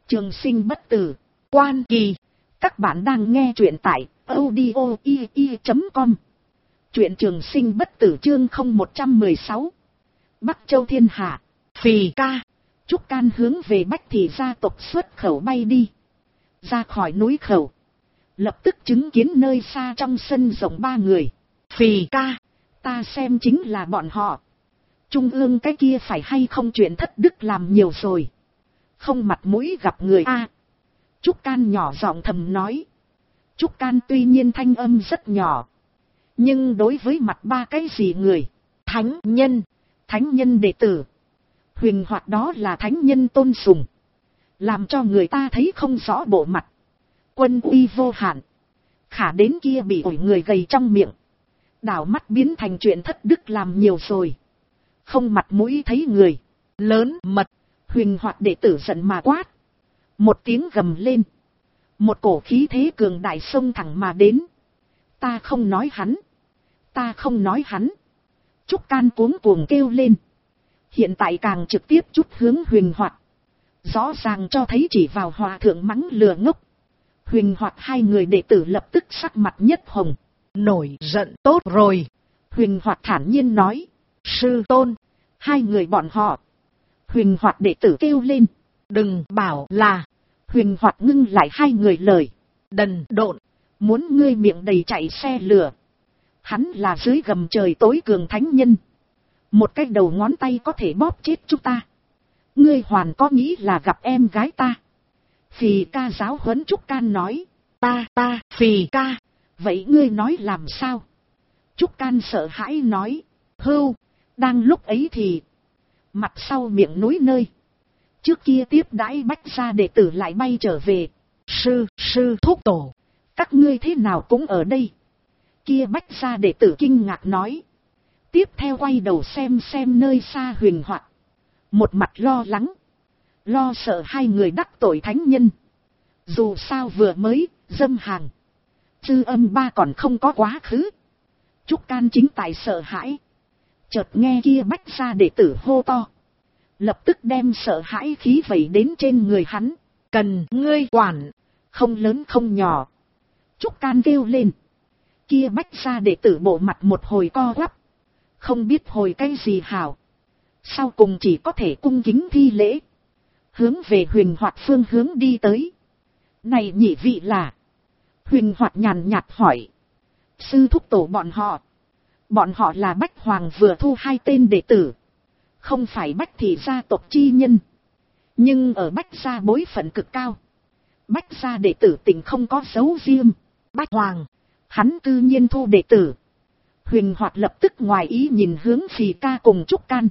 Trường sinh bất tử, Quan Kỳ. Các bạn đang nghe truyện tại audio.com. Truyện Trường sinh bất tử chương 0116. Bắc Châu thiên hạ, Phì Ca. Trúc Can hướng về Bách Thị gia tộc xuất khẩu bay đi. Ra khỏi núi khẩu, lập tức chứng kiến nơi xa trong sân rộng 3 người. Phì Ca, ta xem chính là bọn họ. Trung ương cái kia phải hay không chuyện thất đức làm nhiều rồi. Không mặt mũi gặp người a. Trúc Can nhỏ giọng thầm nói. Trúc Can tuy nhiên thanh âm rất nhỏ, nhưng đối với mặt 3 cái gì người, thánh nhân đệ tử, huỳnh hoạt đó là thánh nhân tôn sùng, làm cho người ta thấy không rõ bộ mặt, quân uy vô hạn. Khả đến kia bị ổi người gầy trong miệng, đảo mắt biến thành chuyện thất đức làm nhiều rồi. Không mặt mũi thấy người, lớn mật. Huỳnh hoạt đệ tử giận mà quát. Một tiếng gầm lên, một cổ khí thế cường đại xông thẳng mà đến. Ta không nói hắn. Trúc Can cuống cuồng kêu lên. Hiện tại càng trực tiếp chút hướng Huỳnh hoạt. Rõ ràng cho thấy chỉ vào hòa thượng mắng lừa ngốc. Huỳnh hoạt 2 người đệ tử lập tức sắc mặt nhất hồng. Nổi giận tốt rồi. Huỳnh hoạt thản nhiên nói. Sư tôn, 2 người bọn họ. Huỳnh hoạt đệ tử kêu lên. Đừng bảo là. Huỳnh hoạt ngưng lại 2 người lời. Đần độn, muốn ngươi miệng đầy chạy xe lửa. Hắn là dưới gầm trời tối cường thánh nhân. Một cái đầu ngón tay có thể bóp chết chúng ta. Ngươi hoàn có nghĩ là gặp em gái ta. Phì Ca giáo huấn Trúc Can nói. Ta, Phì Ca. Vậy ngươi nói làm sao? Trúc Can sợ hãi nói. Hưu, đang lúc ấy thì mặt sau miệng núi nơi. Trước kia tiếp đãi Bách gia đệ tử lại bay trở về. Sư thúc tổ, các ngươi thế nào cũng ở đây. Kia Bách gia đệ tử kinh ngạc nói. Tiếp theo quay đầu xem nơi xa Huỳnh hoạt. Một mặt lo lắng, lo sợ 2 người đắc tội thánh nhân. Dù sao vừa mới dâm hàng, Dư Âm Ba còn không có quá khứ. Trúc Can chính tại sợ hãi. Chợt nghe kia Bách gia đệ tử hô to, lập tức đem sợ hãi khí vẩy đến trên người hắn. Cần ngươi quản, không lớn không nhỏ. Trúc Can kêu lên. Kia Bách gia đệ tử bộ mặt một hồi co quắp, không biết hồi cái gì hảo. Sau cùng chỉ có thể cung kính thi lễ, hướng về Huỳnh hoạt phương hướng đi tới. Này nhị vị là? Huỳnh hoạt nhàn nhạt hỏi. Sư thúc tổ bọn họ là Bách Hoàng vừa thu 2 tên đệ tử, không phải Bách Thị gia tộc chi nhân, nhưng ở Bách gia bối phận cực cao. Bách gia đệ tử tình không có dấu riêng. Bách Hoàng, hắn cư nhiên thu đệ tử. Huỳnh hoạt lập tức ngoài ý nhìn hướng Phì Ca cùng Trúc Can.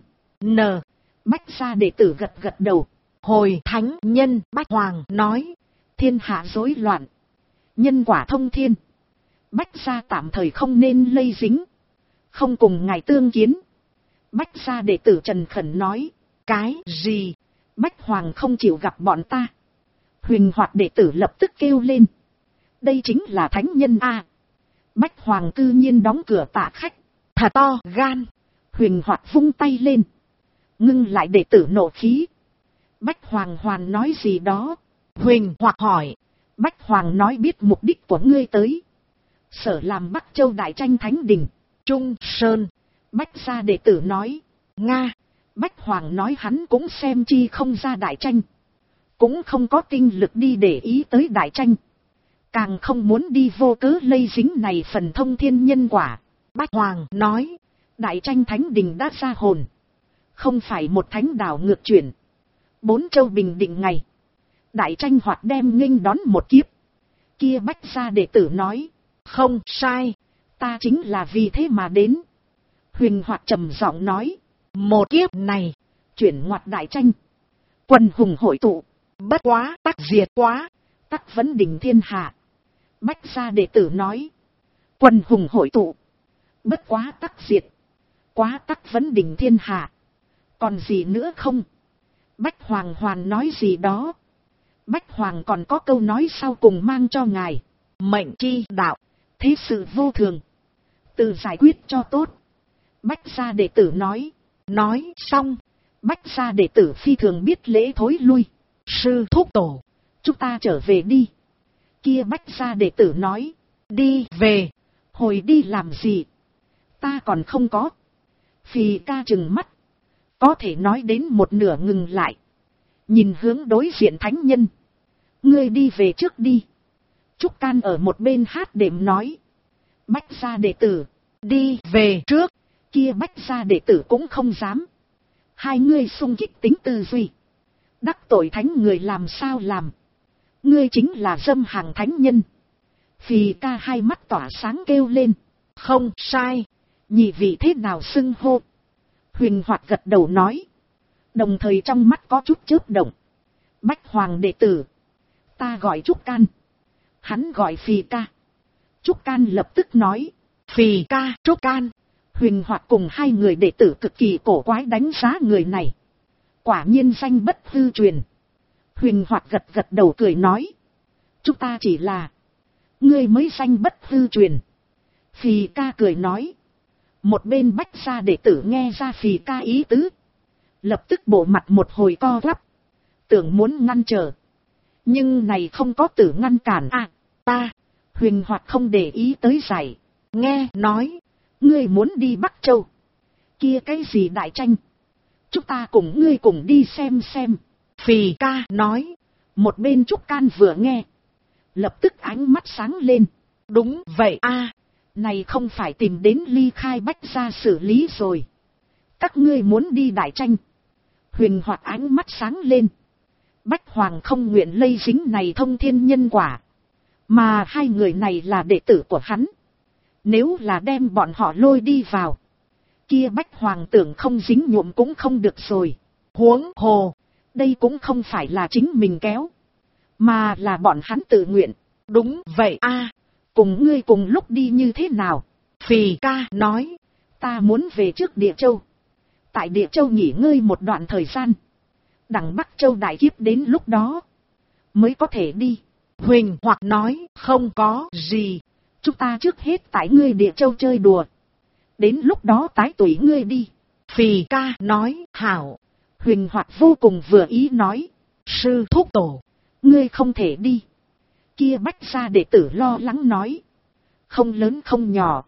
Bách gia đệ tử gật gật đầu. Hồi thánh nhân Bách Hoàng nói, thiên hạ rối loạn, nhân quả thông thiên, Bách gia tạm thời không nên lây dính, không cùng ngài tương kiến. Bách gia đệ tử trần khẩn nói. Cái gì? Bách Hoàng không chịu gặp bọn ta. Huỳnh hoạt đệ tử lập tức kêu lên. Đây chính là thánh nhân a. Bách Hoàng cư nhiên đóng cửa tạ khách, thật to gan. Huỳnh hoạt vung tay lên, ngưng lại đệ tử nộ khí. Bách Hoàng hoàn nói gì đó. Huỳnh hoạt hỏi. Bách Hoàng nói biết mục đích của ngươi tới, sở làm Bắc Châu đại tranh thánh đình Trung Sơn. Bách gia đệ tử nói. Nga. Bách Hoàng nói hắn cũng xem chi không ra đại tranh, cũng không có tinh lực đi để ý tới đại tranh, càng không muốn đi vô cớ lây dính này phần thông thiên nhân quả. Bách Hoàng nói. Đại tranh thánh đình đã ra hồn, không phải một thánh đảo ngược chuyển. 4 châu bình định ngày, đại tranh hoạt đem nghênh đón một kiếp. Kia Bách gia đệ tử nói. Không sai, ta chính là vì thế mà đến. Huỳnh hoạt trầm giọng nói. Một kiếp này, chuyển ngoặt đại tranh, quần hùng hội tụ, bất quá tắc diệt quá, tắc vấn đỉnh thiên hạ. Bách gia đệ tử nói. Quần hùng hội tụ, bất quá tắc diệt, quá tắc vấn đỉnh thiên hạ, còn gì nữa không? Bách Hoàng hoàn nói gì đó. Bách Hoàng còn có câu nói sau cùng mang cho ngài. Mệnh chi đạo, thế sự vô thường, tự giải quyết cho tốt. Bách gia đệ tử nói. Nói xong, Bách gia đệ tử phi thường biết lễ thối lui. Sư thúc tổ, chúng ta trở về đi. Kia Bách gia đệ tử nói. Đi về, hồi đi làm gì? Ta còn không có. Phì ca trừng mắt. Có thể nói đến một nửa ngừng lại. Nhìn hướng đối diện thánh nhân. Ngươi đi về trước đi. Trúc Can ở một bên hát đệm nói. Bách gia đệ tử, đi về trước. Kia Bách gia đệ tử cũng không dám. Hai ngươi xung kích tính tư duy. Đắc tội thánh người làm sao làm. Ngươi chính là dâm hàng thánh nhân. Phì ca hai mắt tỏa sáng kêu lên. Không sai. Nhị vị thế nào xưng hô? Huỳnh Hoạt gật đầu nói. Đồng thời trong mắt có chút chớp động. Bách Hoàng đệ tử. Ta gọi Trúc Can. Hắn gọi Phì ca. Trúc Can lập tức nói. Phì ca, Trúc Can. Huỳnh Hoạt cùng hai người đệ tử cực kỳ cổ quái đánh giá người này. Quả nhiên danh bất hư truyền. Huỳnh Hoạt gật gật đầu cười nói. Chúng ta chỉ là. Ngươi mới danh bất hư truyền. Phì ca cười nói. Một bên Bách gia đệ tử nghe ra Phì ca ý tứ. Lập tức bộ mặt một hồi co quắp. Tưởng muốn ngăn trở. Nhưng này không có tử ngăn cản à. Ta. Huỳnh Hoạt không để ý tới giải. Nghe nói. Ngươi muốn đi Bắc Châu. Kia cái gì đại tranh. Chúng ta cùng ngươi cùng đi xem xem. Phì ca nói. Một bên Trúc Can vừa nghe. Lập tức ánh mắt sáng lên. Đúng vậy a, này không phải tìm đến ly khai Bách gia xử lý rồi. Các ngươi muốn đi đại tranh. Huỳnh Hoạt ánh mắt sáng lên. Bách Hoàng không nguyện lây dính này thông thiên nhân quả. Mà hai người này là đệ tử của hắn. Nếu là đem bọn họ lôi đi vào. Kia Bách Hoàng tưởng không dính nhuộm cũng không được rồi. Huống hồ. Đây cũng không phải là chính mình kéo. Mà là bọn hắn tự nguyện. Đúng vậy a, cùng ngươi cùng lúc đi như thế nào? Phì ca nói. Ta muốn về trước Địa Châu. Tại Địa Châu nghỉ ngơi một đoạn thời gian. Đằng Bắc Châu đại kiếp đến lúc đó. Mới có thể đi. Huỳnh Hoạt nói. Không có gì. Chúng ta trước hết tại ngươi Địa Châu chơi đùa. Đến lúc đó tái tùy ngươi đi. Phì ca nói. Hảo. Huỳnh Hoạt vô cùng vừa ý nói. Sư thúc tổ. Ngươi không thể đi. Kia Bách gia đệ tử lo lắng nói. Không lớn không nhỏ.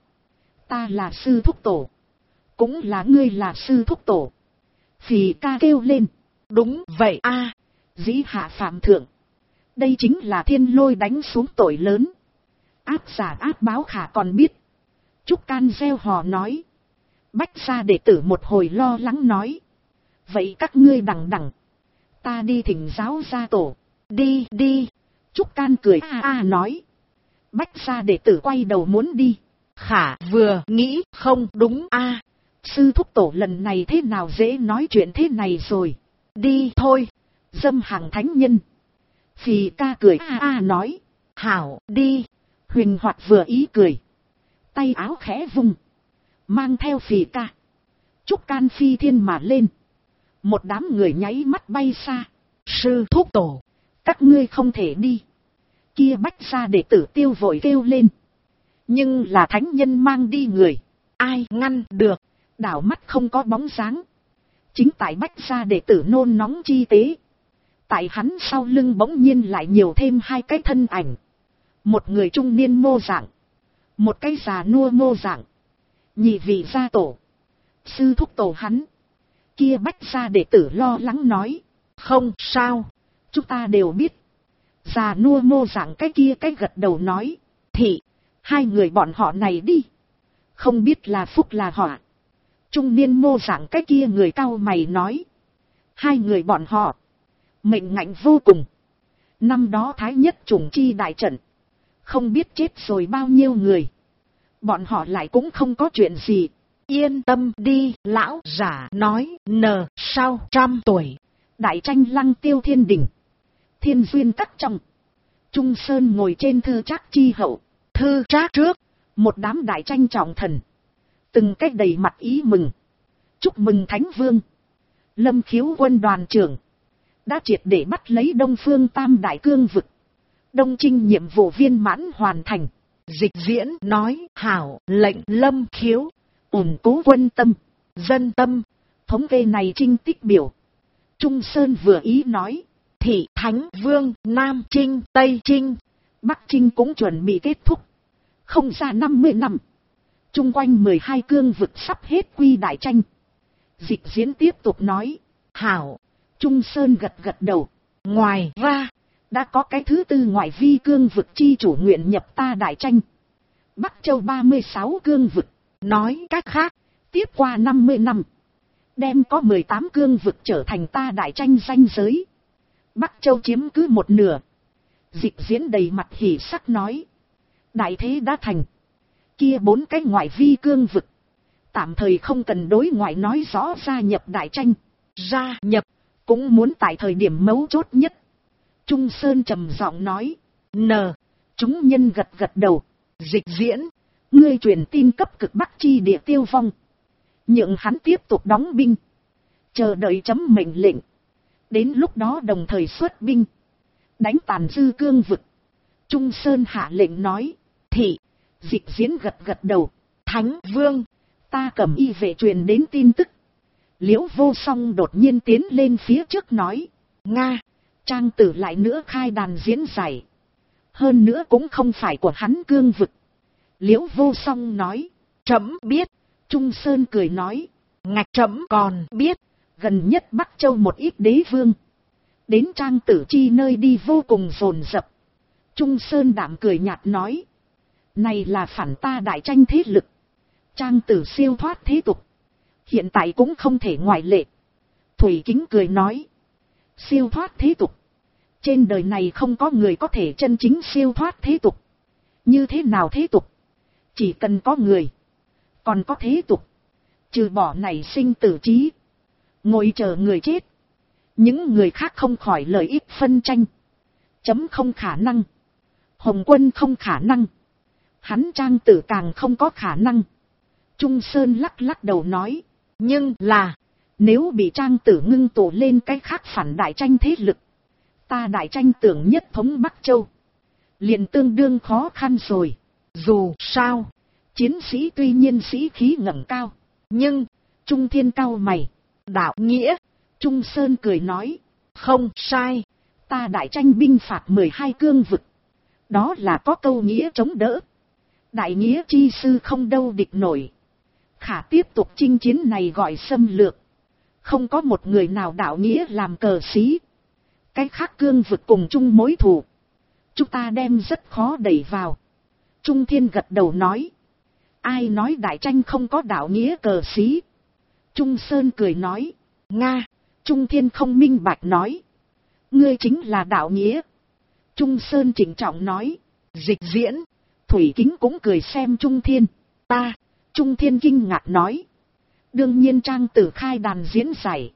Ta là sư thúc tổ. Cũng là ngươi là sư thúc tổ. Phì ca kêu lên. Đúng vậy a, dĩ hạ phạm thượng. Đây chính là thiên lôi đánh xuống tội lớn. Áp giả áp báo khả còn biết. Trúc Can gieo hò nói. Bách gia đệ tử một hồi lo lắng nói. Vậy các ngươi đằng đằng. Ta đi thỉnh giáo gia tổ. Đi đi. Trúc Can cười nói. Bách gia đệ tử quay đầu muốn đi. Khả vừa nghĩ không đúng a, sư thúc tổ lần này thế nào dễ nói chuyện thế này rồi. Đi thôi. Dâm hàng thánh nhân. Phì ca cười nói. Hảo đi. Huỳnh Hoạt vừa ý cười. Tay áo khẽ vung. Mang theo Phì ca. Trúc Can phi thiên mà lên. Một đám người nháy mắt bay xa. Sư thúc tổ. Các ngươi không thể đi. Kia Bách gia đệ tử tiêu vội kêu lên. Nhưng là thánh nhân mang đi người. Ai ngăn được. Đảo mắt không có bóng dáng. Chính tại Bách gia đệ tử nôn nóng chi tế. Tại hắn sau lưng bỗng nhiên lại nhiều thêm hai cái thân ảnh. Một người trung niên mô dạng. Một cái già nua mô dạng. Nhị vị gia tổ. Sư thúc tổ hắn. Kia Bách gia đệ tử lo lắng nói. Không sao. Chúng ta đều biết. Già nua mô dạng cái kia cái gật đầu nói. Thị. Hai người bọn họ này đi. Không biết là phúc là họa. Trung niên mô dạng cái kia người cao mày nói. Hai người bọn họ. Mệnh ngạnh vô cùng. Năm đó Thái Nhất Chủng Chi đại trận. Không biết chết rồi bao nhiêu người. Bọn họ lại cũng không có chuyện gì. Yên tâm đi. Lão giả nói. Sau 100 tuổi. Đại tranh lăng tiêu thiên đỉnh. Thiên duyên cắt trong. Trung Sơn ngồi trên thư trác chi hậu. Thư trác trước. Một đám đại tranh trọng thần. Từng cách đầy mặt ý mừng. Chúc mừng Thánh Vương. Lâm Khiếu quân đoàn trưởng. Đã triệt để bắt lấy Đông Phương Tam Đại Cương vực. Đông Trinh nhiệm vụ viên mãn hoàn thành. Dịch Viễn nói. Hảo lệnh Lâm Khiếu. Ủng cố quân tâm. Dân tâm. Thống kê này trinh tích biểu. Trung Sơn vừa ý nói. Thị Thánh Vương Nam Trinh, Tây Trinh, Bắc Trinh cũng chuẩn bị kết thúc. Không ra 50 năm. Chung quanh 12 cương vực sắp hết quy đại tranh. Dịch diễn tiếp tục nói. hảo. Trung Sơn gật gật đầu. Ngoài ra, đã có cái thứ tư ngoại vi cương vực chi chủ nguyện nhập ta đại tranh. Bắc Châu 36 cương vực. nói cách khác, tiếp qua 50 năm, đem có 18 cương vực trở thành ta đại tranh ranh giới. Bắc Châu chiếm cứ một nửa. Dịch diễn đầy mặt hỉ sắc nói. Đại thế đã thành. Kia 4 cái ngoại vi cương vực, tạm thời không cần đối ngoại nói rõ gia nhập đại tranh. gia nhập, cũng muốn tại thời điểm mấu chốt nhất. Trung Sơn trầm giọng nói. Chúng nhân gật gật đầu. Dịch diễn, ngươi truyền tin cấp cực Bắc chi địa Tiêu Vong, nhượng hắn tiếp tục đóng binh, chờ đợi chấm mệnh lệnh. Đến lúc đó đồng thời xuất binh, đánh tàn dư cương vực. Trung Sơn hạ lệnh nói. thị, Dịch diễn gật gật đầu. Thánh Vương, ta cầm y vệ truyền đến tin tức. Liễu Vô Song đột nhiên tiến lên phía trước nói. Nga, Trang tử lại nữa khai đàn diễn giải. Hơn nữa cũng không phải của hắn cương vực. Liễu Vô Song nói. trẫm biết. Trung Sơn cười nói. Ngạch trẫm còn biết. Gần nhất Bắc Châu một ít đế vương, đến Trang tử chi nơi đi vô cùng dồn dập. Trung Sơn đạm cười nhạt nói. Này là phản ta đại tranh thế lực. Trang tử siêu thoát thế tục, hiện tại cũng không thể ngoại lệ. Thủy Kính cười nói. Siêu thoát thế tục, trên đời này không có người có thể chân chính siêu thoát thế tục. Như thế nào thế tục? Chỉ cần có người, còn có thế tục. Trừ bỏ này sinh tử trí, ngồi chờ người chết. Những người khác không khỏi lợi ích phân tranh. Chấm không khả năng. Hồng Quân không khả năng. Hắn Trang tử càng không có khả năng. Trung Sơn lắc lắc đầu nói. Nhưng là, nếu bị Trang tử ngưng tụ lên cái khác phản đại tranh thế lực, ta đại tranh tưởng nhất thống Bắc Châu, liền tương đương khó khăn rồi. dù sao, Chiến sĩ tuy nhiên sĩ khí ngẩng cao, nhưng, Trung Thiên cao mày. đạo nghĩa, Trung Sơn cười nói. không sai. Ta đại tranh binh phạt 12 cương vực, đó là có câu nghĩa chống đỡ. Đại nghĩa chi sư không đâu địch nổi. Khả tiếp tục chinh chiến này gọi xâm lược. Không có một người nào đạo nghĩa làm cờ xí. Cái khác cương vực cùng chung mối thù, chúng ta đem rất khó đẩy vào. Trung Thiên gật đầu nói. Ai nói đại tranh không có đạo nghĩa cờ xí? Trung Sơn cười nói. Nga, Trung Thiên không minh bạch nói. Ngươi chính là đạo nghĩa. Trung Sơn trịnh trọng nói. dịch diễn, Thủy Kính cũng cười xem Trung Thiên. ta, Trung Thiên kinh ngạc nói. Đương nhiên Trang tử khai đàn diễn giải.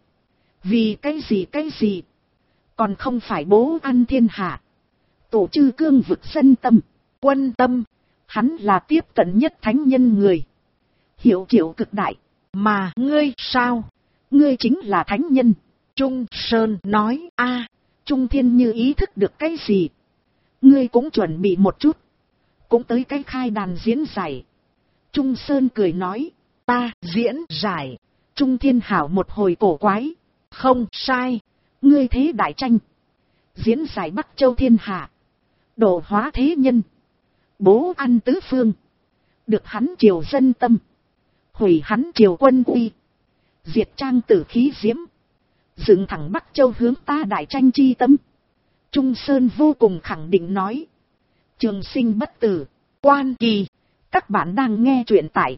Vì cái gì? Còn không phải bố ăn thiên hạ, tổ chư cương vực dân tâm, quân tâm. Hắn là tiếp cận nhất thánh nhân người, hiệu triệu cực đại. mà ngươi sao? Ngươi chính là thánh nhân. Trung Sơn nói. Trung Thiên như ý thức được cái gì. Ngươi cũng chuẩn bị một chút, cũng tới cái khai đàn diễn giải. Trung Sơn cười nói. ta diễn giải. Trung Thiên hảo một hồi cổ quái. Không sai. Ngươi thế đại tranh, diễn giải Bắc Châu thiên hạ, độ hóa thế nhân, bố ăn tứ phương, được hắn triều dân tâm, hủy hắn triều quân uy, diệt Trang tử khí diễm, dựng thẳng Bắc Châu hướng ta đại tranh chi tâm. Trung Sơn vô cùng khẳng định nói. Trường sinh bất tử, quan kỳ. Các bạn đang nghe truyện tại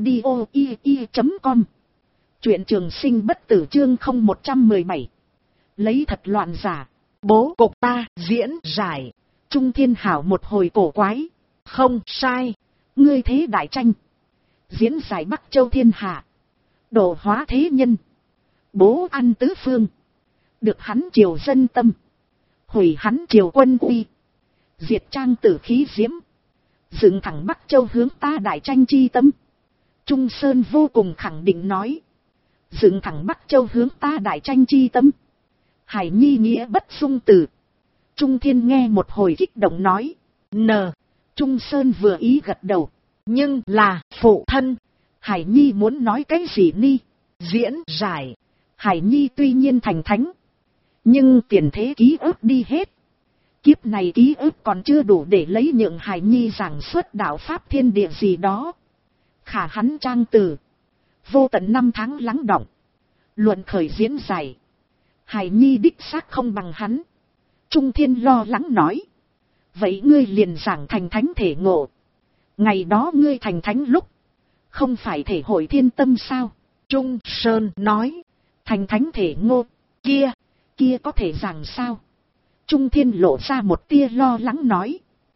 audio.com. Truyện Trường sinh bất tử chương 0117. Lấy thật loạn giả, bố cục ta diễn giải. Trung Thiên hảo một hồi cổ quái. Không sai. Ngươi thế đại tranh, diễn giải Bắc Châu thiên hạ, độ hóa thế nhân, bố ăn tứ phương, được hắn triều dân tâm, hủy hắn triều quân uy, diệt Trang tử khí diễm, dựng thẳng Bắc Châu hướng ta đại tranh chi tâm. Trung Sơn vô cùng khẳng định nói. Dựng thẳng Bắc Châu hướng ta đại tranh chi tâm. Hải nhi nghĩa bất dung tử. Trung Thiên nghe một hồi kích động nói. Trung Sơn vừa ý gật đầu. Nhưng là phụ thân. Hải nhi muốn nói cái gì ni? Diễn giải. Hải nhi tuy nhiên thành thánh, Nhưng tiền thế ký ức đi hết. Kiếp này ký ức còn chưa đủ để lấy Nhượng Hải Nhi giảng xuất đạo pháp thiên địa gì đó. Khả hắn trang từ. Vô tận năm tháng lắng đọng. Luận khởi diễn giải. Hải Nhi đích xác không bằng hắn. Trung Thiên lo lắng nói. Vậy ngươi liền giảng thành thánh thể ngộ. Ngày đó ngươi thành thánh lúc. Không phải thể hội thiên tâm sao? Trung Sơn nói. Thành thánh thể ngộ. Kia có thể giảng sao? Trung Thiên lộ ra một tia lo lắng nói.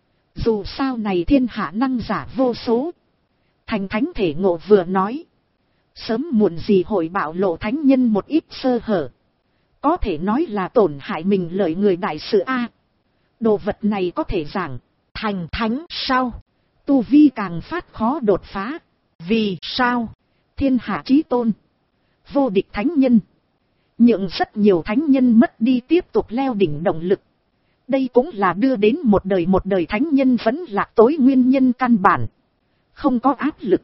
Dù sao này thiên hạ năng giả vô số. Thành thánh thể ngộ vừa nói. Sớm muộn gì hội bạo lộ thánh nhân một ít sơ hở. Có thể nói là tổn hại mình lợi người đại sự A. Đồ vật này có thể giảng. Thành thánh sao? Tu vi càng phát khó đột phá. Vì sao? Thiên hạ chí tôn. Vô địch thánh nhân. Nhượng rất nhiều thánh nhân mất đi tiếp tục leo đỉnh động lực. Đây cũng là đưa đến một đời thánh nhân vẫn lạc tối nguyên nhân căn bản. Không có áp lực.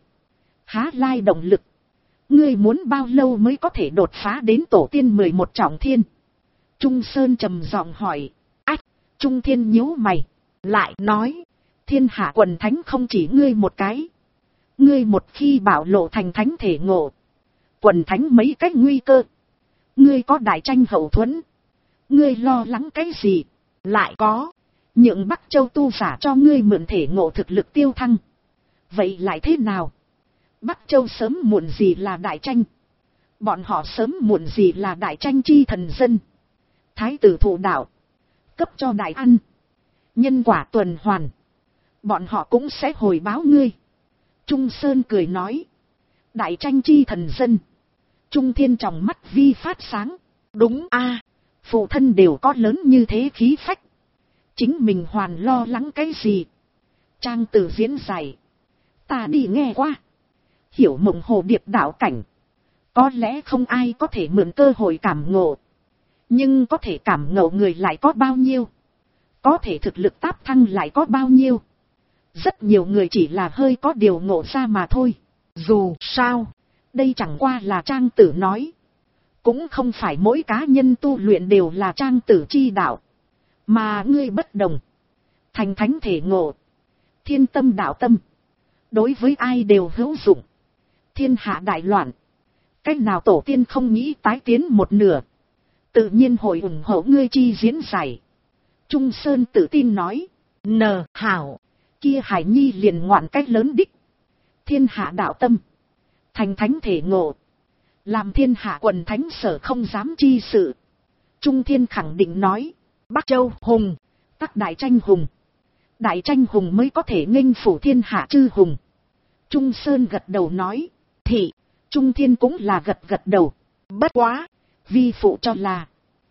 Há lai động lực. Ngươi muốn bao lâu mới có thể đột phá đến tổ tiên 11 trọng thiên? Trung Sơn trầm giọng hỏi. Ách, Trung Thiên nhíu mày. Lại nói, thiên hạ quần thánh không chỉ ngươi một cái. Ngươi một khi bảo lộ thành thánh thể ngộ. Quần thánh mấy cách nguy cơ. Ngươi có đại tranh hậu thuẫn. Ngươi lo lắng cái gì? Lại có. Nhượng Bắc Châu tu giả cho ngươi mượn thể ngộ thực lực tiêu thăng. Vậy lại thế nào? Bắc Châu sớm muộn gì là đại tranh. Bọn họ sớm muộn gì là đại tranh chi thần dân. Thái tử thụ đạo. Cấp cho đại ăn. Nhân quả tuần hoàn. Bọn họ cũng sẽ hồi báo ngươi. Trung Sơn cười nói. Đại tranh chi thần dân. Trung Thiên trong mắt vi phát sáng. Đúng a, phụ thân đều có lớn như thế khí phách. Chính mình hoàn lo lắng cái gì? Trang tử diễn giải. Ta đi nghe qua. Hiểu mộng hồ điệp đạo cảnh. Có lẽ không ai có thể mượn cơ hội cảm ngộ. Nhưng có thể cảm ngộ người lại có bao nhiêu? Có thể thực lực táp thăng lại có bao nhiêu? Rất nhiều người chỉ là hơi có điều ngộ ra mà thôi. Dù sao, đây chẳng qua là Trang tử nói. Cũng không phải mỗi cá nhân tu luyện đều là Trang tử chi đạo. Mà ngươi bất đồng. Thành thánh thể ngộ. Thiên tâm đạo tâm. Đối với ai đều hữu dụng. Thiên hạ đại loạn. Cách nào tổ tiên không nghĩ tái tiến một nửa. Tự nhiên hội ủng hộ ngươi chi diễn giải. Trung Sơn tự tin nói. Hảo. Kia Hải Nhi liền ngoạn cách lớn đích. Thiên hạ đạo tâm. Thành thánh thể ngộ. Làm thiên hạ quần thánh sở không dám chi sự. Trung Thiên khẳng định nói. Bắc Châu hùng. Tắc đại tranh hùng. Đại tranh hùng mới có thể nghênh phủ thiên hạ chư hùng. Trung Sơn gật đầu nói. Thị. Trung Thiên cũng là gật đầu. Bất quá. Vi phụ cho là.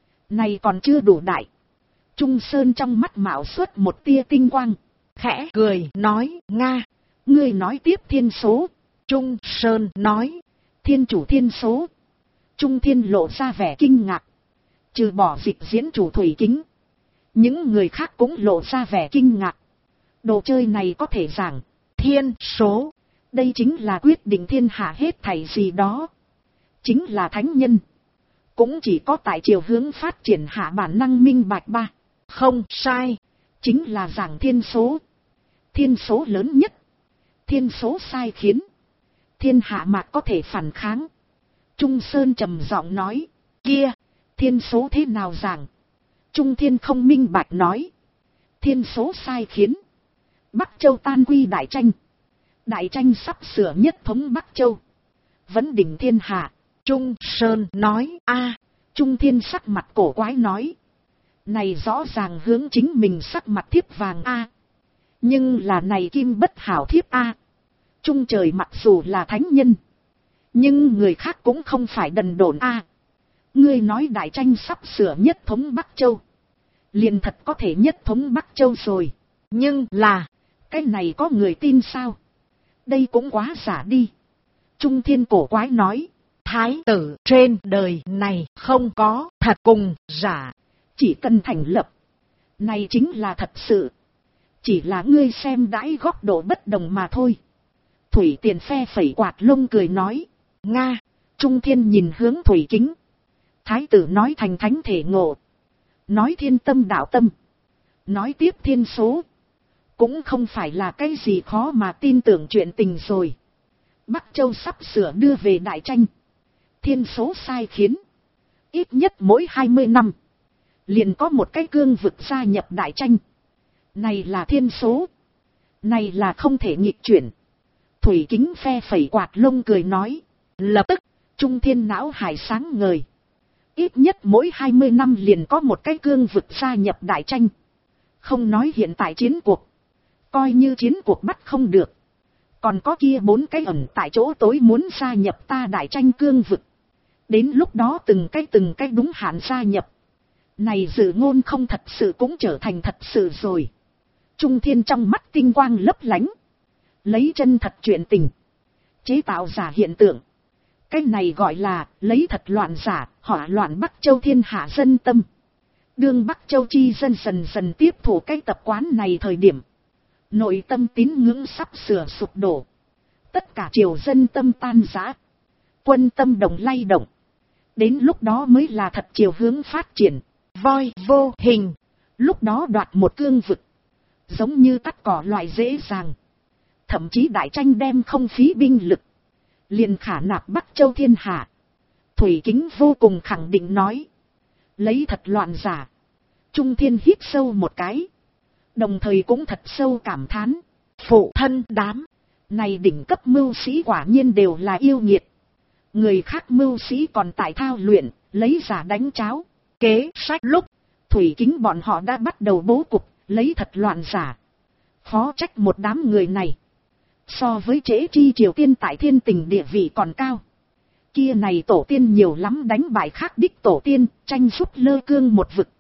Này còn chưa đủ đại. Trung Sơn trong mắt mạo xuất một tia tinh quang. Khẽ cười nói. Nga. Ngươi nói tiếp thiên số. Trung Sơn nói. Thiên chủ thiên số. Trung Thiên lộ ra vẻ kinh ngạc. Trừ bỏ dịch diễn chủ Thủy Kính. Những người khác cũng lộ ra vẻ kinh ngạc. Đồ chơi này có thể giảng. Thiên số. Đây chính là quyết định thiên hạ hết thảy gì đó. Chính là thánh nhân. Cũng chỉ có tại chiều hướng phát triển hạ bản năng minh bạch ba. Không sai. Chính là giảng thiên số. Thiên số lớn nhất. Thiên số sai khiến. Thiên hạ mạc có thể phản kháng. Trung Sơn trầm giọng nói. Kia. Thiên số thế nào giảng? Trung Thiên không minh bạch nói. Thiên số sai khiến. Bắc Châu tan quy đại tranh. Đại tranh sắp sửa nhất thống Bắc Châu. Vấn đỉnh thiên hạ. Trung Sơn nói. A. Trung Thiên sắc mặt cổ quái nói. Này rõ ràng hướng chính mình sắc mặt thiếp vàng A. Nhưng là này kim bất hảo thiếp A. Trung trời mặc dù là thánh nhân. Nhưng người khác cũng không phải đần độn A. Ngươi nói đại tranh sắp sửa nhất thống Bắc Châu. Liền thật có thể nhất thống Bắc Châu rồi. Nhưng là. Cái này có người tin sao? Đây cũng quá giả đi. Trung Thiên cổ quái nói. Thái tử trên đời này không có thật cùng giả. Chỉ cần thành lập. Này chính là thật sự. Chỉ là ngươi xem đãi góc độ bất đồng mà thôi. Thủy Tiền phe phẩy quạt lông cười nói. Nga. Trung Thiên nhìn hướng Thủy Kính. Thái tử nói thành thánh thể ngộ. Nói thiên tâm đạo tâm. Nói tiếp thiên số. Cũng không phải là cái gì khó mà tin tưởng chuyện tình rồi. Bắc Châu sắp sửa đưa về đại tranh. Thiên số sai khiến. Ít nhất mỗi 20 năm. Liền có một cái cương vực gia nhập đại tranh. Này là thiên số. Này là không thể nghịch chuyển. Thủy Kính phe phẩy quạt lông cười nói. Lập tức, Trung Thiên não hải sáng ngời. Ít nhất mỗi 20 năm liền có một cái cương vực gia nhập đại tranh. Không nói hiện tại chiến cuộc. Coi như chiến cuộc bắt không được. Còn có kia 4 cái ẩn tại chỗ tối muốn gia nhập ta đại tranh cương vực. Đến lúc đó từng cái đúng hạn gia nhập. Này dự ngôn không thật sự cũng trở thành thật sự rồi. Trung Thiên trong mắt tinh quang lấp lánh. Lấy chân thật chuyện tình. Chế tạo giả hiện tượng. Cái này gọi là lấy thật loạn giả, hỏa loạn Bắc Châu thiên hạ dân tâm. Đương Bắc Châu chi dân dần dần tiếp thủ cái tập quán này thời điểm. Nội tâm tín ngưỡng sắp sửa sụp đổ. Tất cả triều dân tâm tan rã. Quân tâm đồng lay động. Đến lúc đó mới là thật chiều hướng phát triển. Voi vô hình. Lúc đó đoạt một cương vực. Giống như cắt cỏ loại dễ dàng. Thậm chí đại tranh đem không phí binh lực. Liền khả nạp Bắc Châu thiên hạ. Thủy Kính vô cùng khẳng định nói. Lấy thật loạn giả. Trung Thiên hít sâu một cái. Đồng thời cũng thật sâu cảm thán. Phụ thân đám. Này đỉnh cấp mưu sĩ quả nhiên đều là yêu nghiệt. Người khác mưu sĩ còn tại thao luyện. Lấy giả đánh cháo. Kế sách lúc. Thủy Kính bọn họ đã bắt đầu bố cục. Lấy thật loạn giả. Khó trách một đám người này. So với Trễ Chi triều tiên tại thiên tình địa vị còn cao. Kia này tổ tiên nhiều lắm đánh bại khác đích tổ tiên. Tranh giúp lơ cương một vực.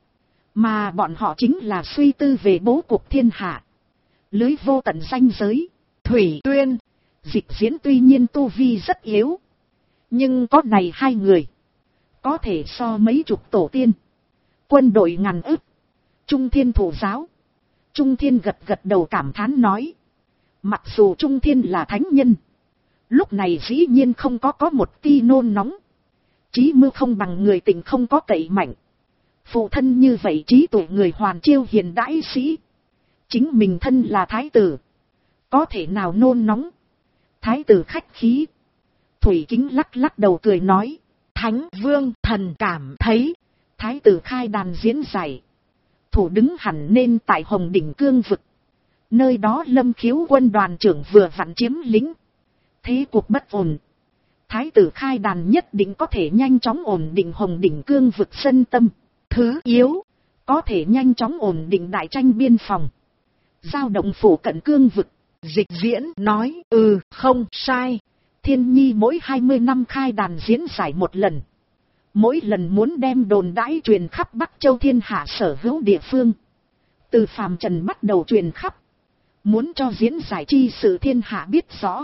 Mà bọn họ chính là suy tư về bố cục thiên hạ. Lưới vô tận ranh giới. Thủy Tuyên. Dịch Diễn tuy nhiên tu vi rất yếu. Nhưng có này 2 người. Có thể so mấy chục tổ tiên. Quân đội ngàn ức. Trung Thiên thủ giáo. Trung Thiên gật gật đầu cảm thán nói. Mặc dù Trung Thiên là thánh nhân. Lúc này dĩ nhiên không có một ti nôn nóng. Chí mưu không bằng người tình không có cậy mạnh. Phụ thân như vậy trí tuệ người hoàn chiêu hiền đãi sĩ. Chính mình thân là thái tử. Có thể nào nôn nóng. Thái tử khách khí. Thủy Kính lắc lắc đầu cười nói. Thánh vương thần cảm thấy. Thái tử khai đàn diễn giải. Thủ đứng hẳn nên tại Hồng Đỉnh Cương vực. Nơi đó Lâm Khiếu quân đoàn trưởng vừa vặn chiếm lĩnh. Thế cuộc bất ổn. Thái tử khai đàn nhất định có thể nhanh chóng ổn định Hồng Đỉnh Cương vực dân tâm. Thứ yếu. Có thể nhanh chóng ổn định đại tranh biên phòng. Giao động phủ cận cương vực. Dịch Diễn nói không sai. Thiên Nhi mỗi 20 năm khai đàn diễn giải một lần. Mỗi lần muốn đem đồn đãi truyền khắp Bắc Châu thiên hạ sở hữu địa phương. Từ phàm trần bắt đầu truyền khắp. Muốn cho diễn giải chi sự thiên hạ biết rõ.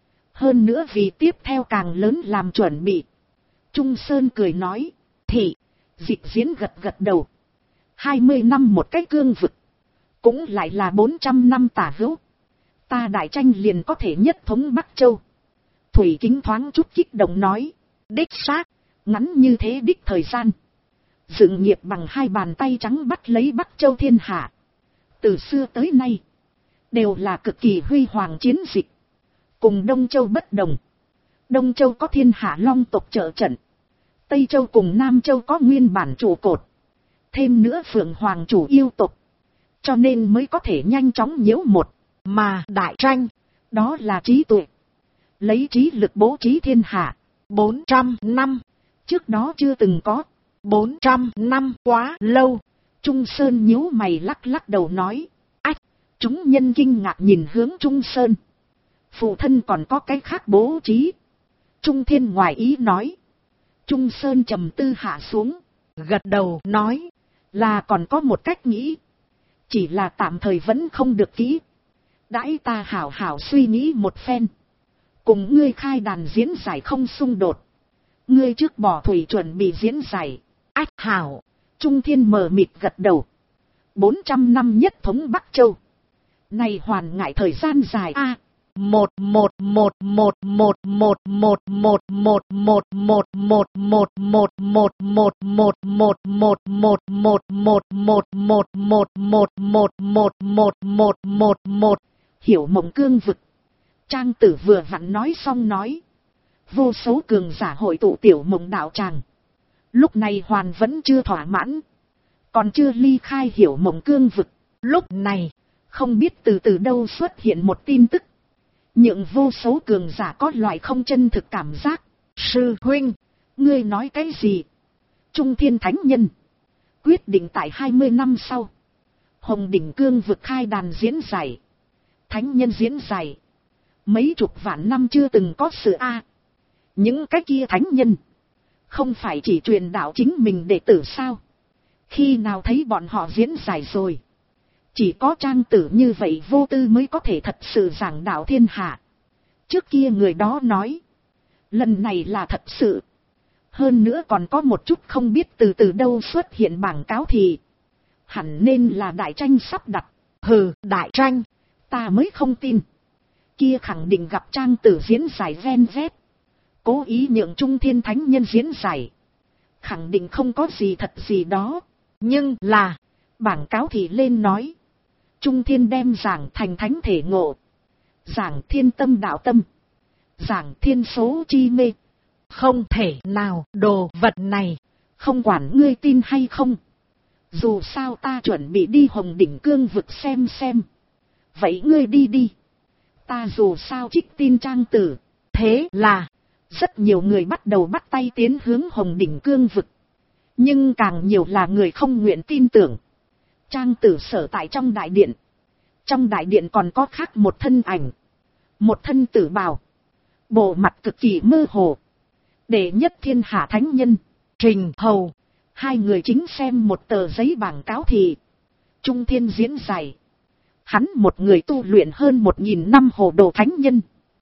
Hơn nữa vì tiếp theo càng lớn làm chuẩn bị. Trung Sơn cười nói. Thị. Dịch Diễn gật gật đầu. 20 năm một cái cương vực. Cũng lại là 400 năm tả hữu. Ta đại tranh liền có thể nhất thống Bắc Châu. Thủy Kính thoáng chút kích động nói. Đích xác. Ngắn như thế đích thời gian. Dựng nghiệp bằng 2 bàn tay trắng bắt lấy Bắc Châu thiên hạ. Từ xưa tới nay. Đều là cực kỳ huy hoàng chiến dịch. Cùng Đông Châu bất đồng. Đông Châu có thiên hạ long tộc trợ trận. Tây Châu cùng Nam Châu có nguyên bản trụ cột. Thêm nữa Phượng Hoàng chủ yêu tộc. Cho nên mới có thể nhanh chóng nhiễu một. Mà đại tranh. Đó là trí tuệ. Lấy trí lực bố trí thiên hạ. 400 năm. Trước đó chưa từng có. 400 năm quá lâu. Trung Sơn nhíu mày lắc lắc đầu nói. Ách. Chúng nhân kinh ngạc nhìn hướng Trung Sơn. Phụ thân còn có cái khác bố trí. Trung Thiên ngoài ý nói. Trung Sơn trầm tư hạ xuống. Gật đầu nói. Là còn có một cách nghĩ. Chỉ là tạm thời vẫn không được kỹ. Đãi ta hảo hảo suy nghĩ một phen. Cùng ngươi khai đàn diễn giải không xung đột. Ngươi trước bỏ thủy chuẩn bị diễn giải. Ách hảo. Trung Thiên mờ mịt gật đầu. 400 năm nhất thống Bắc Châu. Này hoàn ngại thời gian dài a. Hiểu Mộng Cương vực. Trang Tử vừa vặn nói xong nói. Vô số cường giả hội tụ Tiểu Mộng đạo tràng. Lúc này hoàn vẫn chưa thỏa mãn. Còn chưa ly khai Hiểu Mộng Cương vực. Lúc này, không biết từ đâu xuất hiện một tin tức. Nhượng vô số cường giả có loại không chân thực cảm giác. Sư huynh, ngươi nói cái gì? Trung Thiên Thánh Nhân quyết định tại 20 năm sau, Hồng Đỉnh Cương vực khai đàn diễn giải. Thánh Nhân diễn giải. Mấy chục vạn năm chưa từng có sự a. Những cái kia thánh nhân không phải chỉ truyền đạo chính mình đệ tử sao? Khi nào thấy bọn họ diễn giải rồi? Chỉ có Trang Tử như vậy vô tư mới có thể thật sự giảng đạo thiên hạ. Trước kia người đó nói, lần này là thật sự. Hơn nữa còn có một chút không biết từ đâu xuất hiện bảng cáo thì hẳn nên là đại tranh sắp đặt. Hừ, đại tranh, ta mới không tin. Kia khẳng định gặp Trang Tử diễn giải ven vét, cố ý nhượng Trung Thiên Thánh Nhân diễn giải. Khẳng định không có gì thật gì đó. Nhưng là, bảng cáo thì lên nói, Trung Thiên đem giảng thành thánh thể ngộ, giảng thiên tâm đạo tâm, giảng thiên số chi mê. Không thể nào, đồ vật này, không quản ngươi tin hay không. Dù sao ta chuẩn bị đi Hồng Đỉnh Cương vực xem. Vậy ngươi đi đi. Ta dù sao trích tin Trang Tử. Thế là, rất nhiều người bắt đầu bắt tay tiến hướng Hồng Đỉnh Cương vực. Nhưng càng nhiều là người không nguyện tin tưởng. Trang Tử sở tại trong đại điện. Trong đại điện còn có khác một thân ảnh. Một thân tử bào. Bộ mặt cực kỳ mơ hồ. Đệ nhất thiên hạ thánh nhân, Trình Hầu. Hai người chính xem một tờ giấy bảng cáo thì Trung Thiên diễn giải. Hắn một người tu luyện hơn 1000 năm hồ đồ thánh nhân.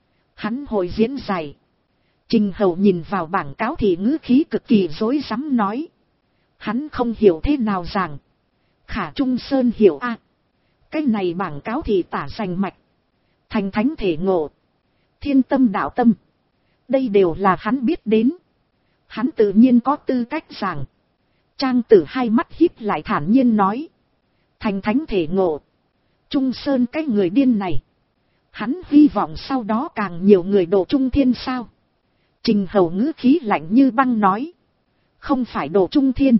Hắn hồi diễn giải. Trình Hầu nhìn vào bảng cáo thì ngữ khí cực kỳ rối rắm nói. Hắn không hiểu thế nào giảng. Khả Trung Sơn hiểu a. Cái này bảng cáo thì tả rành mạch. Thành thánh thể ngộ. Thiên tâm đạo tâm. Đây đều là hắn biết đến. Hắn tự nhiên có tư cách giảng. Trang Tử hai mắt híp lại thản nhiên nói. Thành thánh thể ngộ. Trung Sơn cái người điên này. Hắn hy vọng sau đó càng nhiều người độ Trung Thiên sao. Trình Hầu ngữ khí lạnh như băng nói. Không phải độ Trung Thiên.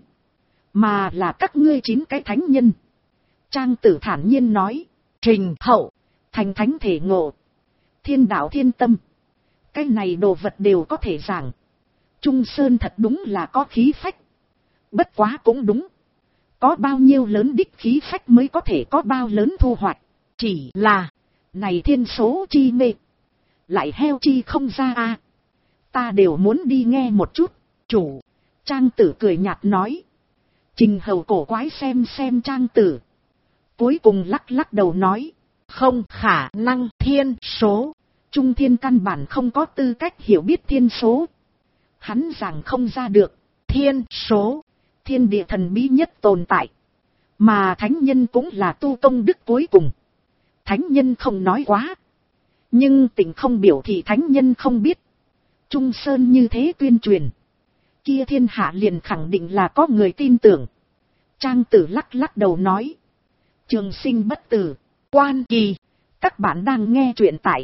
Mà là các ngươi 9 cái thánh nhân. Trang Tử thản nhiên nói. Trình Hậu. Thành thánh thể ngộ. Thiên đạo thiên tâm. Cái này đồ vật đều có thể giảng. Trung Sơn thật đúng là có khí phách. Bất quá cũng đúng. Có bao nhiêu lớn đích khí phách mới có thể có bao lớn thu hoạch. Chỉ là, này thiên số chi mê. Lại heo chi không ra a. Ta đều muốn đi nghe một chút. Chủ. Trang Tử cười nhạt nói. Trình Hầu cổ quái xem Trang Tử. Cuối cùng lắc đầu nói. Không khả năng thiên số. Trung Thiên căn bản không có tư cách hiểu biết thiên số. Hắn giảng không ra được. Thiên số. Thiên địa thần bí nhất tồn tại. Mà thánh nhân cũng là tu công đức cuối cùng. Thánh nhân không nói quá. Nhưng tình không biểu thì thánh nhân không biết. Trung Sơn như thế tuyên truyền. Kia thiên hạ liền khẳng định là có người tin tưởng. Trang Tử lắc đầu nói. Trường sinh bất tử. Quan Kỳ. Các bạn đang nghe truyện tại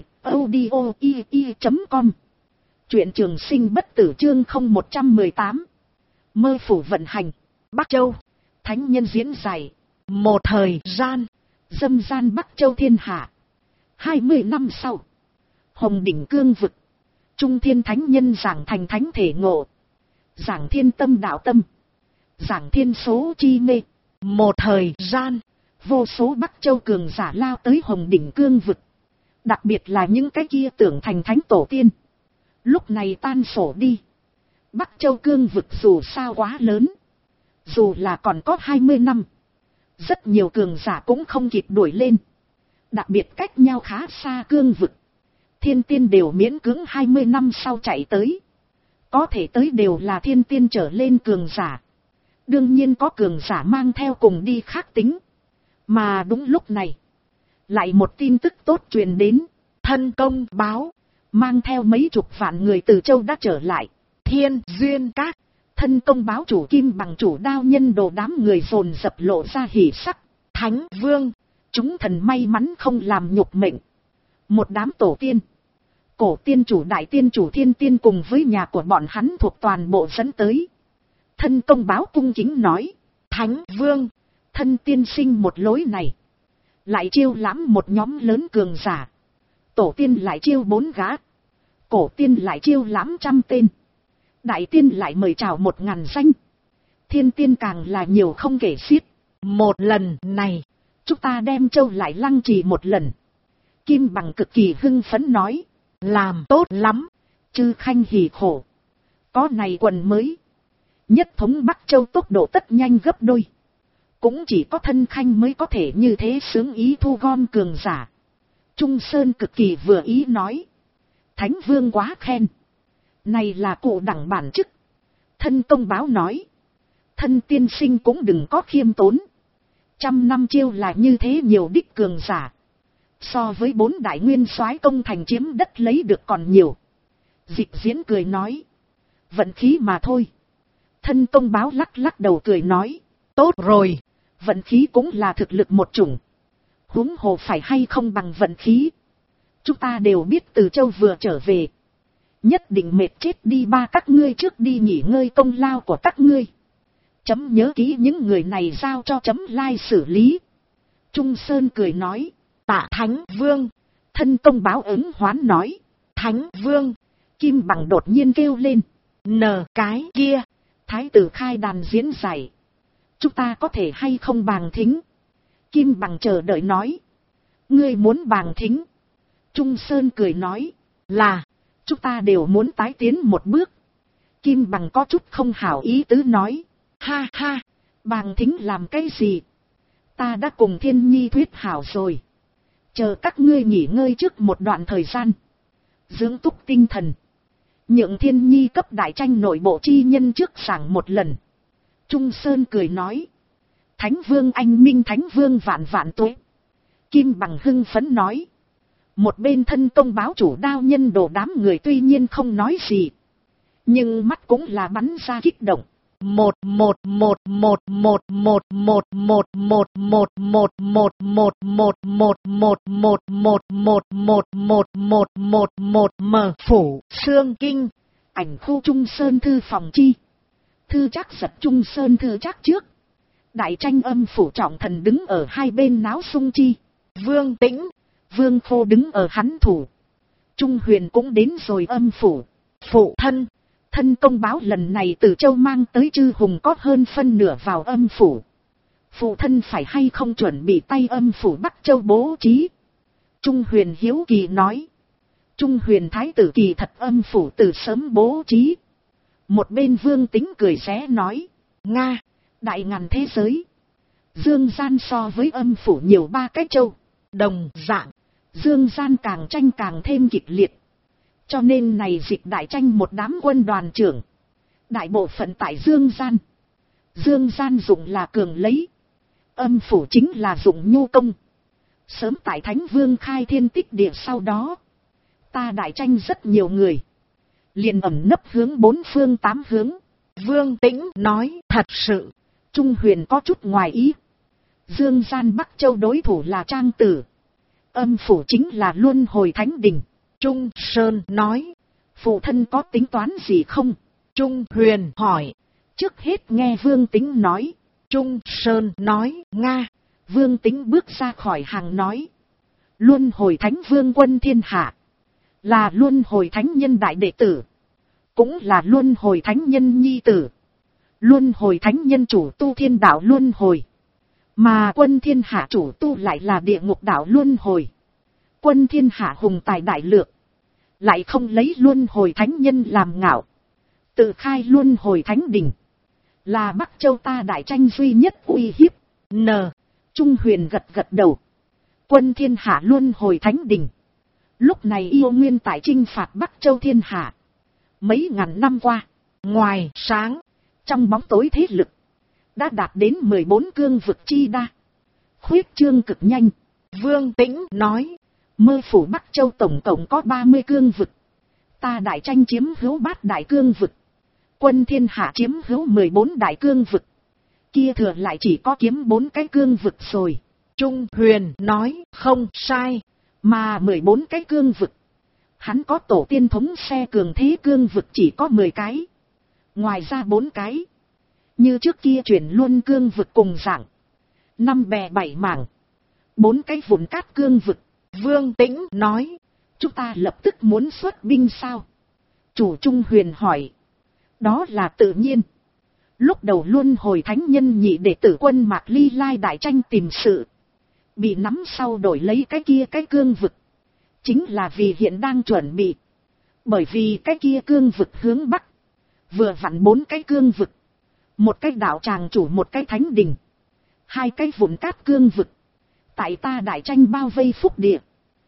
audio.com. Truyện Trường Sinh bất tử chương 0118. Mơ phủ vận hành. Bắc Châu. Thánh nhân diễn giải. Một thời gian. Dâm gian Bắc Châu thiên hạ. 20 năm sau. Hồng Đỉnh Cương vực. Trung Thiên Thánh Nhân giảng thành thánh thể ngộ. Giảng thiên tâm đạo tâm. Giảng thiên số chi mê. Một thời gian. Vô số Bắc Châu cường giả lao tới Hồng Đỉnh Cương vực. Đặc biệt là những cái kia tưởng thành thánh tổ tiên. Lúc này tan sổ đi. Bắc Châu Cương vực dù sao quá lớn. Dù là còn có 20 năm. Rất nhiều cường giả cũng không kịp đuổi lên. Đặc biệt cách nhau khá xa cương vực. Thiên tiên đều miễn cưỡng 20 năm sau chạy tới. Có thể tới đều là thiên tiên trở lên cường giả. Đương nhiên có cường giả mang theo cùng đi khác tính. Mà đúng lúc này. Lại một tin tức tốt truyền đến. thân công báo, mang theo mấy chục vạn người từ châu đã trở lại. Thiên Duyên Các, thân công báo chủ Kim Bằng chủ Đao Nhân Đồ đám người dồn dập lộ ra hỉ sắc. Thánh Vương, chúng thần may mắn không làm nhục mệnh. Một đám tổ tiên, cổ tiên chủ đại tiên chủ thiên tiên cùng với nhà của bọn hắn thuộc toàn bộ dẫn tới. Thân công báo cung kính nói, Thánh Vương, thân tiên sinh một lối này, lại chiêu lãm một nhóm lớn cường giả. Tổ tiên lại chiêu 4 gã, cổ tiên lại chiêu lãm 100 tên, đại tiên lại mời chào 1000 danh, thiên tiên càng là nhiều không kể xiết. Một lần này, chúng ta đem châu lại lăng trì một lần. Kim Bằng cực kỳ hưng phấn nói, làm tốt lắm, chư khanh hỉ khổ. Có này quần mới, nhất thống Bắc Châu tốc độ tất nhanh gấp đôi. Cũng chỉ có thân khanh mới có thể như thế sướng ý thu gom cường giả. Trung Sơn cực kỳ vừa ý nói, Thánh Vương quá khen, này là cụ đẳng bản chức. Thân công báo nói, thân tiên sinh cũng đừng có khiêm tốn. 100 năm chiêu là như thế nhiều đích cường giả, so với 4 đại nguyên soái công thành chiếm đất lấy được còn nhiều. Dịch Diễn cười nói, vận khí mà thôi. Thân công báo lắc lắc đầu cười nói, tốt rồi, vận khí cũng là thực lực một chủng. Huống hồ phải hay không bằng vận khí. Chúng ta đều biết từ châu vừa trở về, nhất định mệt chết đi ba các ngươi trước đi nghỉ ngơi công lao của các ngươi. Chấm nhớ kỹ những người này giao cho chấm lai xử lý. Trung Sơn cười nói, tạ Thánh Vương. Thân công báo ứng hoán nói, Thánh Vương. Kim Bằng đột nhiên kêu lên, cái kia, thái tử khai đàn diễn giải, chúng ta có thể hay không bàng thính? Kim Bằng chờ đợi nói, ngươi muốn bàng thính? Trung Sơn cười nói, là, chúng ta đều muốn tái tiến một bước. Kim Bằng có chút không hảo ý tứ nói, ha ha, bàng thính làm cái gì? Ta đã cùng Thiên Nhi thuyết hảo rồi, chờ các ngươi nghỉ ngơi trước một đoạn thời gian, dưỡng túc tinh thần, nhượng Thiên Nhi cấp đại tranh nội bộ chi nhân trước sảng một lần. Trung Sơn cười nói, Thánh Vương anh minh, Thánh Vương vạn vạn tuế. Kim Bằng hưng phấn nói. Một bên thân công báo chủ Đao Nhân Đồ đám người tuy nhiên không nói gì, nhưng mắt cũng là bắn ra kích động. Một phủ Xương Kinh, ảnh khu Trung Sơn thư phòng chi. Thư Trác giật Trung Sơn thư Trác trước. Đại tranh âm phủ trọng thần đứng ở hai bên náo sung chi. Vương Tĩnh, Vương Khô đứng ở hắn thủ. Trung Huyền cũng đến rồi âm phủ. Phụ thân, thân công báo lần này từ châu mang tới chư hùng có hơn phân nửa vào âm phủ. Phụ thân phải hay không chuẩn bị tay âm phủ Bắc Châu bố trí? Trung Huyền hiếu kỳ nói. Trung Huyền thái tử kỳ thật âm phủ từ sớm bố trí. Một bên Vương Tính cười xé nói, Nga, đại ngàn thế giới, dương gian so với âm phủ nhiều 3 cái châu. Đồng dạng, dương gian càng tranh càng thêm kịch liệt. Cho nên này dịch đại tranh một đám quân đoàn trưởng, đại bộ phận tại dương gian. Dương gian dụng là cường lấy, âm phủ chính là dụng nhu công. Sớm tại Thánh Vương khai thiên tích địa sau đó, ta đại tranh rất nhiều người, liền ẩn nấp hướng 4 phương 8 hướng. Vương Tĩnh nói, thật sự. Trung Huyền có chút ngoài ý. Dương gian Bắc Châu đối thủ là Trang Tử, âm phủ chính là Luân Hồi Thánh Đình. Trung Sơn nói, phụ thân có tính toán gì không? Trung Huyền hỏi. Trước hết nghe Vương Tính nói. Trung Sơn nói, Nga. Vương Tính bước ra khỏi hàng nói, Luân Hồi Thánh Vương quân thiên hạ, là Luân Hồi Thánh Nhân đại đệ tử, cũng là Luân Hồi Thánh Nhân nhi tử. Luân Hồi Thánh Nhân chủ tu thiên đạo Luân Hồi, mà quân thiên hạ chủ tu lại là địa ngục đạo Luân Hồi. Quân thiên hạ hùng tài đại lược, lại không lấy Luân Hồi Thánh Nhân làm ngạo, tự khai Luân Hồi Thánh Đình, là Bắc Châu ta đại tranh duy nhất uy hiếp. Trung Huyền gật gật đầu. Quân thiên hạ Luân Hồi Thánh Đình, lúc này yêu nguyên tại chinh phạt Bắc Châu thiên hạ. Mấy ngàn năm qua, ngoài sáng, trong bóng tối thế lực, đã đạt đến 14 cương vực chi đa, khuyết trương cực nhanh. Vương Tĩnh nói, Mơ phủ Bắc Châu tổng cộng có 30 cương vực. Ta Đại Tranh chiếm hữu 8 đại cương vực. Quân Thiên Hạ chiếm hữu 14 đại cương vực. Kia thừa lại chỉ có kiếm 4 cái cương vực rồi. Trung Huyền nói không sai. Mà 14 cái cương vực, hắn có tổ tiên thống xe cường thế cương vực chỉ có 10 cái. Ngoài ra 4 cái, như trước kia chuyển luôn cương vực cùng dạng. 5 bè 7 mảng, 4 cái vụn cát cương vực. Vương Tĩnh nói, chúng ta lập tức muốn xuất binh sao? Chủ Trung Huyền hỏi. Đó là tự nhiên. Lúc đầu luôn hồi thánh nhân nhị đệ tử quân Mạc Ly Lai Đại Tranh tìm sự, bị nắm sau đổi lấy cái kia cái cương vực. Chính là vì hiện đang chuẩn bị. Bởi vì cái kia cương vực hướng Bắc, vừa vặn 4 cái cương vực. Một cái đạo tràng chủ, một cái thánh đình, 2 cái vụn cát cương vực. Tại ta Đại Tranh bao vây phúc địa.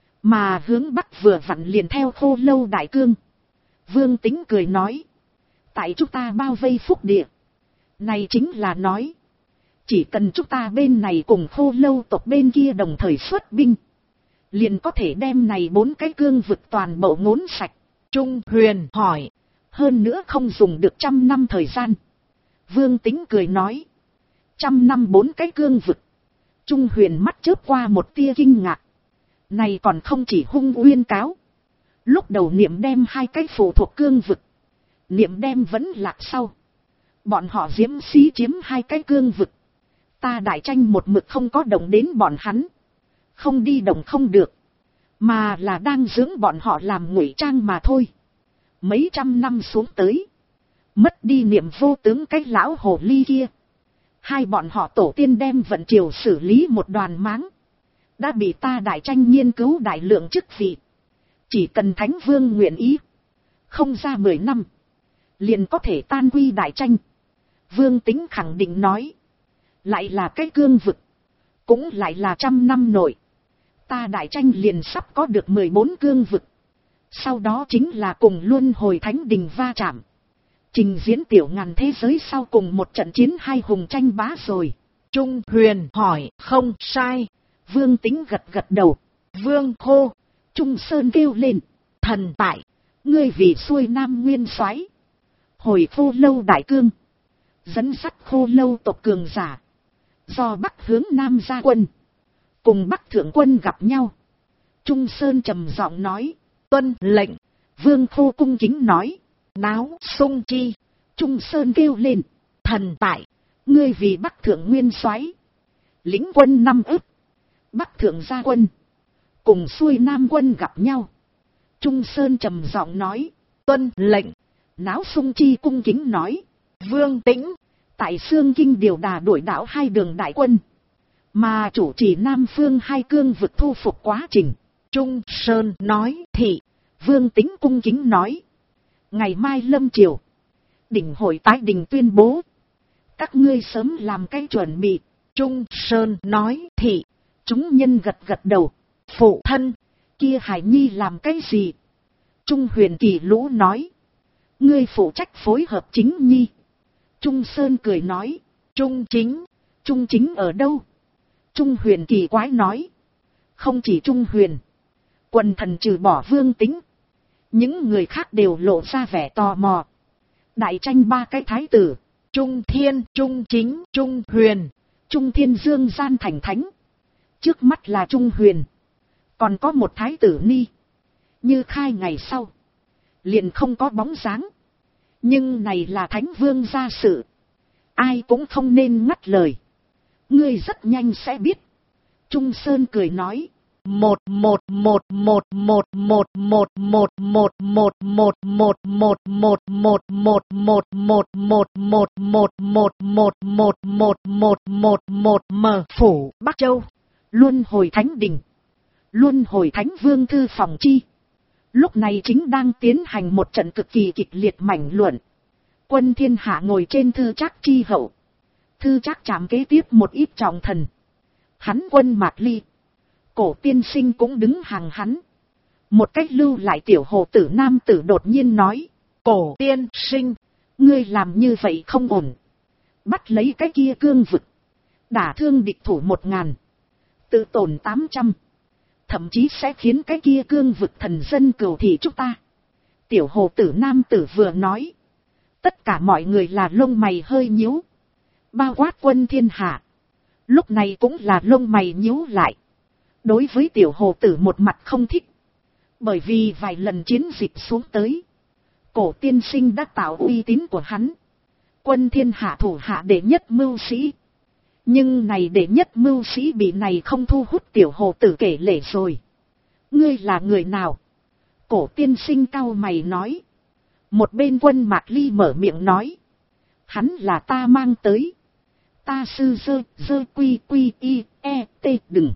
Mà hướng Bắc vừa vặn liền theo Khô Lâu Đại Cương. Vương Tĩnh cười nói. Tại chúng ta bao vây phúc địa. Này chính là nói, chỉ cần chúng ta bên này cùng Khô Lâu tộc bên kia đồng thời xuất binh, liền có thể đem này 4 cái cương vực toàn bộ ngốn sạch. Trung Huyền hỏi. Hơn nữa không dùng được 100 năm thời gian. Vương Tĩnh cười nói. 100 năm 4 cái cương vực. Trung Huyền mắt chớp qua một tia kinh ngạc. Này còn không chỉ hung uyên cáo. Lúc đầu niệm đem 2 cái phụ thuộc cương vực, niệm đem vẫn lạc sau. Bọn họ diễm xí chiếm 2 cái cương vực. Ta Đại Tranh một mực không có động đến bọn hắn. Không đi động không được, mà là đang dưỡng bọn họ làm ngụy trang mà thôi. Mấy trăm năm xuống tới, mất đi niệm vô tướng cái lão hồ ly kia. 2 bọn họ tổ tiên đem vận triều xử lý một đoàn máng. Đã bị ta Đại Tranh nghiên cứu đại lượng chức vị. Chỉ cần Thánh Vương nguyện ý, không ra 10 năm, liền có thể tan quy Đại Tranh. Vương Tĩnh khẳng định nói. Lại là cái cương vực, cũng lại là 100 năm nội, ta Đại Tranh liền sắp có được 14 cương vực. Sau đó chính là cùng luân hồi thánh đình va chạm, trình diễn tiểu ngàn thế giới sau cùng một trận chiến 2 hùng tranh bá rồi. Trung Huyền hỏi không sai. Vương Tĩnh gật gật đầu. Vương hô. Trung Sơn kêu lên. Thần tại. Ngươi vì xuôi Nam Nguyên Soái, hồi Khô Lâu Đại Cương, dẫn dắt Khô Lâu tộc cường giả, do Bắc hướng Nam ra quân, cùng Bắc thượng quân gặp nhau. Trung Sơn trầm giọng nói. Tuân lệnh. Vương Khô cung kính nói. Náo sung chi. Trung Sơn kêu lên. Thần tại. Ngươi vì Bắc thượng nguyên soái, lĩnh quân 5 ức, Bắc thượng gia quân, cùng xuôi Nam quân gặp nhau. Trung Sơn trầm giọng nói. Tuân lệnh. Náo sung chi cung kính nói. Vương Tĩnh. Tại Xương Kinh điều đà đuổi đảo 2 đường đại quân, mà chủ trì Nam phương 2 cương vực thu phục quá trình. Trung Sơn nói thị. Vương Tĩnh cung kính nói. Ngày mai lâm triều, đỉnh hội tái đình tuyên bố. Các ngươi sớm làm cái chuẩn bị. Trung Sơn nói thị. Chúng nhân gật gật đầu. Phụ thân. Kia Hải Nhi làm cái gì? Trung Huyền Kỳ lũ nói. Ngươi phụ trách phối hợp Chính Nhi. Trung Sơn cười nói. Trung Chính. Trung Chính ở đâu? Trung Huyền kỳ quái nói. Không chỉ Trung Huyền, quần thần trừ bỏ Vương Tĩnh, những người khác đều lộ ra vẻ tò mò. Đại Tranh 3 cái thái tử, Trung Thiên, Trung Chính, Trung Huyền. Trung Thiên dương gian thành thánh. Trước mắt là Trung Huyền, còn có một thái tử Ni. Như khai ngày sau, liền không có bóng dáng. Nhưng này là Thánh Vương gia sự, ai cũng không nên ngắt lời. Ngươi rất nhanh sẽ biết. Trung Sơn cười nói. 1 phủ Bắc Châu, Luân hồi thánh đình, Luân hồi thánh vương thư phòng chi. Lúc này chính đang tiến hành một trận cực kỳ kịch liệt mảnh luận. Quân Thiên Hạ ngồi trên thư trác chi hậu. Thư trác chạm kế tiếp một ít trọng thần. Hắn quân Mạc Ly, Cổ tiên sinh cũng đứng hàng hắn. Một cách lưu lại tiểu hồ tử nam tử đột nhiên nói. Cổ tiên sinh, ngươi làm như vậy không ổn. Bắt lấy cái kia cương vực, đả thương địch thủ 1000, tự tổn 800. thậm chí sẽ khiến cái kia cương vực thần dân cừu thị chúng ta. Tiểu hồ tử nam tử vừa nói. Tất cả mọi người là lông mày hơi nhíu. Bao quát Quân Thiên Hạ. Lúc này cũng là lông mày nhíu lại. Đối với tiểu hồ tử một mặt không thích. Bởi vì vài lần chiến dịch xuống tới. Cổ tiên sinh đã tạo uy tín của hắn. Quân Thiên Hạ thủ hạ đệ nhất mưu sĩ. Nhưng này đệ nhất mưu sĩ bị này không thu hút tiểu hồ tử kể lể rồi. Ngươi là người nào? Cổ tiên sinh cau mày nói. Một bên Quân Mạc Ly mở miệng nói. Hắn là ta mang tới. Ta sư dơ quy quy y e t đừng.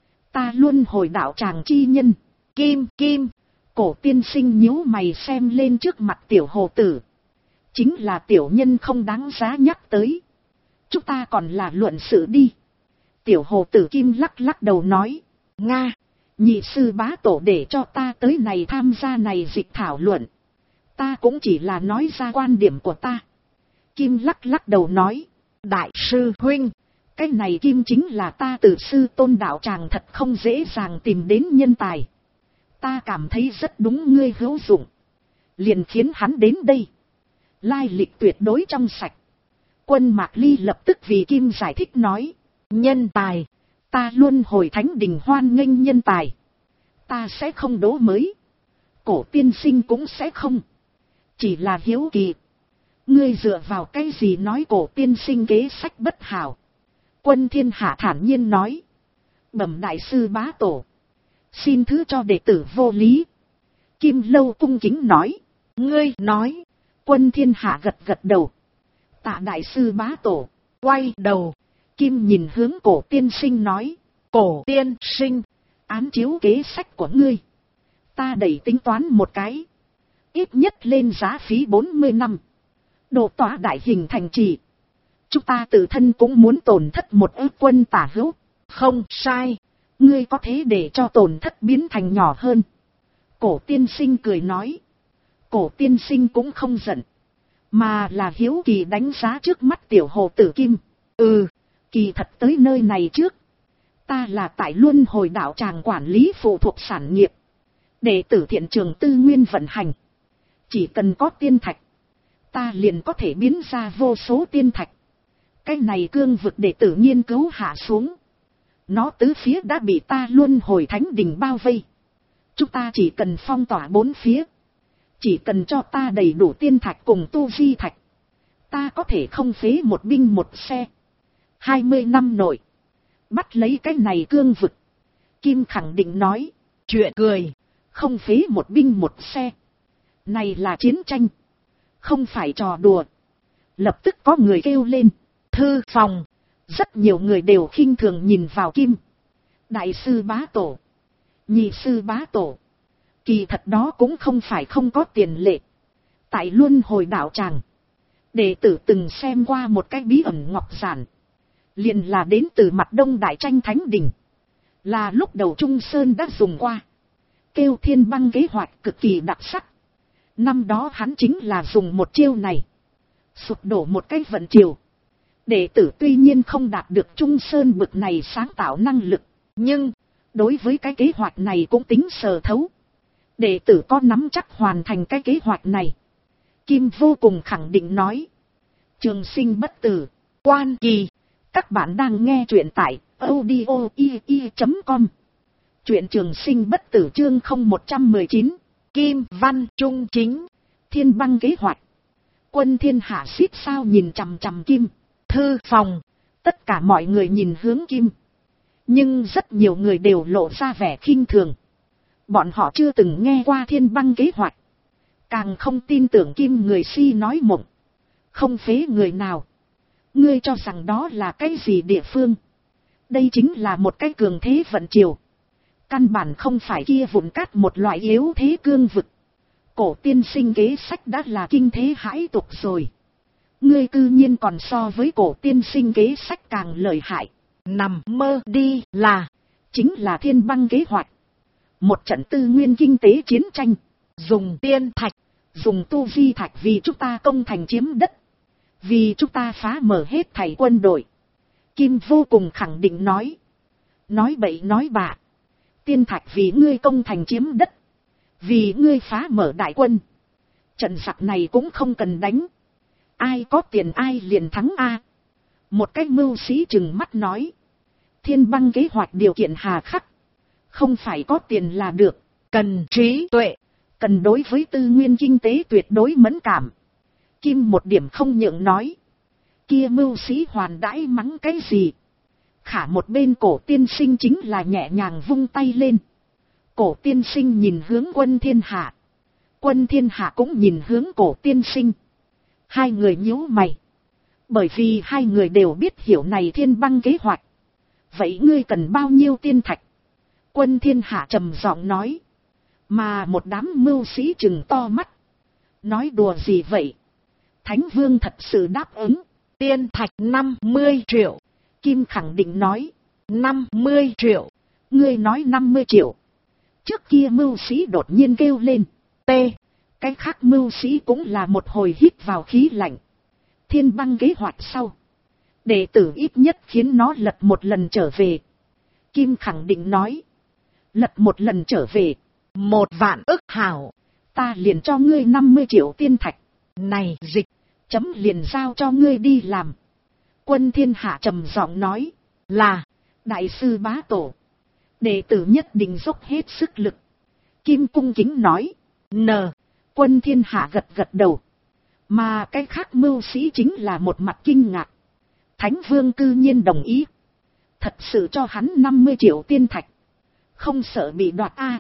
Ta luôn hồi đạo tràng chi nhân. Kim. Cổ tiên sinh nhíu mày xem lên trước mặt tiểu hồ tử. Chính là tiểu nhân không đáng giá nhắc tới. Chúng ta còn là luận sự đi. Tiểu hồ tử Kim lắc đầu nói. Nga, nhị sư bá tổ để cho ta tới này tham gia này dịch thảo luận. Ta cũng chỉ là nói ra quan điểm của ta. Kim lắc đầu nói. Đại sư huynh, cái này Kim chính là ta từ sư tôn đạo tràng thật không dễ dàng tìm đến nhân tài. Ta cảm thấy rất đúng ngươi hữu dụng. Liền khiến hắn đến đây. Lai lịch tuyệt đối trong sạch. Quân Mạc Ly lập tức vì Kim giải thích nói. Nhân tài. Ta luôn hồi thánh đình hoan nghênh nhân tài. Ta sẽ không đố mới. Cổ tiên sinh cũng sẽ không. Chỉ là hiếu kỳ. Ngươi dựa vào cái gì nói cổ tiên sinh kế sách bất hảo. Quân Thiên Hạ thản nhiên nói. Bẩm đại sư bá tổ. Xin thứ cho đệ tử vô lý. Kim Lâu cung kính nói. Ngươi nói. Quân Thiên Hạ gật đầu. Tạ đại sư bá tổ. Quay đầu. Kim nhìn hướng cổ tiên sinh nói. Cổ tiên sinh. Án chiếu kế sách của ngươi. Ta đẩy tính toán một cái. Ít nhất lên giá phí 40 năm. Độ tỏa đại hình thành trì. Chúng ta tự thân cũng muốn tổn thất một ức quân tả hữu. Không sai. Ngươi có thế để cho tổn thất biến thành nhỏ hơn. Cổ tiên sinh cười nói. Cổ tiên sinh cũng không giận. Mà là hiếu kỳ đánh giá trước mắt tiểu hồ tử Kim. Kỳ thật tới nơi này trước. Ta là tại Luân Hồi đạo tràng quản lý phụ thuộc sản nghiệp. Đệ tử thiện trường tư nguyên vận hành. Chỉ cần có tiên thạch. Ta liền có thể biến ra vô số tiên thạch. Cái này cương vực đệ tử nghiên cứu hạ xuống. Nó tứ phía đã bị ta Luân Hồi thánh đình bao vây. Chúng ta chỉ cần phong tỏa bốn phía. Chỉ cần cho ta đầy đủ tiên thạch cùng tu vi thạch. Ta có thể không phế một binh một xe. 20 năm nội. Bắt lấy cái này cương vực. Kim khẳng định nói. Chuyện cười. Không phế một binh một xe. Này là chiến tranh. Không phải trò đùa. Lập tức có người kêu lên. Thư phòng. Rất nhiều người đều khinh thường nhìn vào Kim. Đại sư bá tổ. Nhị sư bá tổ. Kỳ thật đó cũng không phải không có tiền lệ. Tại Luân Hồi đạo tràng. Đệ tử từng xem qua một cái bí ẩn ngọc giản. Liền là đến từ mặt đông đại tranh thánh đình. Là lúc đầu Trung Sơn đã dùng qua. Kêu Thiên Băng kế hoạch cực kỳ đặc sắc. Năm đó hắn chính là dùng một chiêu này. Sụp đổ một cái vận triều. Đệ tử tuy nhiên không đạt được Trung Sơn bực này sáng tạo năng lực. Nhưng, đối với cái kế hoạch này cũng tính sờ thấu. Đệ tử có nắm chắc hoàn thành cái kế hoạch này. Kim vô cùng khẳng định nói. Trường sinh bất tử. Quan kỳ. Các bạn đang nghe truyện tại audio.com. Truyện trường sinh bất tử chương 0119. Kim văn trung chính. Thiên Băng kế hoạch. Quân Thiên Hạ xít sao nhìn chằm chằm Kim. Thư phòng. Tất cả mọi người nhìn hướng Kim. Nhưng rất nhiều người đều lộ ra vẻ khinh thường. Bọn họ chưa từng nghe qua Thiên Băng kế hoạch. Càng không tin tưởng Kim người si nói mộng. Không phế người nào. Ngươi cho rằng đó là cái gì địa phương? Đây chính là một cái cường thế vận triều. Căn bản không phải kia vụn cát một loại yếu thế cương vực. Cổ tiên sinh kế sách đã là kinh thế hãi tục rồi. Ngươi cư nhiên còn so với cổ tiên sinh kế sách càng lợi hại. Nằm mơ đi là. Chính là Thiên Băng kế hoạch. Một trận tư nguyên kinh tế chiến tranh. Dùng tiên thạch. Dùng tu vi thạch vì chúng ta công thành chiếm đất. Vì chúng ta phá mở hết thảy quân đội. Kim vô cùng khẳng định nói. Nói bậy nói bạ. Tiên thạch vì ngươi công thành chiếm đất, vì ngươi phá mở đại quân. Trận giặc này cũng không cần đánh. Ai có tiền ai liền thắng a. Một cái mưu sĩ trừng mắt nói. Thiên băng kế hoạch điều kiện hà khắc. Không phải có tiền là được. Cần trí tuệ. Cần đối với tư nguyên kinh tế tuyệt đối mẫn cảm. Kim một điểm không nhượng nói. Kia mưu sĩ hoàn đãi mắng cái gì. Khả một bên cổ tiên sinh chính là nhẹ nhàng vung tay lên. Cổ tiên sinh nhìn hướng Quân Thiên Hạ. Quân Thiên Hạ cũng nhìn hướng cổ tiên sinh. Hai người nhíu mày. Bởi vì hai người đều biết hiểu này thiên băng kế hoạch. Vậy ngươi cần bao nhiêu tiên thạch? Quân Thiên Hạ trầm giọng nói. Mà một đám mưu sĩ trừng to mắt. Nói đùa gì vậy? Thánh Vương thật sự đáp ứng. Tiên thạch 50 triệu. Kim khẳng định nói. 50 triệu. Ngươi nói 50 triệu. Trước kia mưu sĩ đột nhiên kêu lên. T. Cái khác mưu sĩ cũng là một hồi hít vào khí lạnh. Thiên băng kế hoạch sau. Đệ tử ít nhất khiến nó lật một lần trở về. Kim khẳng định nói. Lật một lần trở về. 1 vạn ức hào. Ta liền cho ngươi 50 triệu tiên thạch. Này dịch. Chấm liền giao cho ngươi đi làm. Quân Thiên Hạ trầm giọng nói. Là. Đại sư bá tổ. Đệ tử nhất định dốc hết sức lực. Kim cung kính nói. N. Quân Thiên Hạ gật gật đầu. Mà cái khác mưu sĩ chính là một mặt kinh ngạc. Thánh Vương cư nhiên đồng ý. Thật sự cho hắn 50 triệu tiên thạch. Không sợ bị đoạt a.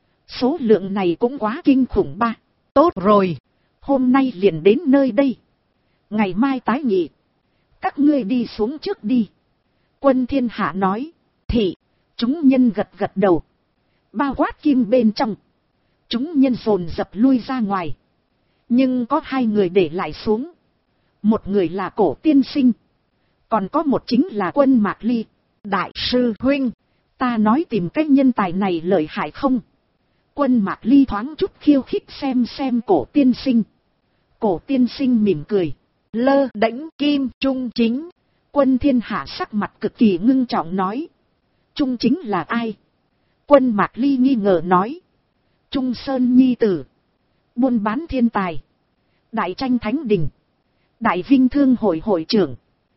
Số lượng này cũng quá kinh khủng ba. Tốt rồi. Hôm nay liền đến nơi đây. Ngày mai tái nghị. Các ngươi đi xuống trước đi. Quân Thiên Hạ nói. Thị. Chúng nhân gật gật đầu. Bao quát Kim bên trong. Chúng nhân dồn dập lui ra ngoài. Nhưng có hai người để lại xuống. Một người là cổ tiên sinh. Còn có một chính là Quân Mạc Ly. Đại sư huynh. Ta nói tìm cái nhân tài này lợi hại không? Quân Mạc Ly thoáng chút khiêu khích xem cổ tiên sinh. Cổ tiên sinh mỉm cười. Lơ đễnh Kim Trung Chính. Quân Thiên Hạ sắc mặt cực kỳ ngưng trọng nói. Trung Chính là ai? Quân Mạc Ly nghi ngờ nói. Trung Sơn nhi tử. Buôn bán thiên tài. Đại tranh thánh đình. Đại vinh thương hội hội trưởng.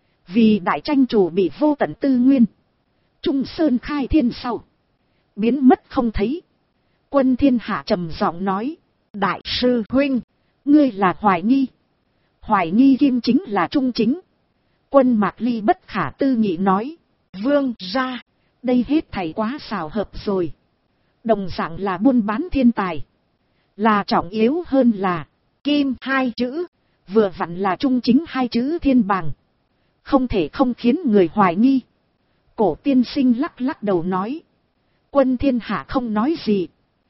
Vì đại tranh chủ bị vô tận tư nguyên. Trung Sơn khai thiên sau. Biến mất không thấy. Quân Thiên Hạ trầm giọng nói. Đại sư huynh. Ngươi là hoài nghi. Hoài nghi Kim Chính là Trung Chính. Quân Mạc Ly bất khả tư nghị nói. Vương gia. Đây hết thảy quá xào hợp rồi. Đồng dạng là buôn bán thiên tài. Là trọng yếu hơn là. Kim 2 chữ. Vừa vặn là Trung Chính 2 chữ thiên bàng. Không thể không khiến người hoài nghi. Cổ tiên sinh lắc lắc đầu nói. Quân Thiên Hạ không nói gì.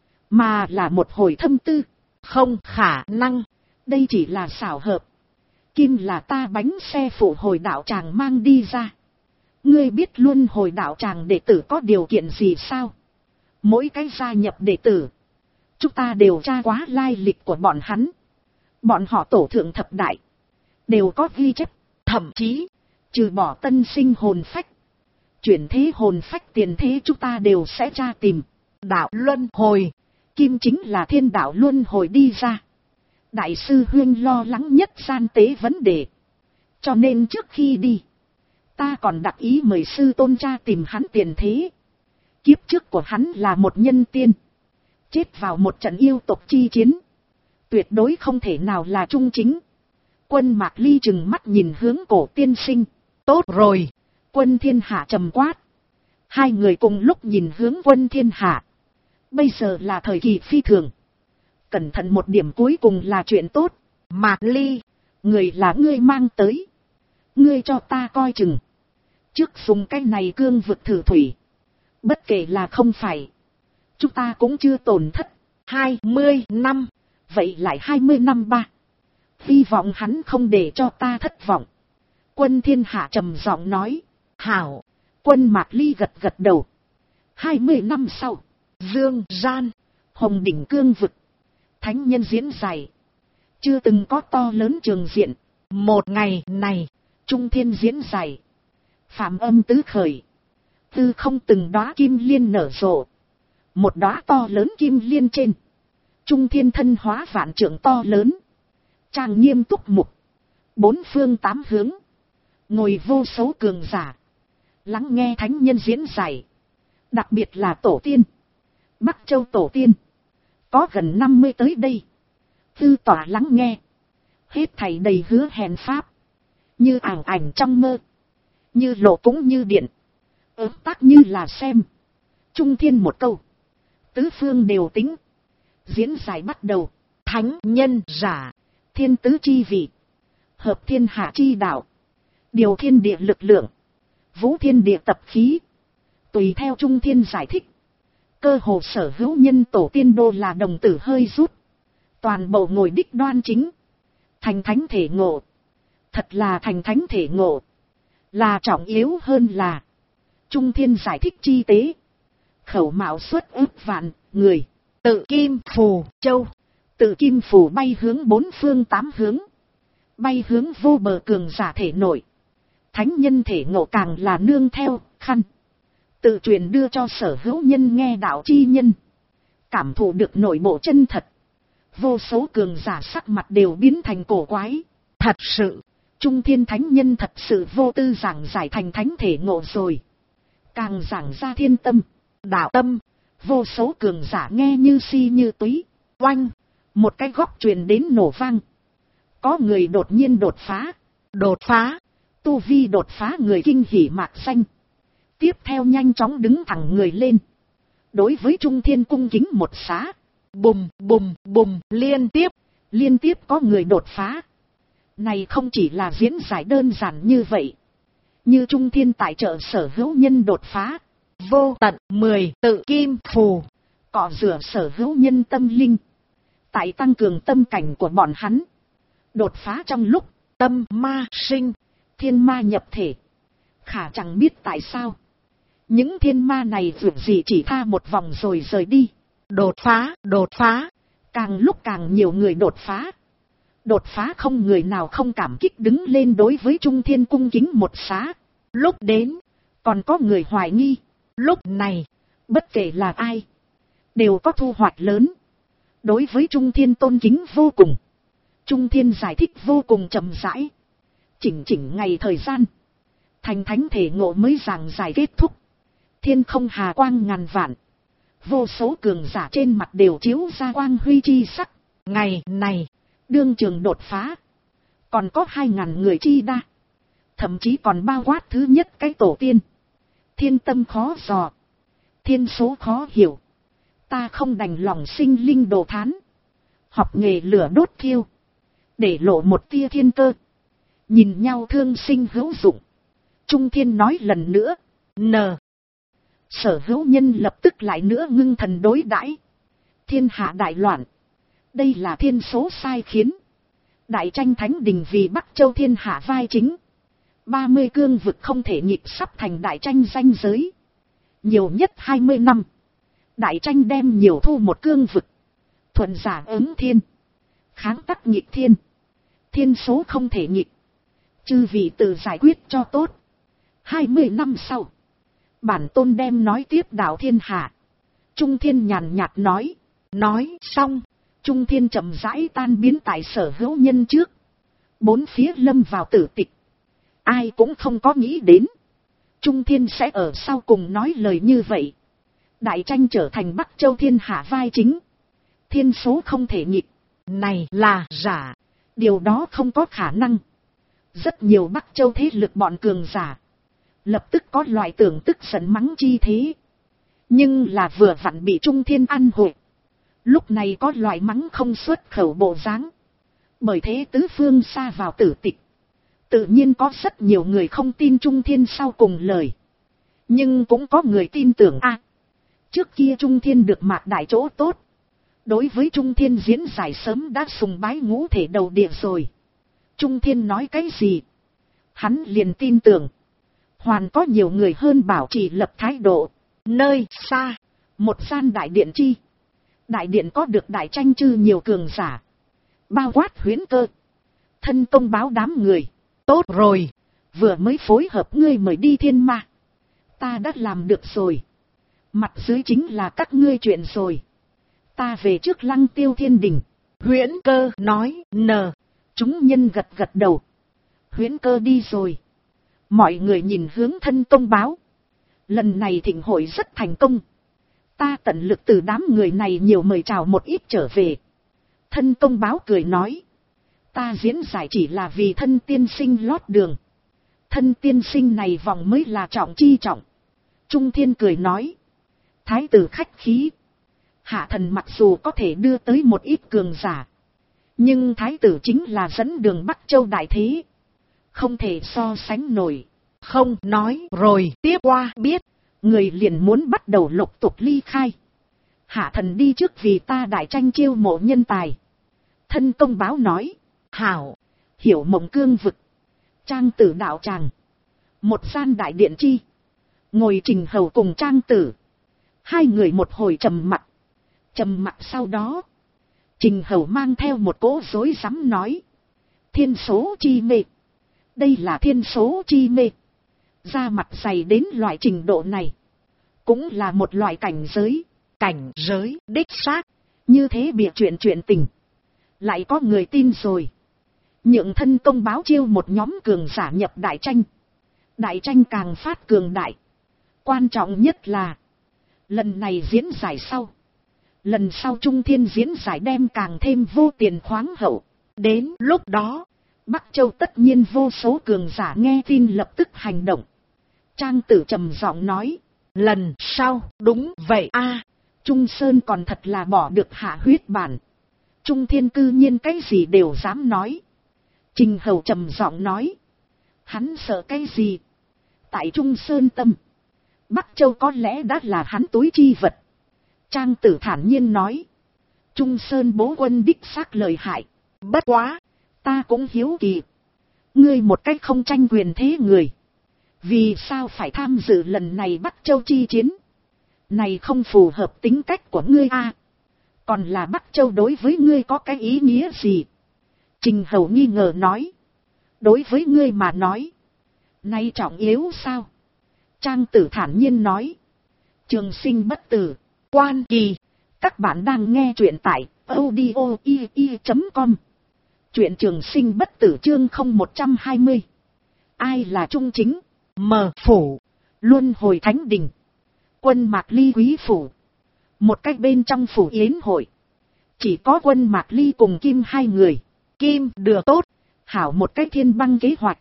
Mà là một hồi thâm tư. Không khả năng. Đây chỉ là xảo hợp. Kim là ta bánh xe phụ hồi đạo tràng mang đi ra. Ngươi biết luôn hồi đạo tràng đệ tử có điều kiện gì sao? Mỗi cái gia nhập đệ tử. Chúng ta đều tra quá lai lịch của bọn hắn. Bọn họ tổ thượng thập đại. Đều có ghi chép. Thậm chí. Trừ bỏ tân sinh hồn phách. Chuyển thế hồn phách tiền thế chúng ta đều sẽ tra tìm. Đạo luân hồi. Kim chính là thiên đạo luân hồi đi ra. Đại sư Huyên lo lắng nhất gian tế vấn đề. Cho nên trước khi đi. Ta còn đặc ý mời sư tôn tra tìm hắn tiền thế. Kiếp trước của hắn là một nhân tiên. Chết vào một trận yêu tộc chi chiến. Tuyệt đối không thể nào là Trung Chính. Quân Mạc Ly trừng mắt nhìn hướng cổ tiên sinh. Tốt rồi. Quân Thiên Hạ trầm quát. Hai người cùng lúc nhìn hướng Quân Thiên Hạ. Bây giờ là thời kỳ phi thường. Cẩn thận một điểm cuối cùng là chuyện tốt. Mạc Ly. Người là ngươi mang tới. Ngươi cho ta coi chừng. Trước dùng cái này cương vực thử thủy. Bất kể là không phải. Chúng ta cũng chưa tổn thất. 20 năm. Vậy lại 20 năm ba. Hy vọng hắn không để cho ta thất vọng. Quân Thiên Hạ trầm giọng nói. Hảo. Quân Mạc Ly gật gật đầu. 20 năm sau. Dương gian. Hồng đỉnh cương vực. Thánh nhân diễn giải. Chưa từng có to lớn trường diện. Một ngày này. Trung thiên diễn giải. Phạm âm tứ khởi. Tư không từng đóa kim liên nở rộ. Một đóa to lớn kim liên trên. Trung thiên thân hóa vạn trượng to lớn. Trang nghiêm túc mục. Bốn phương tám hướng. Ngồi vô số cường giả. Lắng nghe thánh nhân diễn giải. Đặc biệt là tổ tiên. Bắc Châu tổ tiên. Có gần 50 tới đây. Tư tỏa lắng nghe. Hết thảy đầy hứa hẹn pháp. Như ảo ảnh trong mơ. Như lộ cũng như điện. Ớt tác như là xem. Trung thiên một câu. Tứ phương đều tính. Diễn giải bắt đầu. Thánh nhân giả. Thiên tứ chi vị. Hợp thiên hạ chi đạo. Điều thiên địa lực lượng. Vũ thiên địa tập khí. Tùy theo trung thiên giải thích. Cơ hồ sở hữu nhân tổ tiên đô là đồng tử hơi rút. Toàn bộ ngồi đích đoan chính. Thành thánh thể ngộ. Thật là thành thánh thể ngộ. Là trọng yếu hơn là. Trung thiên giải thích chi tế. Khẩu mạo xuất ước vạn người. Tự kim phù châu. Tự kim phù bay hướng bốn phương tám hướng. Bay hướng vô bờ cường giả thể nội. Thánh nhân thể ngộ càng là nương theo khăn. Tự truyền đưa cho sở hữu nhân nghe đạo chi nhân. Cảm thụ được nội bộ chân thật. Vô số cường giả sắc mặt đều biến thành cổ quái. Thật sự, Trung thiên thánh nhân thật sự vô tư giảng giải thành thánh thể ngộ rồi. Càng giảng ra thiên tâm, đạo tâm. Vô số cường giả nghe như si như túy. Oanh, một cái góc truyền đến nổ vang. Có người đột nhiên đột phá. Đột phá, tu vi đột phá người kinh hỉ mạc xanh. Tiếp theo nhanh chóng đứng thẳng người lên. Đối với Trung thiên cung kính một xá. Bùm bùm bùm liên tiếp có người đột phá. Này không chỉ là diễn giải đơn giản như vậy. Như Trung thiên tài trợ sở hữu nhân đột phá. Vô tận 10 tự kim phù. Cọ rửa sở hữu nhân tâm linh. Tại tăng cường tâm cảnh của bọn hắn. Đột phá trong lúc tâm ma sinh. Thiên ma nhập thể. Khả chẳng biết tại sao. Những thiên ma này vượt gì chỉ tha một vòng rồi rời đi. Đột phá. Càng lúc càng nhiều người đột phá. Đột phá không người nào không cảm kích đứng lên đối với Trung thiên cung kính một xá. Lúc đến, còn có người hoài nghi. Lúc này, bất kể là ai, đều có thu hoạch lớn. Đối với Trung thiên tôn kính vô cùng. Trung thiên giải thích vô cùng chậm rãi. Chỉnh ngày thời gian. Thành thánh thể ngộ mới giảng giải kết thúc. Thiên không hà quang ngàn vạn. Vô số cường giả trên mặt đều chiếu ra quang huy chi sắc. Ngày này, đương trường đột phá. Còn có 2.000 người chi đa. Thậm chí còn bao quát thứ nhất cái tổ tiên. Thiên tâm khó dò. Thiên số khó hiểu. Ta không đành lòng sinh linh đồ thán. Học nghề lửa đốt thiêu. Để lộ một tia thiên cơ. Nhìn nhau thương sinh hữu dụng. Trung thiên nói lần nữa. Sở hữu nhân lập tức lại nữa ngưng thần đối đãi. Thiên hạ đại loạn. Đây là thiên số sai khiến. Đại tranh thánh đình vì Bắc Châu thiên hạ vai chính. 30 cương vực không thể nhịp sắp thành đại tranh danh giới. Nhiều nhất 20 năm. Đại tranh đem nhiều thu một cương vực. Thuận giả ứng thiên. Kháng tắc nhịp thiên. Thiên số không thể nhịp. Chư vị tự giải quyết cho tốt. 20 năm sau. Bản tôn đem nói tiếp đạo thiên hạ. Trung thiên nhàn nhạt nói. Nói xong. Trung thiên chậm rãi tan biến tại sở hữu nhân trước. Bốn phía lâm vào tử tịch. Ai cũng không có nghĩ đến. Trung thiên sẽ ở sau cùng nói lời như vậy. Đại tranh trở thành Bắc Châu thiên hạ vai chính. Thiên số không thể nhịp. Này là giả. Điều đó không có khả năng. Rất nhiều Bắc Châu thế lực bọn cường giả. Lập tức có loại tưởng tức giận mắng chi thế. Nhưng là vừa vặn bị Trung thiên ăn hội. Lúc này có loại mắng không xuất khẩu bộ dáng. Bởi thế tứ phương xa vào tử tịch. Tự nhiên có rất nhiều người không tin Trung thiên sau cùng lời. Nhưng cũng có người tin tưởng trước kia Trung thiên được mạc đại chỗ tốt. Đối với Trung thiên diễn giải sớm đã sùng bái ngũ thể đầu địa rồi. Trung thiên nói cái gì? Hắn liền tin tưởng. Hoàn có nhiều người hơn bảo trì lập thái độ. Nơi xa, một gian đại điện chi. Đại điện có được đại tranh chư nhiều cường giả. Bao quát huyễn cơ. Thân công báo đám người. Tốt rồi, vừa mới phối hợp ngươi mời đi thiên ma. Ta đã làm được rồi. Mặt dưới chính là các ngươi chuyện rồi. Ta về trước Lăng Tiêu Thiên Đình. Huyễn Cơ nói. Chúng nhân gật gật đầu. Huyễn Cơ đi rồi. Mọi người nhìn hướng Thân Công Báo. Lần này thịnh hội rất thành công. Ta tận lực từ đám người này nhiều mời chào một ít trở về. Thân Công Báo cười nói. Ta diễn giải chỉ là vì Thân tiên sinh lót đường. Thân tiên sinh này vòng mới là trọng chi trọng. Trung Thiên cười nói. Thái tử khách khí. Hạ thần mặc dù có thể đưa tới một ít cường giả. Nhưng thái tử chính là dẫn đường Bắc Châu đại thế. Không thể so sánh nổi. Không nói rồi tiếp qua biết. Người liền muốn bắt đầu lục tục ly khai. Hạ thần đi trước vì ta đại tranh chiêu mộ nhân tài. Thân Công Báo nói. Hảo. Hiểu Mộng Cương vực. Trang tử đạo tràng. Một gian đại điện chi. Ngồi Trình Hầu cùng Trang tử. Hai người một hồi trầm mặc. Trầm mặc sau đó. Trình Hầu mang theo một cỗ rối rắm nói. Thiên số chi mê. Đây là thiên số chi mê. Da mặt dày đến loại trình độ này. Cũng là một loại cảnh giới. Cảnh giới đích xác. Như thế bịa chuyện tình. Lại có người tin rồi. Nhượng Thân Công Báo chiêu một nhóm cường giả nhập đại tranh. Đại tranh càng phát cường đại. Quan trọng nhất là. Lần này diễn giải sau. Lần sau Trung Thiên diễn giải đem càng thêm vô tiền khoáng hậu. Đến lúc đó. Bắc Châu tất nhiên vô số cường giả nghe tin lập tức hành động. Trang tử trầm giọng nói. Lần sau đúng vậy a. Trung Sơn còn thật là bỏ được hạ huyết bản. Trung Thiên cư nhiên cái gì đều dám nói. Trình Hầu trầm giọng nói. Hắn sợ cái gì? Tại Trung Sơn tâm. Bắc Châu có lẽ đã là hắn túi chi vật. Trang tử thản nhiên nói. Trung Sơn bố quân đích xác lợi hại. Bất quá. Ta cũng hiếu kỳ. Ngươi một cách không tranh quyền thế người. Vì sao phải tham dự lần này Bắc Châu chi chiến? Này không phù hợp tính cách của ngươi a. Còn là Bắc Châu đối với ngươi có cái ý nghĩa gì? Trình Hầu nghi ngờ nói. Đối với ngươi mà nói. Nay trọng yếu sao? Trang tử thản nhiên nói. Trường sinh bất tử. Quan kỳ. Các bạn đang nghe truyện tại audio.com. Truyện Trường Sinh bất tử chương 0120. Ai là Trung Chính? Mở phủ. Luân hồi thánh đình. Quân Mạc Ly quý phủ. Một cách bên trong phủ yến hội. Chỉ có Quân Mạc Ly cùng Kim hai người. Kim được tốt. Hảo một cách thiên băng kế hoạch.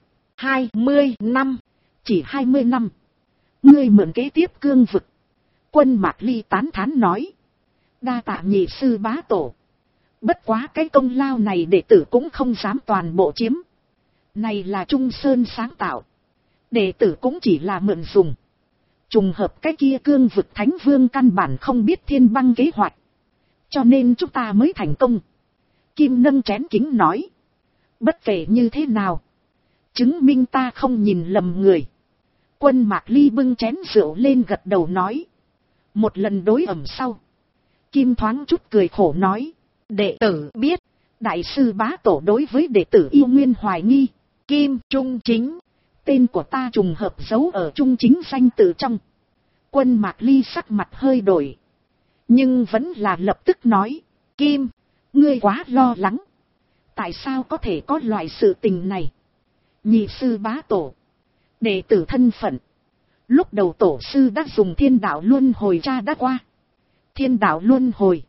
20 năm. Chỉ 20 năm. Ngươi mượn kế tiếp cương vực. Quân Mạc Ly tán thán nói. Đa tạ nhị sư bá tổ. Bất quá cái công lao này đệ tử cũng không dám toàn bộ chiếm. Này là Trung Sơn sáng tạo. Đệ tử cũng chỉ là mượn dùng. Trùng hợp cái kia cương vực thánh vương căn bản không biết thiên băng kế hoạch. Cho nên chúng ta mới thành công. Kim nâng chén kính nói. Bất kể như thế nào. Chứng minh ta không nhìn lầm người. Quân Mạc Ly bưng chén rượu lên gật đầu nói. Một lần đối ẩm sau. Kim thoáng chút cười khổ nói. Đệ tử biết. Đại sư bá tổ đối với đệ tử yêu nguyên hoài nghi. Kim Trung Chính. Tên của ta trùng hợp giấu ở Trung Chính danh tự trong. Quân Mạc Ly sắc mặt hơi đổi. Nhưng vẫn là lập tức nói. Kim, ngươi quá lo lắng. Tại sao có thể có loại sự tình này? Nhị sư bá tổ. Đệ tử thân phận. Lúc đầu tổ sư đã dùng thiên đạo luân hồi tra đã qua. Thiên đạo luân hồi.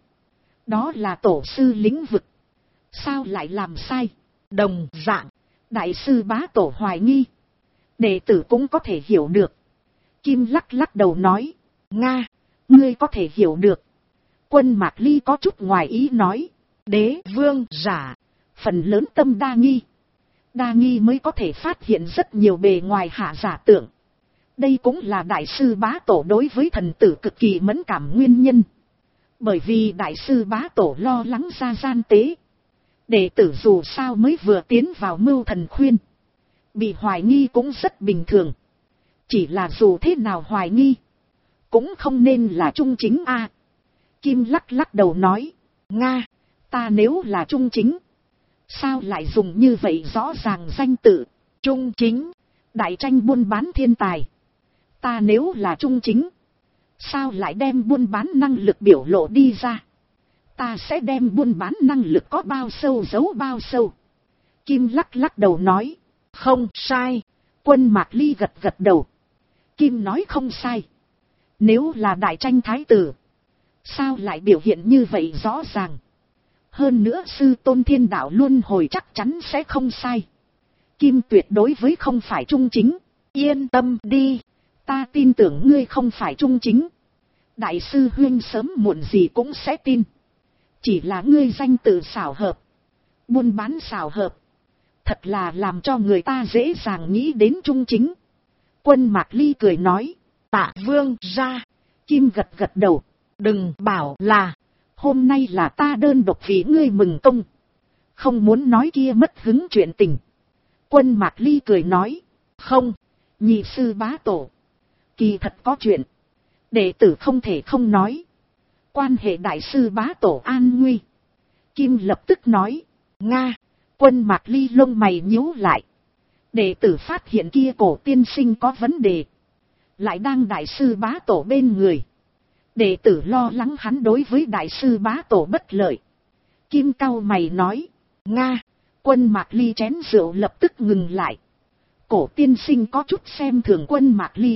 Đó là tổ sư lĩnh vực. Sao lại làm sai? Đồng dạng. Đại sư bá tổ hoài nghi. Đệ tử cũng có thể hiểu được. Kim lắc lắc đầu nói. Nga, ngươi có thể hiểu được. Quân Mạc Ly có chút ngoài ý nói. Đế vương giả. Phần lớn tâm đa nghi. Đa nghi mới có thể phát hiện rất nhiều bề ngoài hạ giả tưởng. Đây cũng là đại sư bá tổ đối với thần tử cực kỳ mẫn cảm nguyên nhân. Bởi vì đại sư bá tổ lo lắng ra gian tế. Đệ tử dù sao mới vừa tiến vào mưu thần khuyên. Bị hoài nghi cũng rất bình thường. Chỉ là dù thế nào hoài nghi. Cũng không nên là Trung Chính a. Kim lắc lắc đầu nói. Nga, ta nếu là Trung Chính. Sao lại dùng như vậy rõ ràng danh tự. Trung Chính. Đại tranh buôn bán thiên tài. Ta nếu là Trung Chính. Sao lại đem buôn bán năng lực biểu lộ đi ra? Ta sẽ đem buôn bán năng lực có bao sâu giấu bao sâu. Kim lắc lắc đầu nói. Không sai. Quân Mạc Ly gật gật đầu. Kim nói không sai. Nếu là đại tranh thái tử, sao lại biểu hiện như vậy rõ ràng? Hơn nữa sư tôn thiên đạo luân hồi chắc chắn sẽ không sai. Kim tuyệt đối với không phải trung chính. Yên tâm đi. Ta tin tưởng ngươi không phải trung chính. Đại sư huynh sớm muộn gì cũng sẽ tin. Chỉ là ngươi danh tự xảo hợp, buôn bán xảo hợp, thật là làm cho người ta dễ dàng nghĩ đến trung chính. Quân Mạc Ly cười nói. Tạ vương ra. Kim gật gật đầu. Đừng bảo là. Hôm nay là ta đơn độc vì ngươi mừng công. Không muốn nói kia mất hứng chuyện tình. Quân Mạc Ly cười nói. Không, nhị sư bá tổ. Kỳ thật có chuyện. Đệ tử không thể không nói. Quan hệ đại sư bá tổ an nguy. Kim lập tức nói. Nga. Quân Mạc Ly lông mày nhíu lại. Đệ tử phát hiện kia cổ tiên sinh có vấn đề. Lại đang đại sư bá tổ bên người. Đệ tử lo lắng hắn đối với đại sư bá tổ bất lợi. Kim cau mày nói. Nga. Quân Mạc Ly chén rượu lập tức ngừng lại. Cổ tiên sinh có chút xem thường quân Mạc Ly.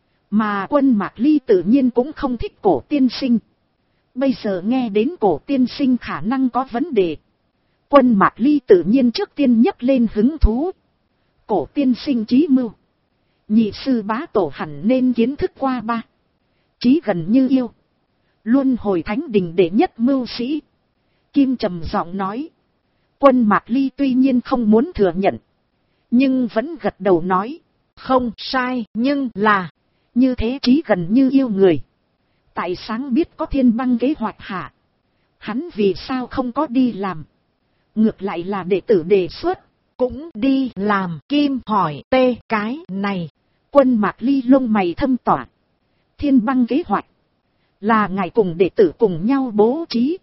Mà quân Mạc Ly tự nhiên cũng không thích cổ tiên sinh. Bây giờ nghe đến cổ tiên sinh khả năng có vấn đề. Quân Mạc Ly tự nhiên trước tiên nhấc lên hứng thú. Cổ tiên sinh trí mưu. Nhị sư bá tổ hẳn nên kiến thức qua ba. Chí gần như yêu. Luân hồi thánh đình đệ nhất mưu sĩ. Kim trầm giọng nói. Quân Mạc Ly tuy nhiên không muốn thừa nhận. Nhưng vẫn gật đầu nói. Không sai, nhưng là. Như thế chí gần như yêu người. Tại sáng biết có thiên băng kế hoạch hạ. Hắn vì sao không có đi làm. Ngược lại là đệ tử đề xuất. Cũng đi làm. Kim hỏi cái này. Quân Mạc Ly lông mày thâm tỏa. Thiên băng kế hoạch. Là ngài cùng đệ tử cùng nhau bố trí.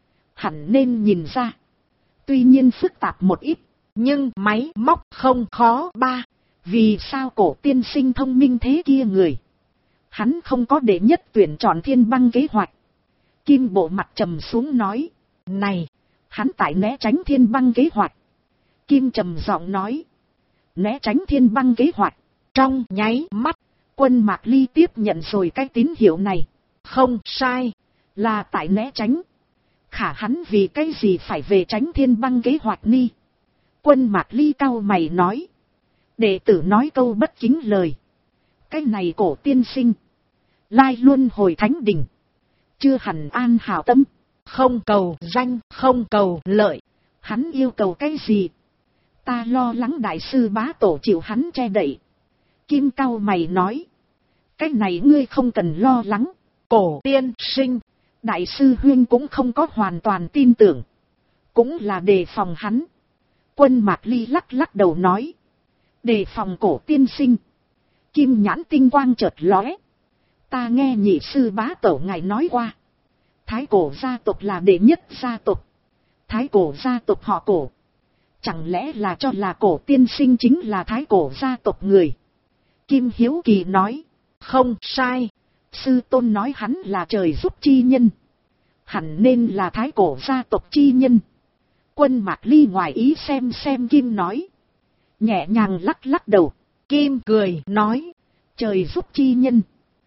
Hẳn nên nhìn ra. Tuy nhiên phức tạp một ít. Nhưng máy móc không khó ba. Vì sao cổ tiên sinh thông minh thế kia người. Hắn không có đệ nhất tuyển chọn thiên băng kế hoạch. Kim bộ mặt trầm xuống nói. Này. Hắn tại né tránh thiên băng kế hoạch. Kim trầm giọng nói. Né tránh thiên băng kế hoạch. Trong nháy mắt. Quân Mạc Ly tiếp nhận rồi cái tín hiệu này. Không sai. Là tại né tránh. Khả hắn vì cái gì phải về tránh thiên băng kế hoạch ni. Quân Mạc Ly cau mày nói. Đệ tử nói câu bất kính lời. Cái này cổ tiên sinh. Lai luân hồi thánh đình. Chưa hẳn an hảo tâm. Không cầu danh, không cầu lợi. Hắn yêu cầu cái gì? Ta lo lắng đại sư bá tổ chịu hắn che đậy. Kim cau mày nói. Cái này ngươi không cần lo lắng. Cổ tiên sinh. Đại sư huyên cũng không có hoàn toàn tin tưởng. Cũng là đề phòng hắn. Quân Mạc Ly lắc lắc đầu nói. Đề phòng cổ tiên sinh. Kim nhãn tinh quang chợt lóe. Ta nghe nhị sư bá tổ ngài nói qua. Thái cổ gia tộc là đệ nhất gia tộc. Thái cổ gia tộc họ cổ. Chẳng lẽ là cho là cổ tiên sinh chính là thái cổ gia tộc người. Kim hiếu kỳ nói. Không sai. Sư tôn nói hắn là trời giúp chi nhân. Hẳn nên là thái cổ gia tộc chi nhân. Quân Mạc Ly ngoài ý xem Kim nói. Nhẹ nhàng lắc lắc đầu. Kim cười nói. Trời giúp chi nhân.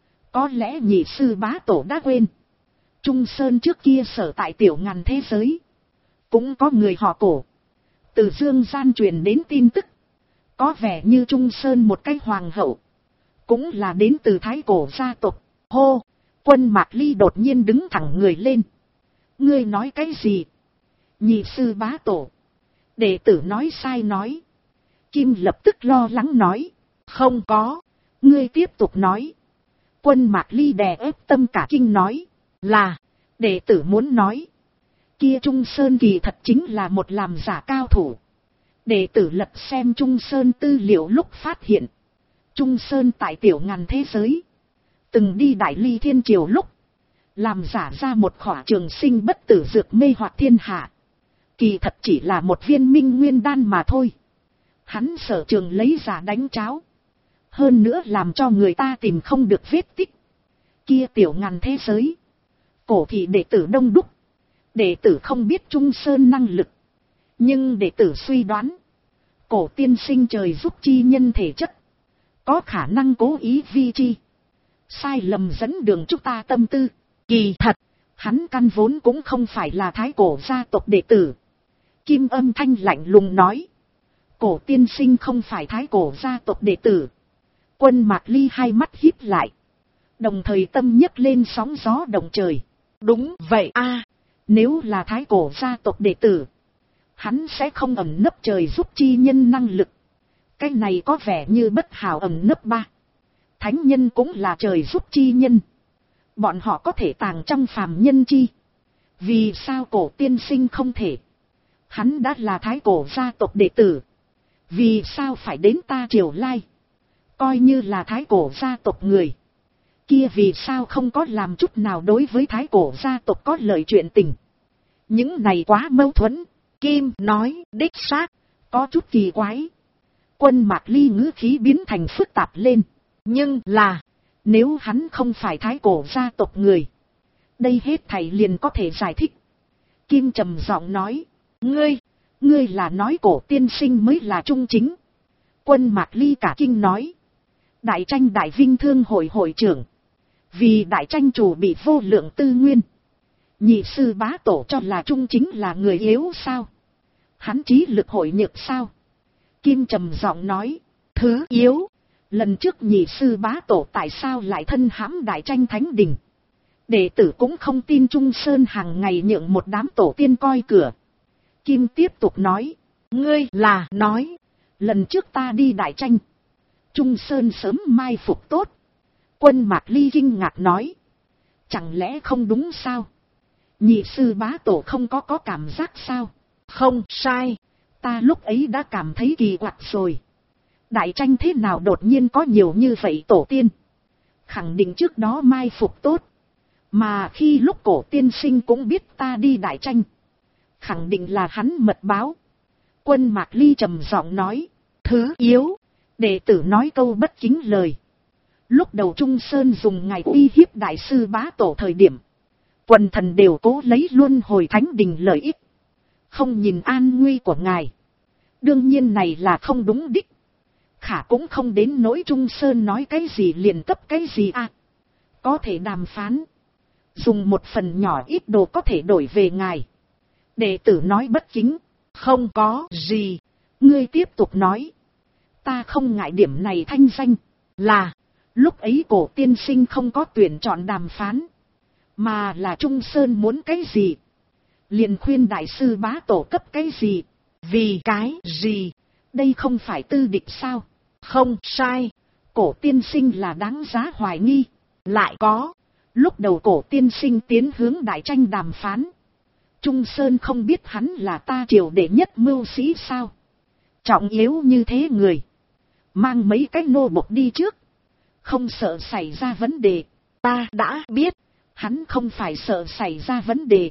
Có lẽ nhị sư bá tổ đã quên. Trung Sơn trước kia sở tại tiểu ngàn thế giới. Cũng có người họ cổ. Từ dương gian truyền đến tin tức. Có vẻ như Trung Sơn một cái hoàng hậu. Cũng là đến từ thái cổ gia tộc. Hô! Quân Mạc Ly đột nhiên đứng thẳng người lên. Ngươi nói cái gì? Nhị sư bá tổ. Đệ tử nói sai nói. Kim lập tức lo lắng nói. Không có. Ngươi tiếp tục nói. Quân Mạc Ly đè ép tâm cả kinh nói. Là. Đệ tử muốn nói. Kia Trung Sơn kỳ thật chính là một làm giả cao thủ. Đệ tử lật xem Trung Sơn tư liệu lúc phát hiện. Trung Sơn tại tiểu ngàn thế giới. Từng đi Đại Ly Thiên Triều lúc. Làm giả ra một khỏa trường sinh bất tử dược mê hoặc thiên hạ. Kỳ thật chỉ là một viên minh nguyên đan mà thôi. Hắn sở trường lấy giả đánh cháo. Hơn nữa làm cho người ta tìm không được vết tích. Kia tiểu ngàn thế giới. Cổ thị đệ tử đông đúc. Đệ tử không biết Trung Sơn năng lực. Nhưng đệ tử suy đoán. Cổ tiên sinh trời giúp chi nhân thể chất. Có khả năng cố ý vi chi. Sai lầm dẫn đường chúng ta tâm tư. Kỳ thật. Hắn căn vốn cũng không phải là thái cổ gia tộc đệ tử. Kim âm thanh lạnh lùng nói. Cổ tiên sinh không phải thái cổ gia tộc đệ tử. Quân Mạc Ly hai mắt híp lại. Đồng thời tâm nhấc lên sóng gió động trời. Đúng vậy a, nếu là thái cổ gia tộc đệ tử. Hắn sẽ không ẩn nấp trời giúp chi nhân năng lực. Cái này có vẻ như bất hảo ẩn nấp ba. Thánh nhân cũng là trời giúp chi nhân. Bọn họ có thể tàng trong phàm nhân chi. Vì sao cổ tiên sinh không thể? Hắn đã là thái cổ gia tộc đệ tử. Vì sao phải đến ta Triều Lai? Coi như là thái cổ gia tộc người. Kia vì sao không có làm chút nào đối với thái cổ gia tộc có lợi chuyện tình? Những này quá mâu thuẫn. Kim nói đích xác. Có chút kỳ quái. Quân Mạc Ly ngữ khí biến thành phức tạp lên. Nhưng là. Nếu hắn không phải thái cổ gia tộc người. Đây hết thảy liền có thể giải thích. Kim trầm giọng nói. Ngươi là nói cổ tiên sinh mới là trung chính. Quân Mạc Ly cả kinh nói. Đại tranh đại vinh thương hội hội trưởng. Vì đại tranh chủ bị vô lượng tư nguyên. Nhị sư bá tổ cho là trung chính là người yếu sao? Hắn trí lực hội nhược sao? Kim trầm giọng nói. Thứ yếu. Lần trước nhị sư bá tổ tại sao lại thân hãm đại tranh thánh đình? Đệ tử cũng không tin Trung Sơn hàng ngày nhượng một đám tổ tiên coi cửa. Kim tiếp tục nói. Ngươi là nói. Lần trước ta đi đại tranh. Trung Sơn sớm mai phục tốt. Quân Mạc Ly kinh ngạc nói. Chẳng lẽ không đúng sao? Nhị sư bá tổ không có cảm giác sao? Không sai. Ta lúc ấy đã cảm thấy kỳ quặc rồi. Đại tranh thế nào đột nhiên có nhiều như vậy tổ tiên? Khẳng định trước đó mai phục tốt. Mà khi lúc cổ tiên sinh cũng biết ta đi đại tranh. Khẳng định là hắn mật báo. Quân Mạc Ly trầm giọng nói. Thứ yếu. Đệ tử nói câu bất kính lời. Lúc đầu Trung Sơn dùng ngày uy hiếp đại sư bá tổ thời điểm. Quần thần đều cố lấy luân hồi thánh đình lợi ích. Không nhìn an nguy của ngài. Đương nhiên này là không đúng đích. Khả cũng không đến nỗi Trung Sơn nói cái gì liền cấp cái gì à. Có thể đàm phán. Dùng một phần nhỏ ít đồ có thể đổi về ngài. Đệ tử nói bất kính. Không có gì. Ngươi tiếp tục nói. Ta không ngại điểm này thanh danh. Là. Lúc ấy cổ tiên sinh không có tuyển chọn đàm phán. Mà là Trung Sơn muốn cái gì. Liền khuyên đại sư bá tổ cấp cái gì. Vì cái gì. Đây không phải tư địch sao? Không sai. Cổ tiên sinh là đáng giá hoài nghi. Lại có. Lúc đầu cổ tiên sinh tiến hướng đại tranh đàm phán. Trung Sơn không biết hắn là ta triều đệ nhất mưu sĩ sao? Trọng yếu như thế người. Mang mấy cái nô bộc đi trước. Không sợ xảy ra vấn đề. Ta đã biết. Hắn không phải sợ xảy ra vấn đề.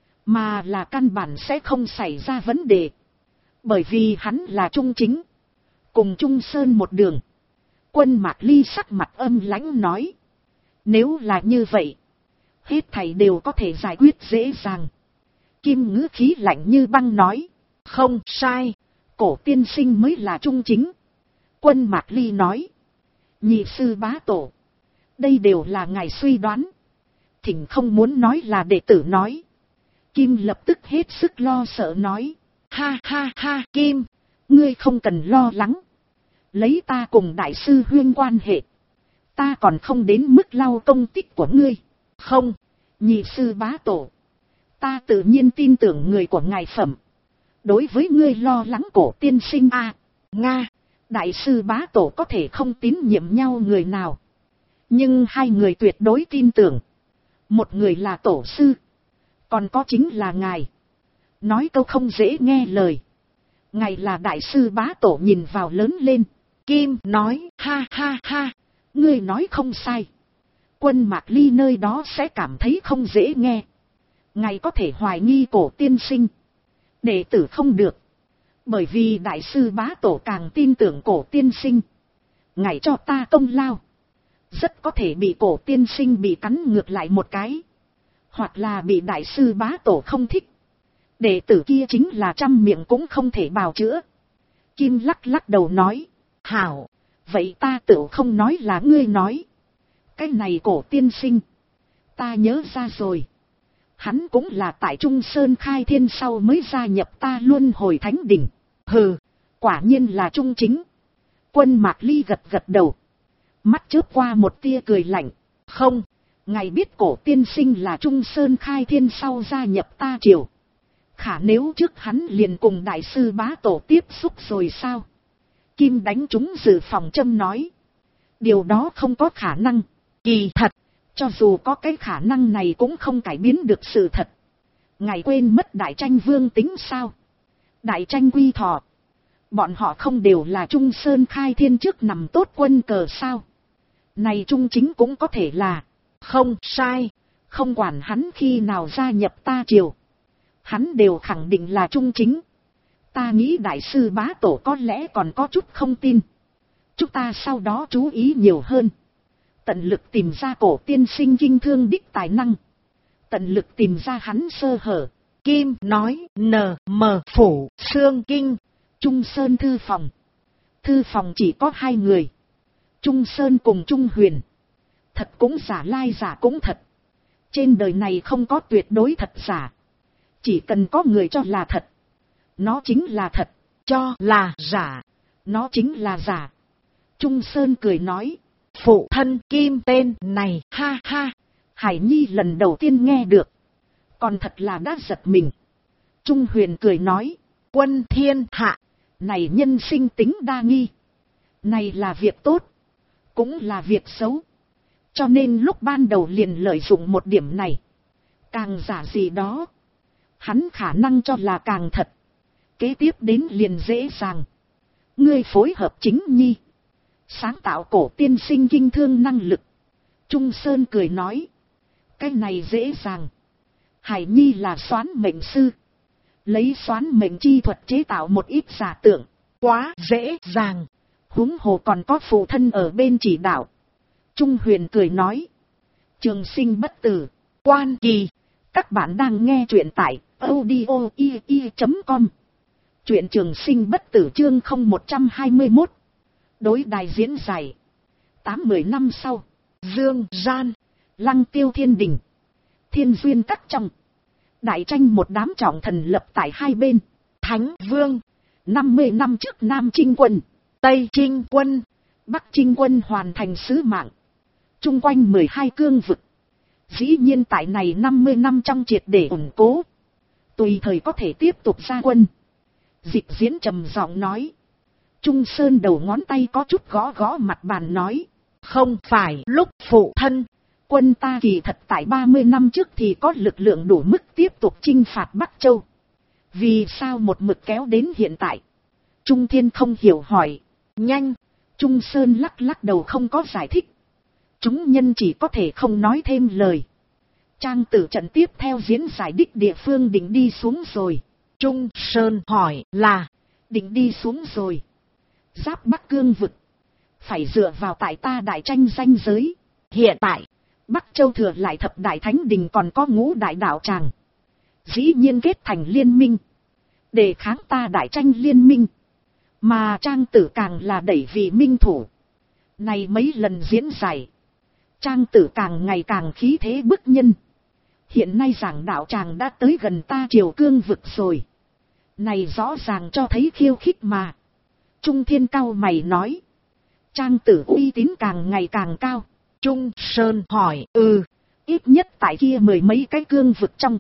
Mà là căn bản sẽ không xảy ra vấn đề. Bởi vì hắn là trung chính. Cùng Trung Sơn một đường. Quân Mạc Ly sắc mặt âm lãnh nói. Nếu là như vậy. Hết thảy đều có thể giải quyết dễ dàng. Kim ngữ khí lạnh như băng nói. Không sai. Cổ tiên sinh mới là trung chính. Quân Mạc Ly nói. Nhị sư bá tổ. Đây đều là ngài suy đoán. Thỉnh không muốn nói là đệ tử nói. Kim lập tức hết sức lo sợ nói. Ha ha ha Kim. Ngươi không cần lo lắng. Lấy ta cùng đại sư huyên quan hệ. Ta còn không đến mức lau công tích của ngươi. Không. Nhị sư bá tổ. Ta tự nhiên tin tưởng người của ngài phẩm. Đối với ngươi lo lắng cổ tiên sinh a. Nga. Đại sư bá tổ có thể không tín nhiệm nhau người nào. Nhưng hai người tuyệt đối tin tưởng. Một người là tổ sư. Còn có chính là ngài. Nói câu không dễ nghe lời. Ngài là đại sư bá tổ nhìn vào lớn lên. Kim nói ha ha ha. Ngươi nói không sai. Quân Mạc Ly nơi đó sẽ cảm thấy không dễ nghe. Ngài có thể hoài nghi cổ tiên sinh. Đệ tử không được. Bởi vì đại sư bá tổ càng tin tưởng cổ tiên sinh. Ngài cho ta công lao. rất có thể bị cổ tiên sinh bị cắn ngược lại một cái, hoặc là bị đại sư bá tổ không thích. Đệ tử kia chính là trăm miệng cũng không thể bào chữa. Kim lắc lắc đầu nói, hảo, vậy ta tự không nói là ngươi nói. Cái này cổ tiên sinh, ta nhớ ra rồi. Hắn cũng là tại Trung Sơn khai thiên sau mới gia nhập ta Luân Hồi Thánh Đỉnh. Hừ, quả nhiên là trung chính. Quân Mạc Ly gật gật đầu, mắt chớp qua một tia cười lạnh. Không, ngài biết cổ tiên sinh là Trung Sơn khai thiên sau gia nhập ta triều. Khả nếu trước hắn liền cùng đại sư bá tổ tiếp xúc rồi sao? Kim đánh trúng dự phòng châm nói. Điều đó không có khả năng. Kỳ thật, cho dù có cái khả năng này cũng không cải biến được sự thật. Ngài quên mất Đại Tranh Vương tính sao? Đại Tranh Quy Thọ, bọn họ không đều là Trung Sơn khai thiên trước nằm tốt quân cờ sao? Này Trung chính cũng có thể là. Không sai, không quản hắn khi nào gia nhập ta triều, hắn đều khẳng định là trung chính. Ta nghĩ đại sư bá tổ có lẽ còn có chút không tin. Chúng ta sau đó chú ý nhiều hơn, tận lực tìm ra cổ tiên sinh kinh thương đích tài năng, tận lực tìm ra hắn sơ hở. Kim nói, N.M. Phủ, Xương Kinh, Trung Sơn thư phòng. Thư phòng chỉ có 2 người, Trung Sơn cùng Trung Huyền. Thật cũng giả, lai giả cũng thật. Trên đời này không có tuyệt đối thật giả. Chỉ cần có người cho là thật, nó chính là thật. Cho là giả, nó chính là giả. Trung Sơn cười nói, phụ thân Kim tên này, ha ha. Hải Nhi lần đầu tiên nghe được, còn thật là đã giật mình. Trung Huyền cười nói, quân thiên hạ, này nhân sinh tính đa nghi. Này là việc tốt, cũng là việc xấu. Cho nên lúc ban đầu liền lợi dụng một điểm này. Càng giả gì đó, hắn khả năng cho là càng thật. Kế tiếp đến liền dễ dàng. Ngươi phối hợp chính nhi, sáng tạo cổ tiên sinh kinh thương năng lực. Trung Sơn cười nói, cái này dễ dàng. Hải Nhi là xoán mệnh sư, lấy xoán mệnh chi thuật chế tạo một ít giả tượng, quá dễ dàng. Huống hồ còn có phụ thân ở bên chỉ đạo. Trung Huyền cười nói, trường sinh bất tử, Quan Kỳ. Các bạn đang nghe truyện tại audio.com. Truyện trường sinh bất tử chương 0121. Đối đài diễn giải. 8-10 năm sau, Dương Gian, Lăng Tiêu Thiên Đình, Thiên Duyên Các trong, Đại Tranh một đám trọng thần lập tại hai bên. Thánh Vương, 50 năm trước Nam Chinh Quân, Tây Chinh Quân, Bắc Chinh Quân hoàn thành sứ mạng, chung quanh 12 cương vực. Dĩ nhiên tại này 50 năm trong triệt để ủng cố, tùy thời có thể tiếp tục ra quân. Dịch Diễn trầm giọng nói. Trung Sơn đầu ngón tay có chút gõ gõ mặt bàn nói, không phải lúc phụ thân. Quân ta kỳ thật tại 30 năm trước thì có lực lượng đủ mức tiếp tục chinh phạt Bắc Châu. Vì sao một mực kéo đến hiện tại? Trung Thiên không hiểu hỏi. Nhanh. Trung Sơn lắc lắc đầu không có giải thích. Chúng nhân chỉ có thể không nói thêm lời. Trang tử trận tiếp theo diễn giải đích địa phương định đi xuống rồi. Trung Sơn hỏi là, định đi xuống rồi. Giáp Bắc cương vực, phải dựa vào tại ta Đại Tranh ranh giới. Hiện tại, Bắc Châu thừa lại thập đại thánh đình còn có ngũ đại đạo tràng. Dĩ nhiên kết thành liên minh, để kháng ta Đại Tranh liên minh. Mà Trang tử càng là đẩy vì minh thủ. Này mấy lần diễn giải, Trang tử càng ngày càng khí thế bức nhân. Hiện nay giảng đạo tràng đã tới gần ta triều cương vực rồi. Này rõ ràng cho thấy khiêu khích mà. Trung Thiên cao mày nói. Trang tử uy tín càng ngày càng cao. Trung Sơn hỏi, ít nhất tại kia 10 mấy cái cương vực trong,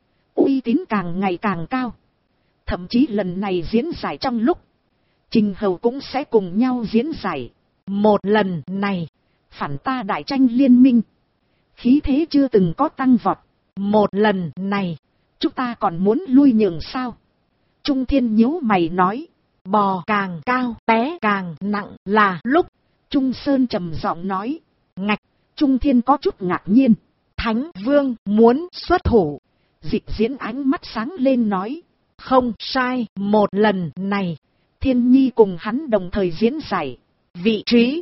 uy tín càng ngày càng cao. Thậm chí lần này diễn giải trong lúc, Trình Hầu cũng sẽ cùng nhau diễn giải. Một lần này, phản ta Đại Tranh liên minh, khí thế chưa từng có tăng vọt. Một lần này, chúng ta còn muốn lui nhường sao? Trung Thiên nhíu mày nói. Bò càng cao té càng nặng là lúc. Trung Sơn trầm giọng nói. Ngạch. Trung Thiên có chút ngạc nhiên. Thánh Vương muốn xuất thủ. Dịch Diễn ánh mắt sáng lên nói. Không sai, một lần này, Thiên Nhi cùng hắn đồng thời diễn giải. Vị trí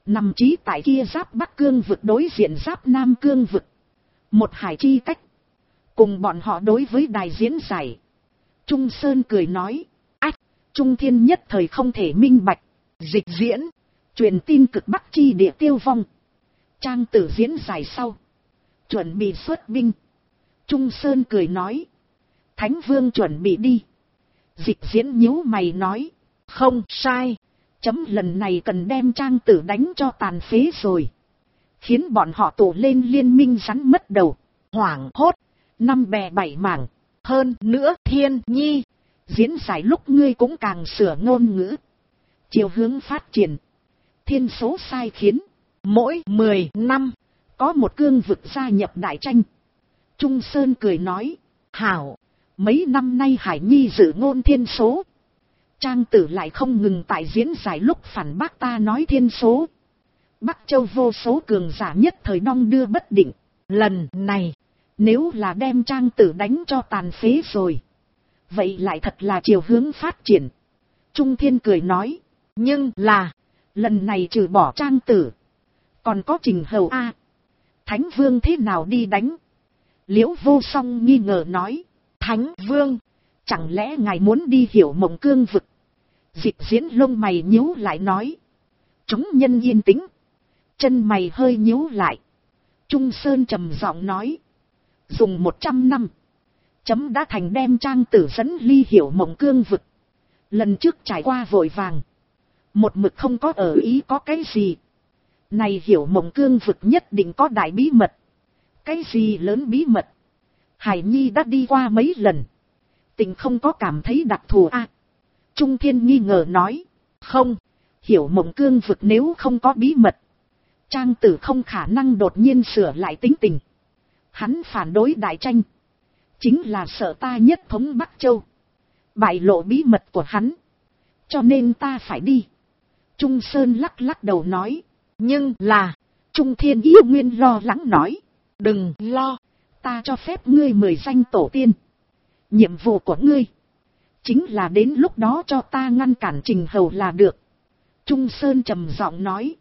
nằm trí tại kia giáp Bắc cương vực đối diện giáp Nam cương vực. Một hải chi cách. Cùng bọn họ đối với đài diễn giải. Trung Sơn cười nói. Ách, Trung Thiên nhất thời không thể minh bạch. Dịch diễn, truyền tin cực Bắc chi địa tiêu vong. Trang tử diễn giải sau. Chuẩn bị xuất binh. Trung Sơn cười nói. Thánh Vương chuẩn bị đi. Dịch diễn nhíu mày nói. Không sai. Chấm lần này cần đem Trang tử đánh cho tàn phế rồi. Khiến bọn họ tụ lên liên minh rắn mất đầu. Hoảng hốt. Năm bè bảy mảng. Hơn nữa Thiên Nhi. Diễn giải lúc ngươi cũng càng sửa ngôn ngữ. Chiều hướng phát triển. Thiên số sai khiến. Mỗi 10 năm. Có một cương vực gia nhập đại tranh. Trung Sơn cười nói. Hảo. Mấy năm nay Hải Nhi dự ngôn thiên số. Trang tử lại không ngừng tại diễn giải lúc phản bác ta nói thiên số. Bắc Châu vô số cường giả nhất thời đong đưa bất định. Lần này, nếu là đem Trang tử đánh cho tàn phế rồi. Vậy lại thật là chiều hướng phát triển. Trung Thiên cười nói. Nhưng là, lần này trừ bỏ Trang tử. Còn có Trình Hầu A. Thánh Vương thế nào đi đánh? Liễu Vô Song nghi ngờ nói. Thánh Vương, chẳng lẽ ngài muốn đi Hiểu Mộng cương vực? Dịch diễn lông mày nhíu lại nói. Chúng nhân yên tĩnh. Chân mày hơi nhíu lại. Trung Sơn trầm giọng nói. Dùng 100 năm. Chấm đã thành đem Trang tử dẫn ly Hiểu Mộng cương vực. Lần trước trải qua vội vàng. Một mực không có ở ý có cái gì. Này Hiểu Mộng cương vực nhất định có đại bí mật. Cái gì lớn bí mật? Hải Nhi đã đi qua mấy lần. Tình không có cảm thấy đặc thù a. Trung Thiên nghi ngờ nói. Không, Hiểu Mộng cương vực nếu không có bí mật. Trang tử không khả năng đột nhiên sửa lại tính tình. Hắn phản đối đại tranh. Chính là sợ ta nhất thống Bắc Châu. Bại lộ bí mật của hắn. Cho nên ta phải đi. Trung Sơn lắc lắc đầu nói. Nhưng là, Trung Thiên yêu nguyên lo lắng nói. Đừng lo, ta cho phép ngươi 10 danh tổ tiên. Nhiệm vụ của ngươi chính là đến lúc đó cho ta ngăn cản Trình Hầu là được. Trung Sơn trầm giọng nói.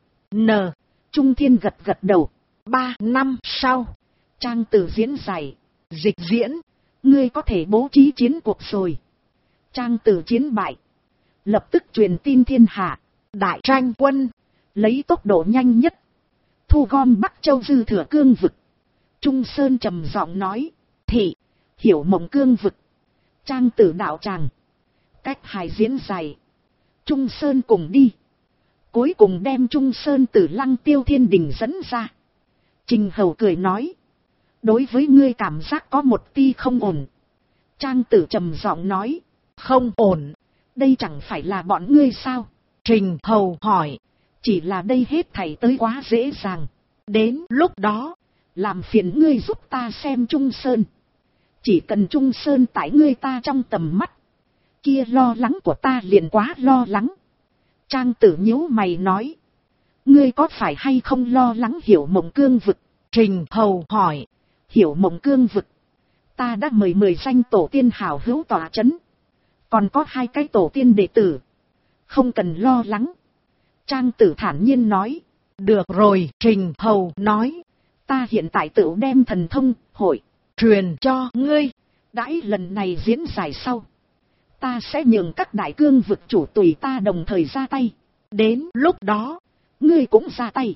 Trung Thiên gật gật đầu. 3 năm sau, Trang tử diễn giải. Dịch diễn, ngươi có thể bố trí chiến cuộc rồi. Trang tử chiến bại. Lập tức truyền tin thiên hạ. Đại tranh quân, lấy tốc độ nhanh nhất. Thu gom Bắc Châu dư thừa cương vực. Trung Sơn trầm giọng nói. Thị, Hiểu Mộng cương vực. Trang tử đạo tràng. Cách hài diễn giải. Trung Sơn cùng đi. Cuối cùng đem Trung Sơn từ Lăng Tiêu Thiên Đình dẫn ra. Trình Hầu cười nói. Đối với ngươi cảm giác có một ti không ổn. Trang tử trầm giọng nói. Không ổn. Đây chẳng phải là bọn ngươi sao? Trình Hầu hỏi. Chỉ là đây hết thảy tới quá dễ dàng. Đến lúc đó, làm phiền ngươi giúp ta xem Trung Sơn. Chỉ cần Trung Sơn tại ngươi ta trong tầm mắt. Kia lo lắng của ta liền quá lo lắng. Trang tử nhíu mày nói. Ngươi có phải hay không lo lắng Hiểu Mộng cương vực? Trình Hầu hỏi. Hiểu Mộng cương vực. Ta đã mời 10 danh tổ tiên hảo hữu tọa chấn. Còn có 2 cái tổ tiên đệ tử. Không cần lo lắng. Trang tử thản nhiên nói. Được rồi, Trình Hầu nói. Ta hiện tại tự đem thần thông, hội, truyền cho ngươi. Đãi lần này diễn giải sau. Ta sẽ nhường các đại cương vực chủ tùy ta đồng thời ra tay. Đến lúc đó, ngươi cũng ra tay.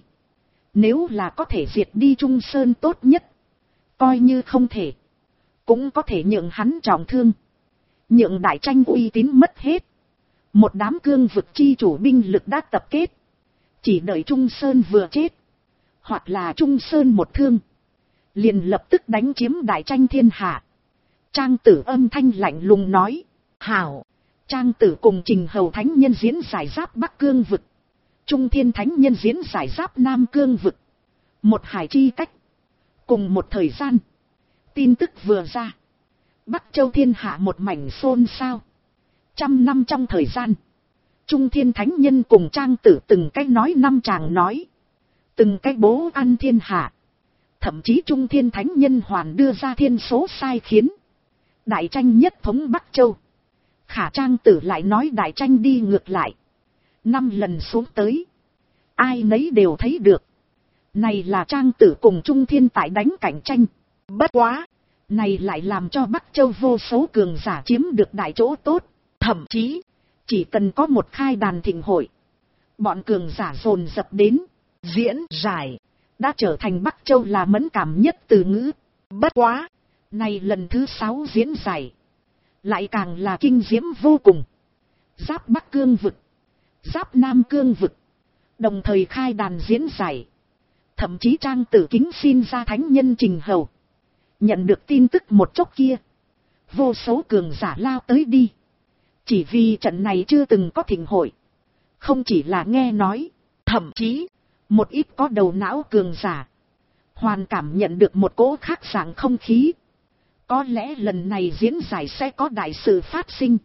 Nếu là có thể diệt đi Trung Sơn tốt nhất. Coi như không thể. Cũng có thể nhượng hắn trọng thương. Nhượng đại tranh uy tín mất hết. Một đám cương vực chi chủ binh lực đã tập kết. Chỉ đợi Trung Sơn vừa chết. Hoặc là Trung Sơn một thương. Liền lập tức đánh chiếm đại tranh thiên hạ. Trang tử âm thanh lạnh lùng nói. Hảo. Trang tử cùng Trình Hầu thánh nhân diễn giải giáp Bắc cương vực. Trung Thiên thánh nhân diễn giải giáp Nam cương vực. Một hải chi cách. Cùng một thời gian. Tin tức vừa ra. Bắc Châu thiên hạ một mảnh xôn xao. 100 năm trong thời gian. Trung Thiên thánh nhân cùng Trang tử từng cách nói 5 tràng nói. Từng cách bố ăn thiên hạ. Thậm chí Trung Thiên thánh nhân hoàn đưa ra thiên số sai khiến. Đại tranh nhất thống Bắc Châu. Khả Trang tử lại nói đại tranh đi ngược lại. 5 lần xuống tới. ai nấy đều thấy được. Này là Trang Tử cùng Trung Thiên tại đánh cạnh tranh. Bất quá, này lại làm cho Bắc Châu vô số cường giả chiếm được đại chỗ tốt. Thậm chí, chỉ cần có một khai đàn thịnh hội, bọn cường giả dồn dập đến, diễn giải, đã trở thành Bắc Châu là mẫn cảm nhất từ ngữ. Bất quá, này lần thứ 6 diễn giải, lại càng là kinh diễm vô cùng. Giáp Bắc cương vực, giáp Nam cương vực, đồng thời khai đàn diễn giải. Thậm chí Trang Tử kính xin ra thánh nhân Trình Hầu. Nhận được tin tức một chốc kia, vô số cường giả lao tới đi. Chỉ vì trận này chưa từng có thịnh hội. Không chỉ là nghe nói, thậm chí, một ít có đầu não cường giả hoàn cảm nhận được một cỗ khác dạng không khí. Có lẽ lần này diễn giải sẽ có đại sự phát sinh.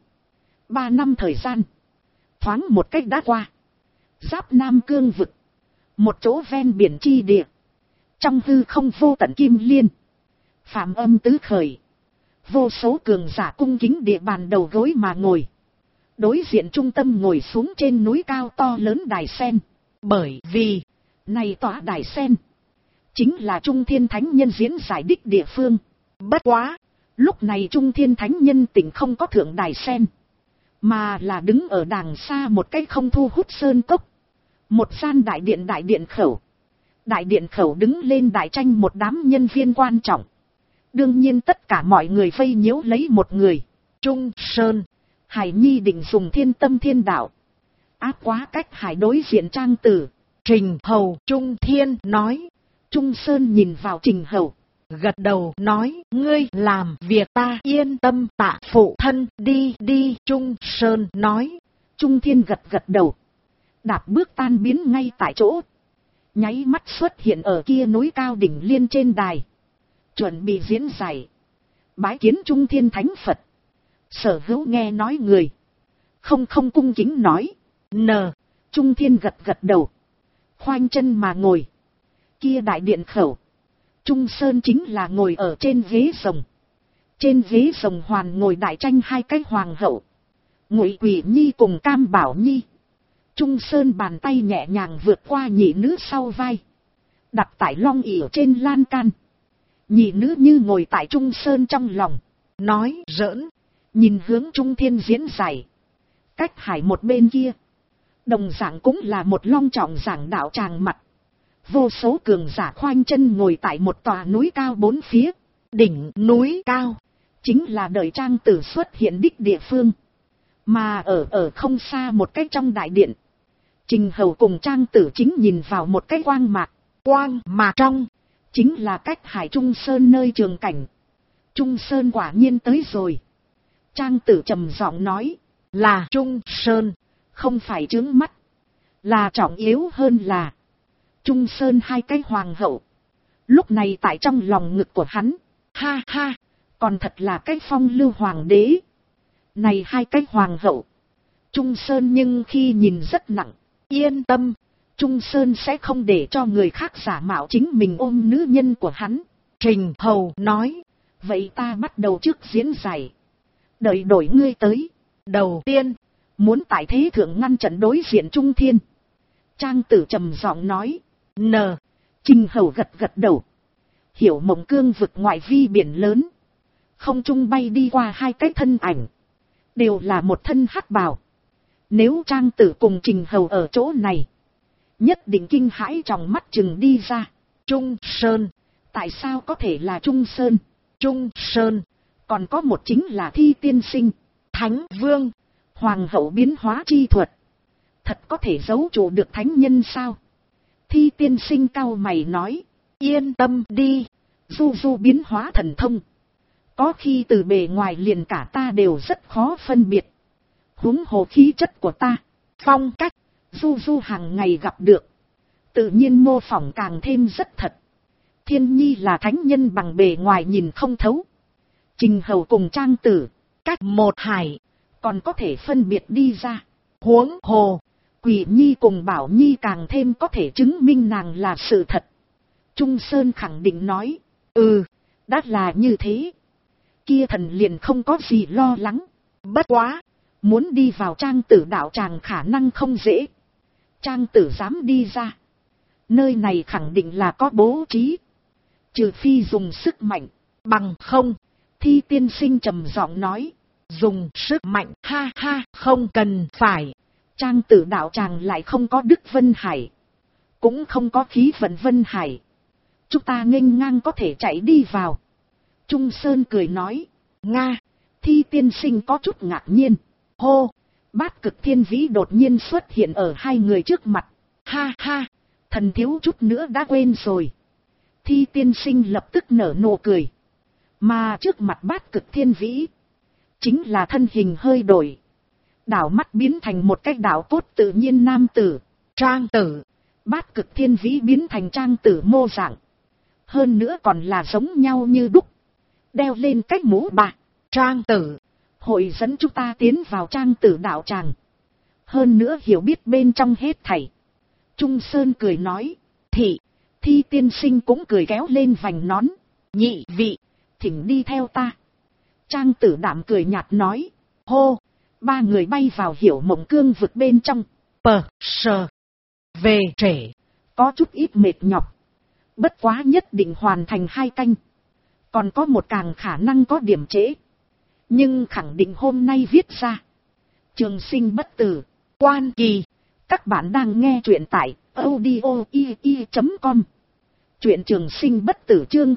3 năm thời gian, thoáng một cách đã qua. Giáp Nam cương vực, một chỗ ven biển chi địa, trong hư không vô tận kim liên, phạm âm tứ khởi. Vô số cường giả cung kính địa bàn đầu gối mà ngồi. Đối diện trung tâm ngồi xuống trên núi cao to lớn đài sen. Bởi vì, này tòa đài sen chính là Trung Thiên Thánh Nhân diễn giải đích địa phương. Bất quá, lúc này Trung Thiên Thánh Nhân tỉnh không có thượng đài sen, mà là đứng ở đàng xa một cái không thu hút sơn cốc. Một gian đại điện khẩu. Đại điện khẩu đứng lên đại tranh một đám nhân viên quan trọng. Đương nhiên tất cả mọi người vây nhiễu lấy một người. Trung Sơn. Hải Nhi định dùng thiên tâm thiên đạo áp quá cách Hải đối diện Trang Tử. Trình Hầu. Trung Thiên nói. Trung Sơn nhìn vào Trình Hầu, gật đầu nói, ngươi làm việc ta yên tâm, tạ phụ thân đi đi. Trung Sơn nói. Trung Thiên gật gật đầu, đạp bước tan biến ngay tại chỗ, nháy mắt xuất hiện ở kia núi cao đỉnh liên trên đài, chuẩn bị diễn giải. Bái kiến Trung Thiên Thánh Phật. Sở Hữu nghe nói người không cung kính nói. Trung Thiên gật gật đầu, khoanh chân mà ngồi. Kia đại điện khẩu, Trung Sơn chính là ngồi ở trên ghế rồng. Trên ghế rồng hoàn ngồi đại tranh hai cái hoàng hậu, Ngụy Quỷ Nhi cùng Cam Bảo Nhi. Trung Sơn bàn tay nhẹ nhàng vượt qua nhị nữ sau vai, đặt tại long ỷ trên lan can. Nhị nữ như ngồi tại Trung Sơn trong lòng, nói giỡn, nhìn hướng Trung Thiên diễn giải. Cách Hải một bên kia, đồng dạng cũng là một long trọng giảng đạo tràng mặt. Vô số cường giả khoanh chân ngồi tại một tòa núi cao bốn phía. Đỉnh núi cao chính là đợi Trang Tử xuất hiện đích địa phương. Mà ở không xa một cái trong đại điện, Trình Hầu cùng Trang Tử chính nhìn vào một cái quang mạc. Quang mạc trong chính là cách Hải Trung Sơn nơi trường cảnh. Trung Sơn quả nhiên tới rồi. Trang Tử trầm giọng nói, là Trung Sơn, không phải chướng mắt, là trọng yếu hơn là Trung Sơn hai cái hoàng hậu lúc này tại trong lòng ngực của hắn. Ha ha, còn thật là cái phong lưu hoàng đế. Này hai cái hoàng hậu, Trung Sơn nhưng khi nhìn rất nặng. Yên tâm, Trung Sơn sẽ không để cho người khác giả mạo chính mình ôm nữ nhân của hắn. Trình Hầu nói, vậy ta bắt đầu trước diễn giải, đợi đổi ngươi tới. Đầu tiên, muốn tại thế thượng ngăn trận đối diện Trung Thiên. Trang Tử trầm giọng nói. Trình Hầu gật gật đầu, hiểu Mộng Cương vực ngoại vi biển lớn, không trung bay đi qua hai cái thân ảnh, đều là một thân hắc bào. Nếu Trang Tử cùng Trình Hầu ở chỗ này, nhất định kinh hãi tròng mắt chừng đi ra. Trung Sơn, tại sao có thể là Trung Sơn? Trung Sơn, còn có một chính là Thi Tiên Sinh, Thánh Vương, Hoàng hậu biến hóa chi thuật. Thật có thể giấu trụ được thánh nhân sao? Thi Tiên Sinh cau mày nói, yên tâm đi, du biến hóa thần thông, có khi từ bề ngoài liền cả ta đều rất khó phân biệt. Huống hồ khí chất của ta, phong cách, du hàng ngày gặp được, tự nhiên mô phỏng càng thêm rất thật. Thiên nhi là thánh nhân bằng bề ngoài nhìn không thấu. Trình Hầu cùng Trang Tử, cách một hải, còn có thể phân biệt đi ra. Huống hồ, Quỷ Nhi cùng Bảo Nhi càng thêm có thể chứng minh nàng là sự thật. Trung Sơn khẳng định nói, đã là như thế, kia thần liền không có gì lo lắng. Bất quá, muốn đi vào Trang Tử đạo tràng khả năng không dễ. Trang tử dám đi ra. Nơi này khẳng định là có bố trí. Trừ phi dùng sức mạnh. Bằng không. Thi tiên sinh trầm giọng nói. Dùng sức mạnh, ha ha, không cần phải. Trang tử đạo tràng lại không có Đức Vân Hải. Cũng không có khí vận Vân Hải. Chúng ta nghênh ngang có thể chạy đi vào. Trung Sơn cười nói. Nga. Thi tiên sinh có chút ngạc nhiên. Hô. Bát Cực Thiên Vĩ đột nhiên xuất hiện ở hai người trước mặt. Ha ha. Thần thiếu chút nữa đã quên rồi. Thi tiên sinh lập tức nở nụ cười. Mà trước mặt Bát Cực Thiên Vĩ. Chính là thân hình hơi đổi. Đảo mắt biến thành một cái đảo cốt tự nhiên nam tử. Trang tử. Bát Cực Thiên Vĩ biến thành trang tử mô dạng. Hơn nữa còn là giống nhau như đúc. Đeo lên cái mũ bạc. Trang tử. Hội dẫn chúng ta tiến vào trang tử đạo tràng. Hơn nữa hiểu biết bên trong hết thảy. Trung Sơn cười nói. Thi tiên sinh cũng cười kéo lên vành nón. Nhị vị. Thỉnh đi theo ta. Trang tử đạm cười nhạt nói. Hô. Ba người bay vào Hiểu Mộng Cương vực bên trong. Về trễ. Có chút ít mệt nhọc. Bất quá nhất định hoàn thành 2 canh. Còn có một càng khả năng có điểm trễ. Nhưng khẳng định hôm nay viết ra. Trường sinh bất tử. Quan kỳ. Các bạn đang nghe truyện tại audio.com. Truyện Trường Sinh Bất Tử chương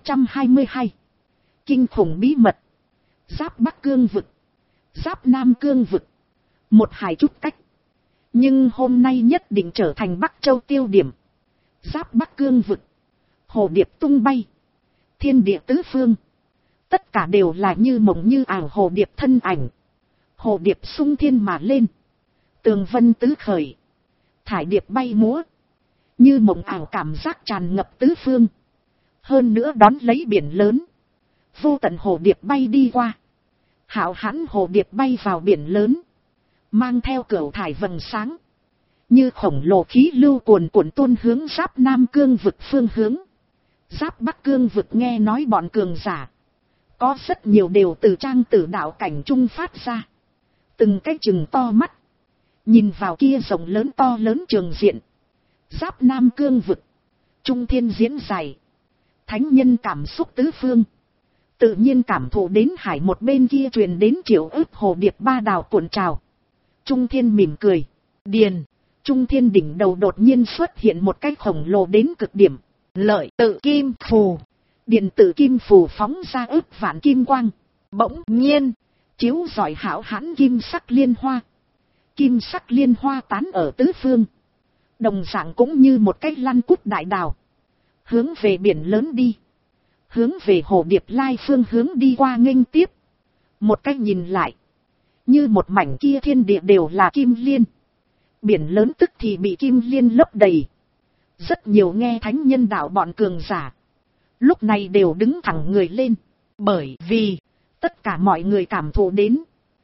0122. Kinh khủng bí mật. Giáp Bắc Cương vực. Giáp Nam Cương vực. Một hải chút cách. Nhưng hôm nay nhất định trở thành Bắc Châu tiêu điểm. Giáp Bắc Cương vực. Hồ điệp tung bay. Thiên địa tứ phương. Tất cả đều là như mộng như ảo hồ điệp thân ảnh. Hồ điệp sung thiên mà lên. Tường vân tứ khởi. Thải điệp bay múa. Như mộng ảo cảm giác tràn ngập tứ phương. Hơn nữa đón lấy biển lớn. Vô tận hồ điệp bay đi qua. Hạo hãn hồ điệp bay vào biển lớn. Mang theo cửu thải vầng sáng. Như khổng lồ khí lưu cuồn cuộn tuôn hướng Giáp Nam Cương vực phương hướng. Giáp Bắc Cương vực nghe nói bọn cường giả. Có rất nhiều đều từ trang tử đạo cảnh trung phát ra. Từng cái chừng to mắt. Nhìn vào kia rộng lớn to lớn trường diện. Giáp Nam Cương vực. Trung thiên diễn dài. Thánh nhân cảm xúc tứ phương. Tự nhiên cảm thụ đến hải một bên kia truyền đến triệu ức hồ điệp ba đào cuộn trào. Trung thiên mỉm cười. Điền. Trung thiên đỉnh đầu đột nhiên xuất hiện một cái khổng lồ đến cực điểm. Lợi tự kim phù. Điện tử kim phù phóng ra ức vạn kim quang. Bỗng nhiên. Chiếu rọi hảo hãn kim sắc liên hoa. Kim sắc liên hoa tán ở tứ phương. Đồng dạng cũng như một cái lăn cút đại đào. Hướng về biển lớn đi. Hướng về hồ điệp lai phương hướng đi qua nghênh tiếp. Một cách nhìn lại. Như một mảnh kia thiên địa đều là kim liên. Biển lớn tức thì bị kim liên lấp đầy. Rất nhiều nghe thánh nhân đạo bọn cường giả. Lúc này đều đứng thẳng người lên. Bởi vì tất cả mọi người cảm thụ đến.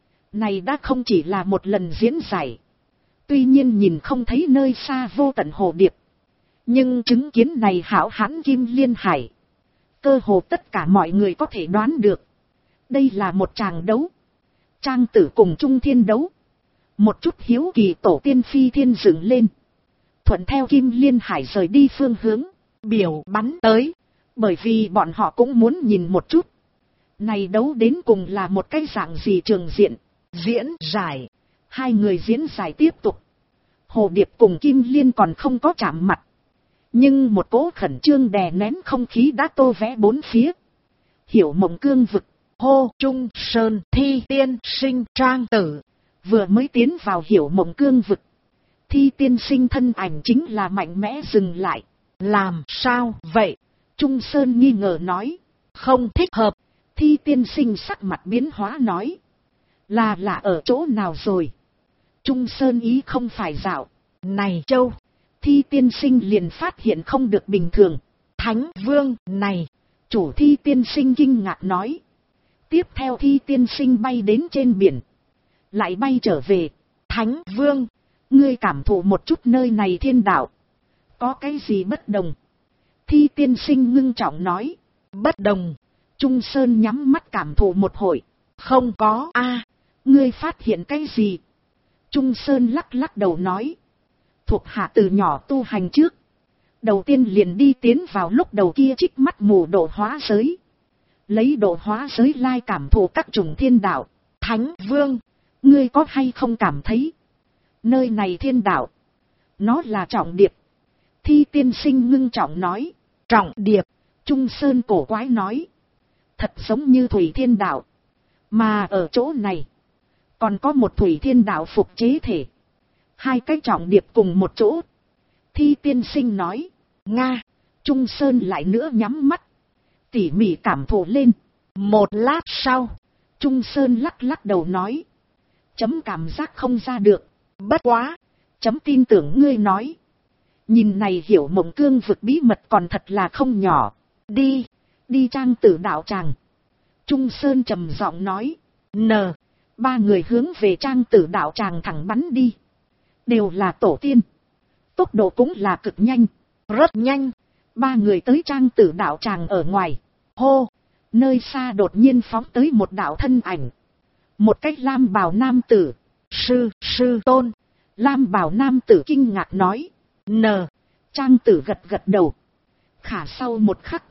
Này đã không chỉ là một lần diễn giải. Tuy nhiên nhìn không thấy nơi xa vô tận hồ điệp. Nhưng chứng kiến này hảo hãn kim liên hải. Cơ hồ tất cả mọi người có thể đoán được. Đây là một tràng đấu. Trang tử cùng Trung Thiên đấu. Một chút hiếu kỳ tổ tiên phi thiên dựng lên. Thuận theo kim liên hải rời đi phương hướng. Biểu bắn tới. Bởi vì bọn họ cũng muốn nhìn một chút. Này đấu đến cùng là một cái dạng gì trường diện. Diễn giải. Hai người diễn giải tiếp tục. Hồ điệp cùng kim liên còn không có chạm mặt. Nhưng một cỗ khẩn trương đè nén không khí đã tô vẽ bốn phía. Hiểu Mộng Cương vực. Hô Trung Sơn Thi tiên sinh Trang tử. Vừa mới tiến vào Hiểu Mộng Cương vực. Thi tiên sinh thân ảnh chính là mạnh mẽ dừng lại. Làm sao vậy? Trung Sơn nghi ngờ nói. Không thích hợp. Thi tiên sinh sắc mặt biến hóa nói. Là ở chỗ nào rồi? Trung Sơn ý không phải dạo. Này châu. Thi tiên sinh liền phát hiện không được bình thường. Thánh vương này. Chủ Thi tiên sinh kinh ngạc nói. Tiếp theo Thi tiên sinh bay đến trên biển. Lại bay trở về. Thánh vương. Ngươi cảm thụ một chút nơi này thiên đạo. Có cái gì bất đồng? Thi tiên sinh ngưng trọng nói. Bất đồng. Trung Sơn nhắm mắt cảm thụ một hồi. Không có ngươi phát hiện cái gì? Trung Sơn lắc lắc đầu nói. Thuộc hạ từ nhỏ tu hành trước. Đầu tiên liền đi tiến vào lúc đầu kia trích mắt mù độ hóa giới. Lấy độ hóa giới lai cảm thụ các chủng thiên đạo. Thánh Vương, Ngươi có hay không cảm thấy? Nơi này thiên đạo. Nó là trọng điệp. Thi tiên sinh ngưng trọng nói. trọng điệp. Trung Sơn cổ quái nói. Thật giống như thủy thiên đạo. Mà ở chỗ này. Còn có một thủy thiên đạo phục chế thể. Hai cái trọng điệp cùng một chỗ. Thi tiên sinh nói. Nga. Trung Sơn lại nữa nhắm mắt. Tỉ mỉ cảm thụ lên. Một lát sau. Trung Sơn lắc lắc đầu nói. Chấm cảm giác không ra được. Bất quá. Chấm tin tưởng ngươi nói. Nhìn này hiểu mộng cương vực bí mật còn thật là không nhỏ. Đi. Đi trang tử đạo tràng. Trung Sơn trầm giọng nói. N. Ba người hướng về trang tử đạo tràng thẳng bắn đi. Đều là tổ tiên. Tốc độ cũng là cực nhanh. Rất nhanh. Ba người tới trang tử đạo tràng ở ngoài. Hô. Nơi xa đột nhiên phóng tới một đạo thân ảnh. Một cách lam bào nam tử. Sư tôn. Lam bào nam tử kinh ngạc nói. N. Trang tử gật gật đầu. Khả sau một khắc.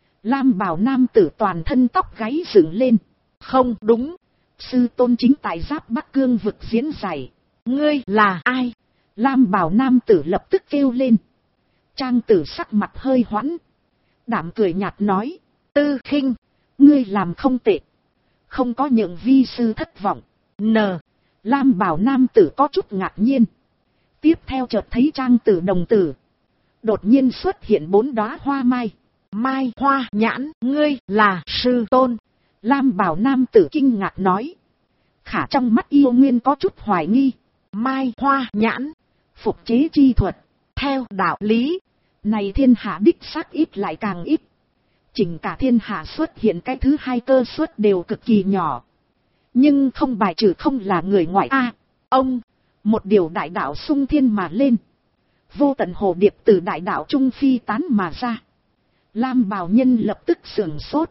Lam bào nam tử toàn thân tóc gáy dựng lên. Không đúng. Sư tôn chính tại giáp Bắc Cương vực diễn giải. Ngươi là ai? Lam bào nam tử lập tức kêu lên. Trang tử sắc mặt hơi hoãn. Đảm cười nhạt nói. Tư Khinh. Ngươi làm không tệ. Không có nhượng vi sư thất vọng. N. Lam bào nam tử có chút ngạc nhiên. Tiếp theo chợt thấy trang tử đồng tử. Đột nhiên xuất hiện 4 đóa hoa mai. Mai Hoa Nhãn. Ngươi là sư tôn. Lam bào nam tử kinh ngạc nói. Khả trong mắt yêu nguyên có chút hoài nghi. Mai Hoa Nhãn. Phục chế chi thuật. Theo đạo lý. Này thiên hạ đích xác ít lại càng ít. Chỉnh cả thiên hạ xuất hiện cái thứ hai cơ suất đều cực kỳ nhỏ. Nhưng không bài trừ không là người ngoại a. Ông, một điều đại đạo sung thiên mà lên. Vô tận hồ điệp từ đại đạo trung phi tán mà ra. Lam bào nhân lập tức sửng sốt.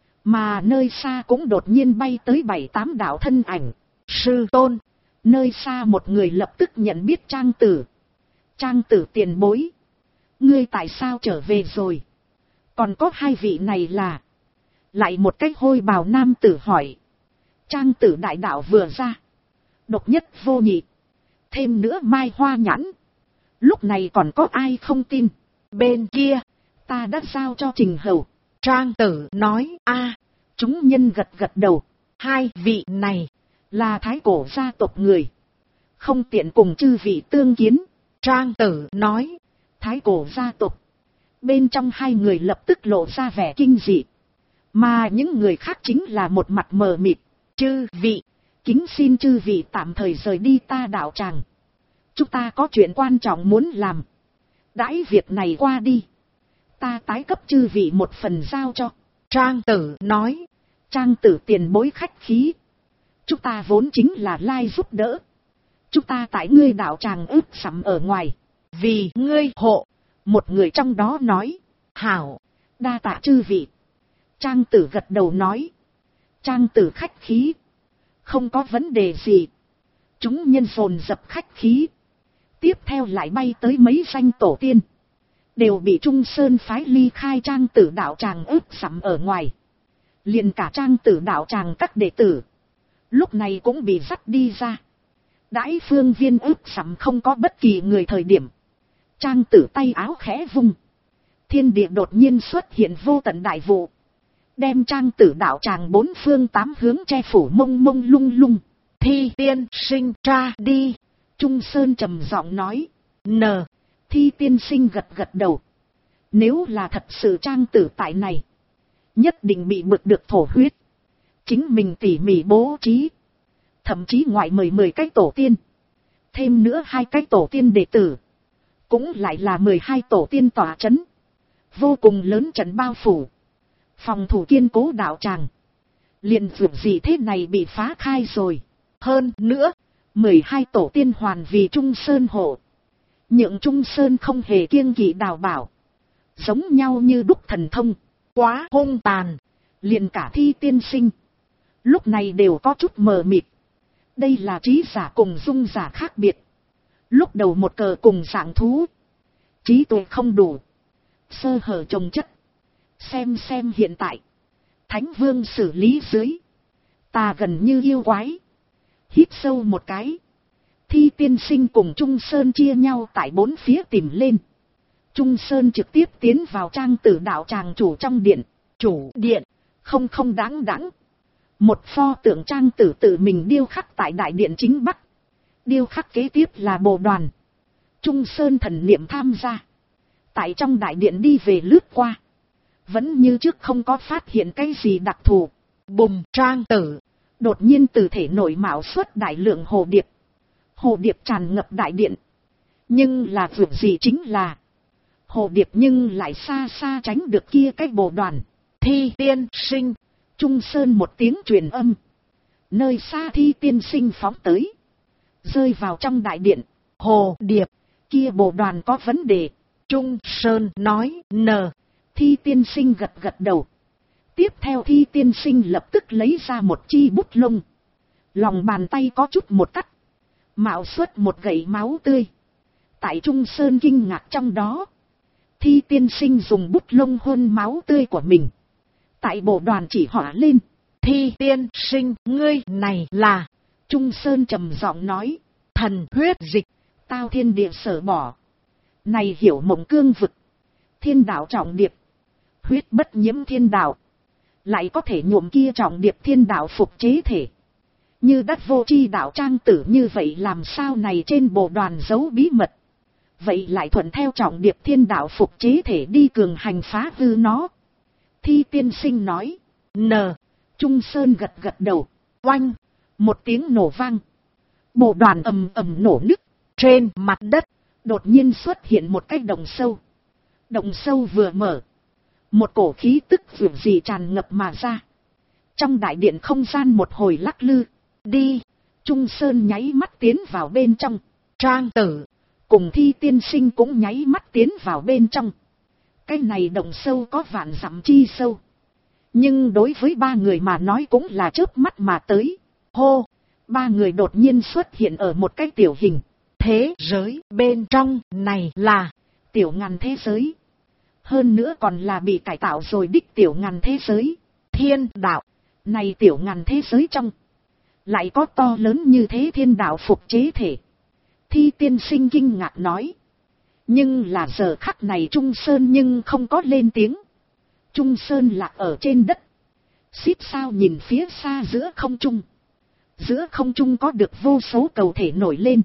Mà nơi xa cũng đột nhiên bay tới 7-8 đạo thân ảnh. Sư tôn. Nơi xa một người lập tức nhận biết trang tử. Trang tử tiền bối. Ngươi tại sao trở về rồi? Còn có hai vị này là. Lại một cách hôi bào nam tử hỏi. Trang tử đại đạo vừa ra. Độc nhất vô nhị. Thêm nữa Mai Hoa Nhãn. Lúc này còn có ai không tin? Bên kia. Ta đã giao cho Trình Hầu. Trang tử nói. A. Chúng nhân gật gật đầu. Hai vị này. Là thái cổ gia tộc người. Không tiện cùng chư vị tương kiến. Trang tử nói. Thái cổ gia tộc. Bên trong hai người lập tức lộ ra vẻ kinh dị. Mà những người khác chính là một mặt mờ mịt. Chư vị. Kính xin chư vị tạm thời rời đi ta đạo tràng. Chúng ta có chuyện quan trọng muốn làm. Đãi việc này qua đi. Ta tái cấp chư vị một phần giao cho. Trang tử nói. Trang tử tiền bối khách khí. Chúng ta vốn chính là lai giúp đỡ. Chúng ta tại ngươi đạo tràng ướp sắm ở ngoài. Vì ngươi hộ. Một người trong đó nói. Hảo. Đa tạ chư vị. Trang tử gật đầu nói. Trang tử khách khí. Không có vấn đề gì. Chúng nhân dồn dập khách khí. Tiếp theo lại bay tới mấy danh tổ tiên. Đều bị Trung Sơn phái ly khai trang tử đạo tràng ướp sắm ở ngoài. Liền cả trang tử đạo tràng các đệ tử. Lúc này cũng bị dắt đi ra. Đãi phương viên ướp sắm không có bất kỳ người thời điểm. Trang tử tay áo khẽ vung. Thiên địa đột nhiên xuất hiện vô tận đại vụ. Đem trang tử đạo tràng 4 phương 8 hướng che phủ mông mông lung lung. Thi tiên sinh tra đi. Trung Sơn trầm giọng nói. N. Thi tiên sinh gật gật đầu. Nếu là thật sự trang tử tại này. Nhất định bị bực được thổ huyết. Chính mình tỉ mỉ bố trí. Thậm chí ngoại mời 10 cái tổ tiên. Thêm nữa 2 cái tổ tiên đệ tử. Cũng lại là 12 tổ tiên tỏa chấn. Vô cùng lớn trận bao phủ. Phòng thủ kiên cố đạo tràng. Liền vượt gì thế này bị phá khai rồi. Hơn nữa. 12 tổ tiên hoàn vì Trung Sơn hộ. Nhượng Trung Sơn không hề kiêng kỵ đào bảo. Giống nhau như đúc thần thông. Quá hung tàn. Liền cả thi tiên sinh. Lúc này đều có chút mờ mịt. Đây là trí giả cùng dung giả khác biệt. Lúc đầu một cờ cùng dạng thú. Trí tuệ không đủ. Sơ hở chồng chất. Xem hiện tại. Thánh vương xử lý dưới. Ta gần như yêu quái. Hít sâu một cái. Thi tiên sinh cùng Trung Sơn chia nhau tại bốn phía tìm lên. Trung Sơn trực tiếp tiến vào trang tử đạo tràng chủ trong điện. Chủ điện. Không đáng. Một pho tượng trang tử tự mình điêu khắc tại đại điện chính bắc. Điêu khắc kế tiếp là bộ đoàn. Trung Sơn thần niệm tham gia. Tại trong đại điện đi về lướt qua. Vẫn như trước không có phát hiện cái gì đặc thù. Bùng, trang tử. Đột nhiên từ thể nội mạo xuất đại lượng hồ điệp. Hồ điệp tràn ngập đại điện. Nhưng là việc gì chính là. Hồ điệp nhưng lại xa xa tránh được kia cái bộ đoàn. Thi tiên sinh. Trung Sơn một tiếng truyền âm. Nơi xa thi tiên sinh phóng tới. Rơi vào trong đại điện. Hồ điệp. Kia bộ đoàn có vấn đề. Trung Sơn nói Thi tiên sinh gật đầu. Tiếp theo thi tiên sinh lập tức lấy ra một chi bút lông. Lòng bàn tay có chút một cắt. Mạo xuất một gậy máu tươi. Tại Trung Sơn kinh ngạc trong đó. Thi tiên sinh dùng bút lông hôn máu tươi của mình. Tại bộ đoàn chỉ họa lên. Thi tiên sinh, ngươi này là. Trung Sơn trầm giọng nói. Thần huyết dịch. Tao thiên địa sở bỏ. Này hiểu mộng cương vực. Thiên đạo trọng điệp. Huyết bất nhiễm thiên đạo. Lại có thể nhuộm kia trọng điệp thiên đạo phục chế thể. Như đất vô chi đạo trang tử như vậy làm sao này trên bộ đoàn giấu bí mật. Vậy lại thuận theo trọng điệp thiên đạo phục chế thể đi cường hành phá hư nó. Thi tiên sinh nói. Trung Sơn gật đầu. Oanh. Một tiếng nổ vang. Bộ đoàn ầm nổ nứt. Trên mặt đất. Đột nhiên xuất hiện một cái động sâu. Động sâu vừa mở. Một cổ khí tức vượt gì tràn ngập mà ra. Trong đại điện không gian một hồi lắc lư. Đi. Trung Sơn nháy mắt tiến vào bên trong. Trang tử. Cùng thi tiên sinh cũng nháy mắt tiến vào bên trong. Cái này động sâu có vạn dặm chi sâu. Nhưng đối với ba người mà nói cũng là chớp mắt mà tới. Hô. Ba người đột nhiên xuất hiện ở một cái tiểu hình. Thế giới bên trong này là tiểu ngàn thế giới. Hơn nữa còn là bị cải tạo rồi đích tiểu ngàn thế giới. Thiên đạo. Này tiểu ngàn thế giới trong. Lại có to lớn như thế thiên đạo phục chế thể. Thi tiên sinh kinh ngạc nói. Nhưng là giờ khắc này Trung Sơn nhưng không có lên tiếng. Trung Sơn lạc ở trên đất. Xít sao nhìn phía xa giữa không trung. Giữa không trung có được vô số cầu thể nổi lên.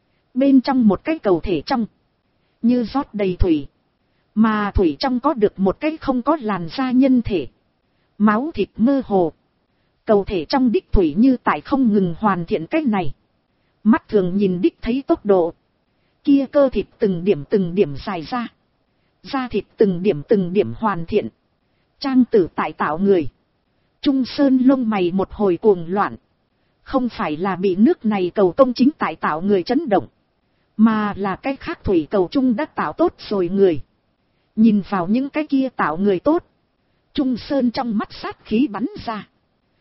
Bên trong một cái cầu thể trong. Như rót đầy thủy. Mà thủy trong có được một cái không có làn da nhân thể. Máu thịt mơ hồ. Cầu thể trong đích thủy như tại không ngừng hoàn thiện cái này. Mắt thường nhìn đích thấy tốc độ. Kia cơ thịt từng điểm dài ra. Da thịt từng điểm hoàn thiện. Trang tử tại tạo người. Trung Sơn lông mày một hồi cuồng loạn. Không phải là bị nước này cầu công chính tại tạo người chấn động. Mà là cái khác thủy cầu trung đã tạo tốt rồi người. Nhìn vào những cái kia tạo người tốt. Trung Sơn trong mắt sát khí bắn ra.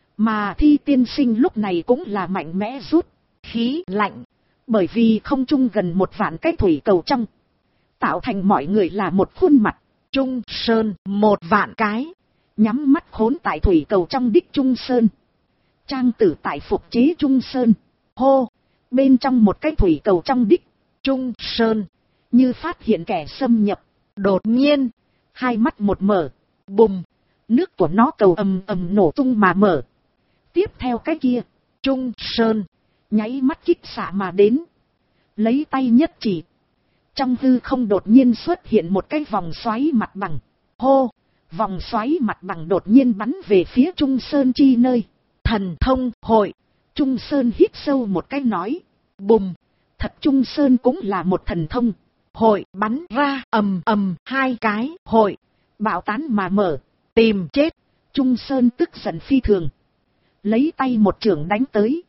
Mà thi tiên sinh lúc này cũng là mạnh mẽ rút. Khí lạnh. Bởi vì không trung gần một vạn cái thủy cầu trong. Tạo thành mọi người là một khuôn mặt. Trung Sơn một vạn cái. Nhắm mắt khốn tại thủy cầu trong đích Trung Sơn. Trang tử tại phục chế Trung Sơn. Hô. Bên trong một cái thủy cầu trong đích Trung Sơn. Như phát hiện kẻ xâm nhập. Đột nhiên. Hai mắt một mở. Bùng. Nước của nó cầu ầm nổ tung mà mở. Tiếp theo cái kia. Trung Sơn. Nháy mắt kích xạ mà đến. Lấy tay nhất chỉ. Trong hư không đột nhiên xuất hiện một cái vòng xoáy mặt bằng. Hô. Vòng xoáy mặt bằng đột nhiên bắn về phía Trung Sơn chi nơi. Thần thông hội. Trung Sơn hít sâu một cái nói. Bùng. Thật Trung Sơn cũng là một thần thông. Hội bắn ra ầm hai cái hội. Bạo tán mà mở. Tìm chết. Trung Sơn tức giận phi thường. Lấy tay một chưởng đánh tới.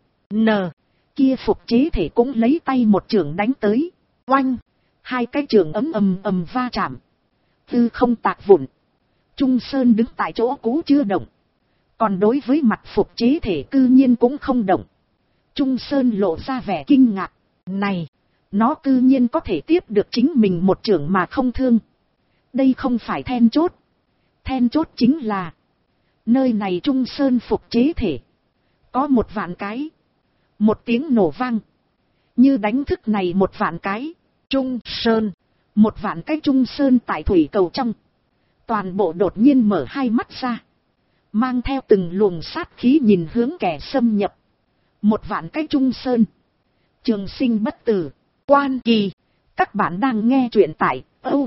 Kia phục chế thể cũng lấy tay một chưởng đánh tới. Oanh. Hai cái chưởng ầm va chạm. Tư không tạc vụn. Trung Sơn đứng tại chỗ cũ chưa động. Còn đối với mặt phục chế thể cư nhiên cũng không động. Trung Sơn lộ ra vẻ kinh ngạc. Này. Nó cư nhiên có thể tiếp được chính mình một chưởng mà không thương. Đây không phải then chốt. Then chốt chính là nơi này Trung Sơn phục chế thể. Có 1.000.000 cái. Một tiếng nổ vang. Như đánh thức này 1.000.000 cái. Trung Sơn. 1.000.000 cái Trung Sơn tại thủy cầu trong. Toàn bộ đột nhiên mở hai mắt ra. Mang theo từng luồng sát khí nhìn hướng kẻ xâm nhập. 1.000.000 cái Trung Sơn. Trường sinh bất tử. Quan kỳ. Các bạn đang nghe truyện tại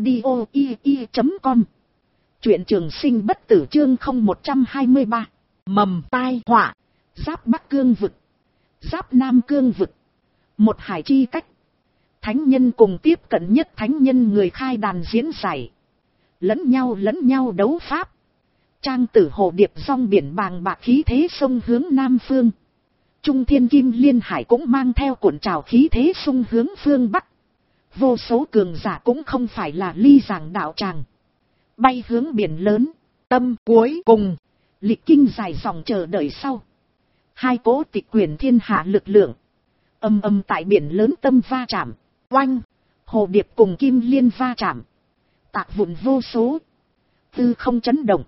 audio.com. Truyện trường sinh bất tử chương 0123. Mầm tai họa. Giáp Bắc Cương vực. Giáp Nam Cương vực. Một hải chi cách. Thánh nhân cùng tiếp cận nhất thánh nhân người khai đàn diễn giải. Lẫn nhau đấu pháp. Trang tử hồ điệp song biển bàng bạc khí thế sông hướng Nam phương. Trung thiên kim liên hải cũng mang theo cuộn trào khí thế sông hướng phương Bắc. Vô số cường giả cũng không phải là ly giảng đạo tràng. Bay hướng biển lớn. Tâm cuối cùng. Lịch kinh dài dòng chờ đợi sau. Hai cỗ tịch quyền thiên hạ lực lượng. Âm âm tại biển lớn tâm va chạm. Oanh. Hồ điệp cùng kim liên va chạm. Tạc vụn vô số. Tư không chấn động.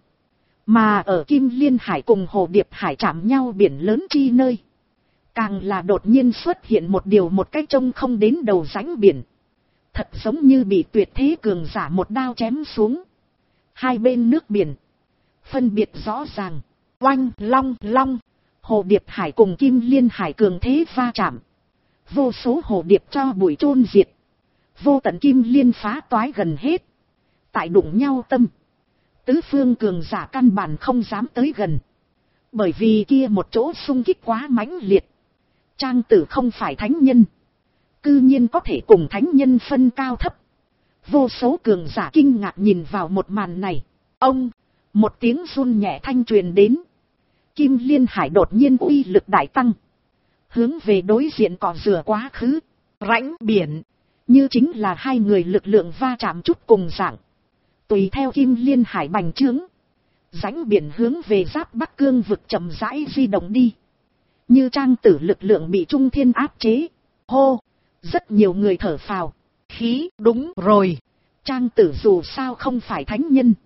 Mà ở kim liên hải cùng hồ điệp hải chạm nhau biển lớn chi nơi. Càng là đột nhiên xuất hiện một cái trông không đến đầu rãnh biển. Thật giống như bị tuyệt thế cường giả một đao chém xuống. Hai bên nước biển. Phân biệt rõ ràng. Oanh long. Hồ điệp hải cùng kim liên hải cường thế va chạm. Vô số hồ điệp cho bụi chôn diệt. Vô tận kim liên phá toái gần hết. Tại đụng nhau tâm. Tứ phương cường giả căn bản không dám tới gần. Bởi vì kia một chỗ xung kích quá mãnh liệt. Trang tử không phải thánh nhân. Cư nhiên có thể cùng thánh nhân phân cao thấp. Vô số cường giả kinh ngạc nhìn vào một màn này. Ông, một tiếng run nhẹ thanh truyền đến. Kim liên hải đột nhiên uy lực đại tăng. Hướng về đối diện cỏ rửa quá khứ. Rãnh biển. Như chính là hai người lực lượng va chạm chút cùng dạng. Tùy theo kim liên hải bành trướng. Rãnh biển hướng về giáp Bắc Cương vực chậm rãi di động đi. Như trang tử lực lượng bị trung thiên áp chế. Hô. Rất nhiều người thở phào. Khí đúng rồi. Trang tử dù sao không phải thánh nhân.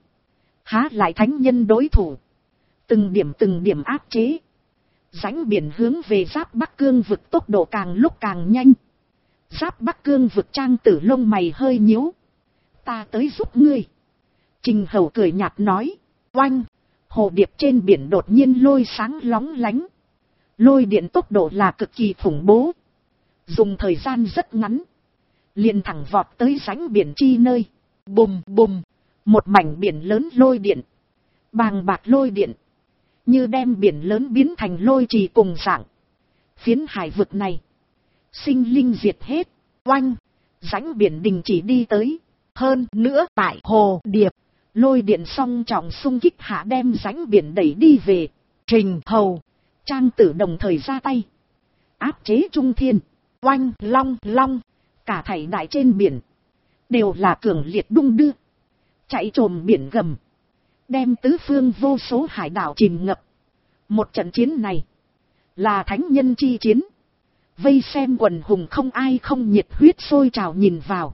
Há lại thánh nhân đối thủ. Từng điểm áp chế. Rãnh biển hướng về giáp Bắc Cương vực tốc độ càng lúc càng nhanh. Giáp Bắc Cương vực trang tử lông mày hơi nhíu. Ta tới giúp ngươi. Trình Hầu cười nhạt nói. Oanh. Hồ điệp trên biển đột nhiên lôi sáng lóng lánh. Lôi điện tốc độ là cực kỳ khủng bố. Dùng thời gian rất ngắn. Liền thẳng vọt tới rãnh biển chi nơi. Bùm bùm. Một mảnh biển lớn lôi điện. Bàng bạc lôi điện. Như đem biển lớn biến thành lôi trì cùng dạng. Phiến hải vực này. Sinh linh diệt hết. Oanh. Rãnh biển đình chỉ đi tới. Hơn nữa tại hồ điệp. Lôi điện song trọng xung kích hạ đem rãnh biển đẩy đi về. Trình Hầu. Trang tử đồng thời ra tay. Áp chế trung thiên. Oanh long. Cả thảy đại trên biển. Đều là cường liệt đung đưa. Chạy trồm biển gầm. Đem tứ phương vô số hải đảo chìm ngập. Một trận chiến này. Là thánh nhân chi chiến. Vây xem quần hùng không ai không nhiệt huyết sôi trào nhìn vào.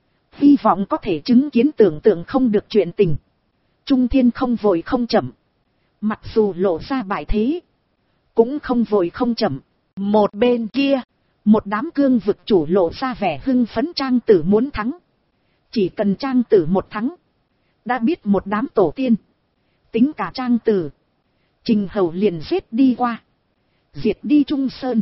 Hy vọng có thể chứng kiến tưởng tượng không được chuyện tình. Trung thiên không vội không chậm. Mặc dù lộ ra bại thế. Cũng không vội không chậm. Một bên kia. Một đám cương vực chủ lộ ra vẻ hưng phấn trang tử muốn thắng. Chỉ cần trang tử một thắng. Đã biết một đám tổ tiên. Tính cả trang tử. Trình Hầu liền giết đi qua. Diệt đi Trung Sơn.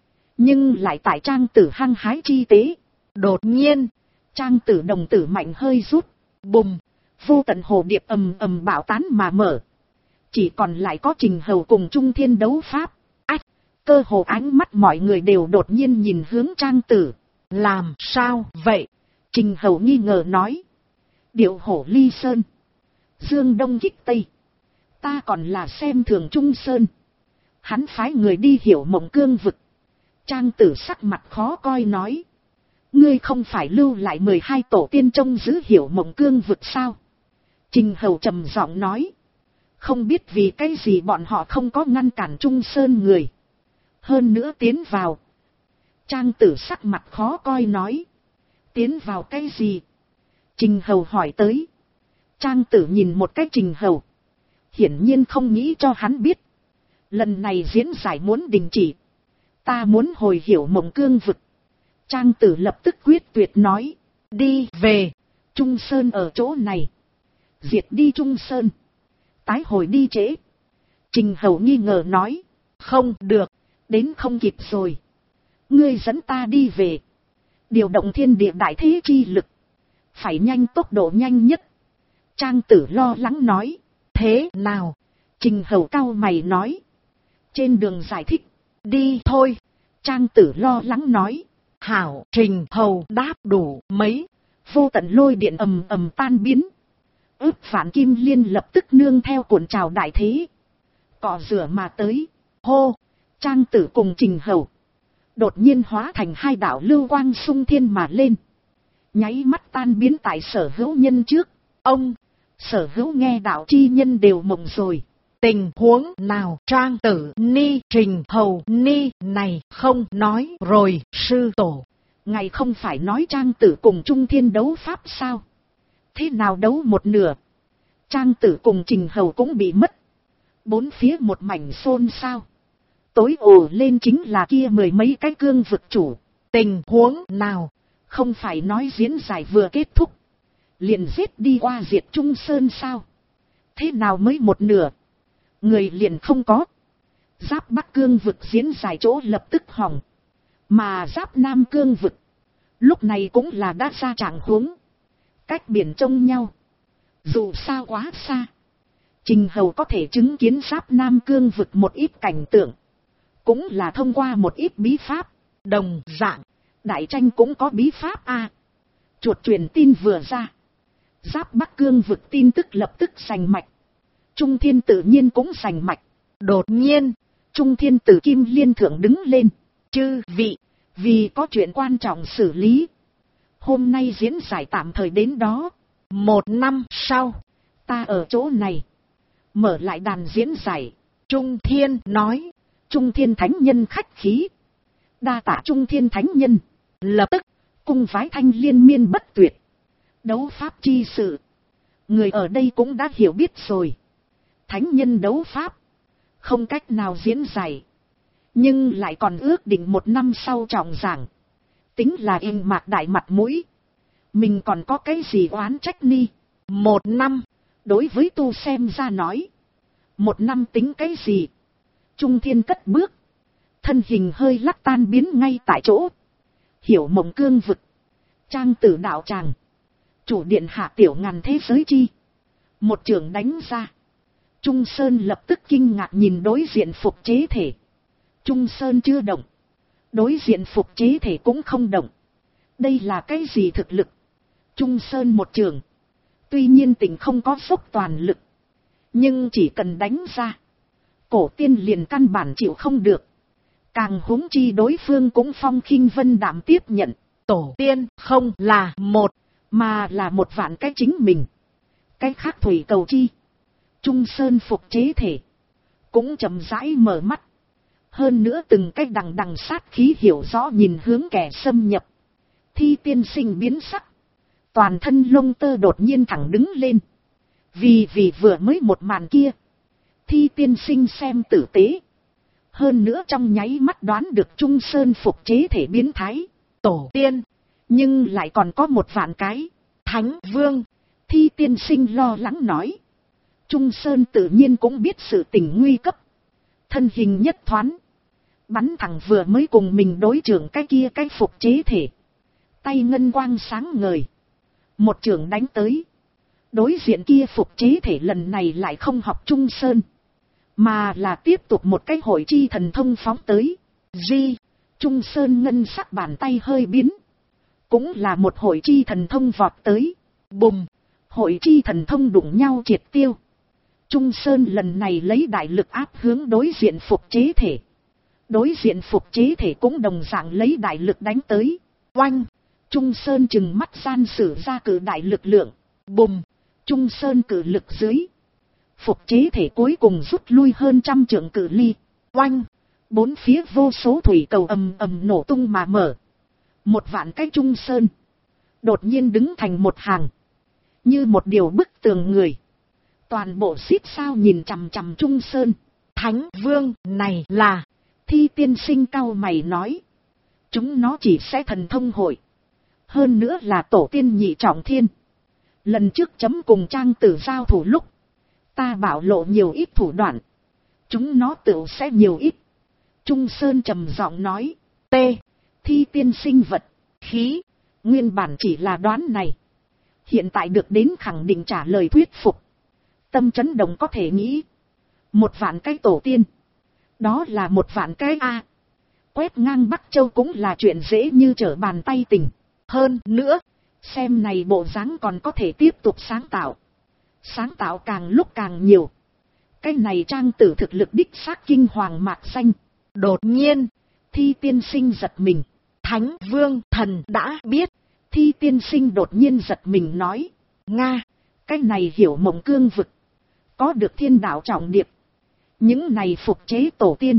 Nhưng lại tại trang tử hăng hái chi tế. Đột nhiên. Trang tử đồng tử mạnh hơi rút. Bùm. Vô tận hồ điệp ầm ầm bạo tán mà mở. Chỉ còn lại có Trình Hầu cùng Trung Thiên đấu pháp. Ách. Cơ hồ ánh mắt mọi người đều đột nhiên nhìn hướng trang tử. Làm sao vậy? Trình Hầu nghi ngờ nói. Điệu hổ ly sơn. Dương đông kích tây. Ta còn là xem thường Trung Sơn. Hắn phái người đi hiểu mộng cương vực. Trang tử sắc mặt khó coi nói. Ngươi không phải lưu lại 12 tổ tiên trông giữ hiểu mộng cương vực sao? Trình Hầu trầm giọng nói. Không biết vì cái gì bọn họ không có ngăn cản Trung Sơn người. Hơn nữa tiến vào. Trang Tử sắc mặt khó coi nói. Tiến vào cái gì? Trình Hầu hỏi tới. Trang Tử nhìn một cái Trình Hầu. Hiển nhiên không nghĩ cho hắn biết. Lần này diễn giải muốn đình chỉ. Ta muốn hồi hiểu Mộng Cương vực. Trang Tử lập tức quyết tuyệt nói. Đi về. Trung Sơn ở chỗ này. Diệt đi Trung Sơn. Tái hồi đi trễ. Trình Hầu nghi ngờ nói. Không được. Đến không kịp rồi. Ngươi dẫn ta đi về. Điều động thiên địa đại thế chi lực. Phải nhanh tốc độ nhanh nhất. Trang Tử lo lắng nói. Thế nào? Trình Hầu cau mày nói. Trên đường giải thích. Đi thôi. Trang Tử lo lắng nói. Hảo. Trình Hầu đáp đủ mấy. Vô tận lôi điện ầm ầm tan biến. Ước Vạn Kim Liên lập tức nương theo cuộn trào đại thế. Cọ rửa mà tới. Hô. Trang Tử cùng Trình Hầu. Đột nhiên hóa thành hai đạo lưu quang xung thiên mà lên. Nháy mắt tan biến tại Sở Hữu nhân trước. Ông. Sở Hữu nghe đạo chi nhân đều mộng rồi. Tình huống nào? Trang Tử ni Trình Hầu ni này không nói rồi sư tổ. Ngài không phải nói Trang Tử cùng Trung Thiên đấu pháp sao? Thế nào đấu một nửa? Trang Tử cùng Trình Hầu cũng bị mất. Bốn phía một mảnh xôn xao. Tối ồ lên chính là kia mười mấy cái cương vực chủ. Tình huống nào? Không phải nói diễn giải vừa kết thúc. Liền giết đi qua diệt Trung Sơn sao? Thế nào mới một nửa? Người liền không có. Giáp Bắc cương vực diễn giải chỗ lập tức hỏng. Mà giáp Nam cương vực. Lúc này cũng là đã ra trạng huống. Cách biển trông nhau. Dù sao quá xa. Trình Hầu có thể chứng kiến giáp Nam cương vực một ít cảnh tượng. Cũng là thông qua một ít bí pháp. Đồng dạng. Đại tranh cũng có bí pháp a. Chuột truyền tin vừa ra. Giáp Bắc cương vực tin tức lập tức giành mạch. Trung Thiên tự nhiên cũng giành mạch. Đột nhiên. Trung Thiên Tử Kim Liên thượng đứng lên. Chư vị. Vì có chuyện quan trọng xử lý. Hôm nay diễn giải tạm thời đến đó. 1 năm sau. Ta ở chỗ này. Mở lại đàn diễn giải. Trung Thiên nói. Trung Thiên Thánh Nhân khách khí. Đa tạ Trung Thiên Thánh Nhân. Lập tức. Cung vái thanh liên miên bất tuyệt. Đấu pháp chi sự. Người ở đây cũng đã hiểu biết rồi. Thánh nhân đấu pháp. Không cách nào diễn giải. Nhưng lại còn ước định 1 năm sau trọng giảng. Tính là im mạc đại mặt mũi. Mình còn có cái gì oán trách ni. 1 năm. Đối với tu xem ra nói. 1 năm tính cái gì. Trung Thiên cất bước. Thân hình hơi lắc tan biến ngay tại chỗ. Hiểu Mộng Cương vực. Trang Tử đạo tràng. Chủ điện hạ tiểu ngàn thế giới chi. Một trường đánh ra. Trung Sơn lập tức kinh ngạc nhìn đối diện phục chế thể. Trung Sơn chưa động. Đối diện phục chế thể cũng không động. Đây là cái gì thực lực? Trung Sơn một trường. Tuy nhiên tình không có dốc toàn lực. Nhưng chỉ cần đánh ra. Cổ tiên liền căn bản chịu không được. Càng huống chi đối phương cũng phong khinh vân đạm tiếp nhận. Tổ tiên không là một. Mà là 1 vạn cái chính mình. Cái khác thủy cầu chi. Trung Sơn phục chế thể. Cũng chậm rãi mở mắt. Hơn nữa từng cái đằng đằng sát khí hiểu rõ nhìn hướng kẻ xâm nhập. Thi tiên sinh biến sắc. Toàn thân lông tơ đột nhiên thẳng đứng lên. Vì vừa mới một màn kia. Thi tiên sinh xem tử tế. Hơn nữa trong nháy mắt đoán được Trung Sơn phục chế thể biến thái. Tổ tiên. Nhưng lại còn có 1 vạn cái. Thánh Vương. Thi tiên sinh lo lắng nói. Trung Sơn tự nhiên cũng biết sự tình nguy cấp. Thân hình nhất thoáng. Bắn thẳng vừa mới cùng mình đối trưởng cái kia cái phục chế thể. Tay ngân quang sáng ngời. Một trường đánh tới. Đối diện kia phục chế thể lần này lại không học Trung Sơn. Mà là tiếp tục một cái hội chi thần thông phóng tới. Di. Trung Sơn ngân sắc bàn tay hơi biến. Cũng là một hội chi thần thông vọt tới. Bùm. Hội chi thần thông đụng nhau triệt tiêu. Trung Sơn lần này lấy đại lực áp hướng đối diện phục chế thể. Đối diện phục chế thể cũng đồng dạng lấy đại lực đánh tới. Oanh. Trung Sơn chừng mắt gian sử ra cử đại lực lượng. Bùm. Trung Sơn cử lực dưới. Phục chế thể cuối cùng rút lui hơn 100 trượng cự ly. Oanh. Bốn phía vô số thủy cầu ầm ầm nổ tung mà mở. Một vạn cái Trung Sơn đột nhiên đứng thành một hàng, như một điều bức tường người. Toàn bộ xít sao nhìn chằm chằm Trung Sơn. Thánh Vương này là... Thi tiên sinh cau mày nói. Chúng nó chỉ sẽ thần thông hội. Hơn nữa là tổ tiên nhị trọng thiên. Lần trước chấm cùng Trang Tử giao thủ lúc, ta bảo lộ nhiều ít thủ đoạn. Chúng nó tự sẽ nhiều ít. Trung Sơn trầm giọng nói. T. Thi tiên sinh vật, khí. Nguyên bản chỉ là đoán này. Hiện tại được đến khẳng định trả lời thuyết phục. Tâm chấn động có thể nghĩ. Một vạn cái tổ tiên. Đó là một vạn cái A. Quét ngang Bắc Châu cũng là chuyện dễ như trở bàn tay tình. Hơn nữa, xem này bộ dáng còn có thể tiếp tục sáng tạo. Sáng tạo càng lúc càng nhiều. Cái này Trang Tử thực lực đích xác kinh hoàng mạc xanh. Đột nhiên, Thi tiên sinh giật mình. Thánh Vương thần đã biết. Thi tiên sinh đột nhiên giật mình nói. Nga, cái này hiểu mộng cương vực. Có được thiên đạo trọng điệp. Những này phục chế tổ tiên.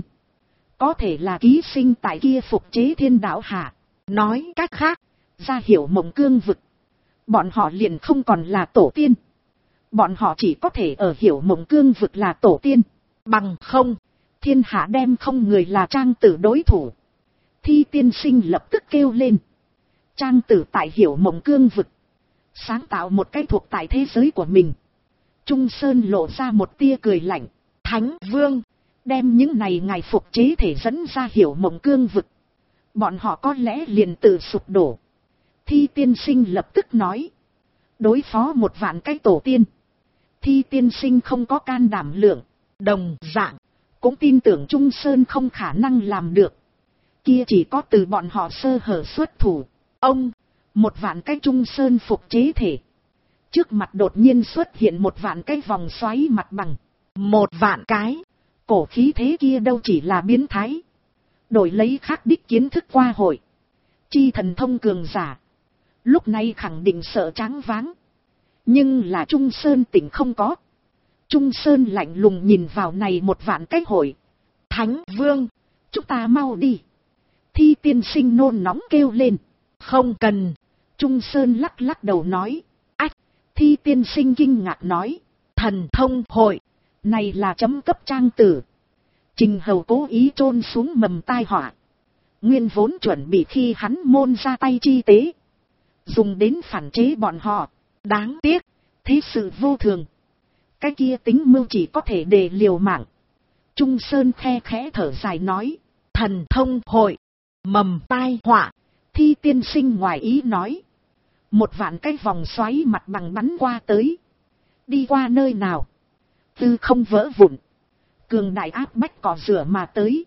Có thể là ký sinh tại kia phục chế thiên đạo hạ. nói cách khác, ra hiểu mộng cương vực. Bọn họ liền không còn là tổ tiên. Bọn họ chỉ có thể ở hiểu mộng cương vực là tổ tiên. bằng không, Thiên hạ đem không người là Trang Tử đối thủ. Thi tiên sinh lập tức kêu lên. Trang Tử tại hiểu mộng cương vực. Sáng tạo một cái thuộc tại thế giới của mình. Trung Sơn lộ ra một tia cười lạnh. Thánh Vương, đem những này ngài phục chế thể dẫn ra hiểu mộng cương vực. Bọn họ có lẽ liền tự sụp đổ. Thi tiên sinh lập tức nói. Đối phó một vạn cái tổ tiên. Thi tiên sinh không có can đảm lượng. đồng dạng, Cũng tin tưởng Trung Sơn không khả năng làm được. Kia chỉ có từ bọn họ sơ hở xuất thủ. ông, Một vạn cái Trung Sơn phục chế thể. Trước mặt đột nhiên xuất hiện một vạn cái vòng xoáy mặt bằng. một vạn cái, Cổ khí thế kia đâu chỉ là biến thái. Đổi lấy khác đích kiến thức qua hội. Chi thần thông cường giả. Lúc này khẳng định sợ tráng váng. Nhưng là Trung Sơn tỉnh không có. Trung Sơn lạnh lùng nhìn vào này một vạn cái hội. Thánh Vương, Chúng ta mau đi. Thi tiên sinh nôn nóng kêu lên. không cần, Trung Sơn lắc lắc đầu nói. Ách! Thi tiên sinh kinh ngạc nói. thần thông hội, Này là chấm cấp Trang Tử. Trình Hầu cố ý chôn xuống mầm tai họa. Nguyên vốn chuẩn bị khi hắn môn ra tay chi tế. Dùng đến phản chế bọn họ. đáng tiếc, Thế sự vô thường. Cái kia tính mưu chỉ có thể để liều mạng. Trung Sơn khe khẽ thở dài nói. thần thông hội, mầm tai họa, Thi tiên sinh ngoài ý nói. Một vạn cái vòng xoáy mặt bằng bắn qua tới. Đi qua nơi nào? Tư không vỡ vụn. Cường đại áp bách cỏ rửa mà tới.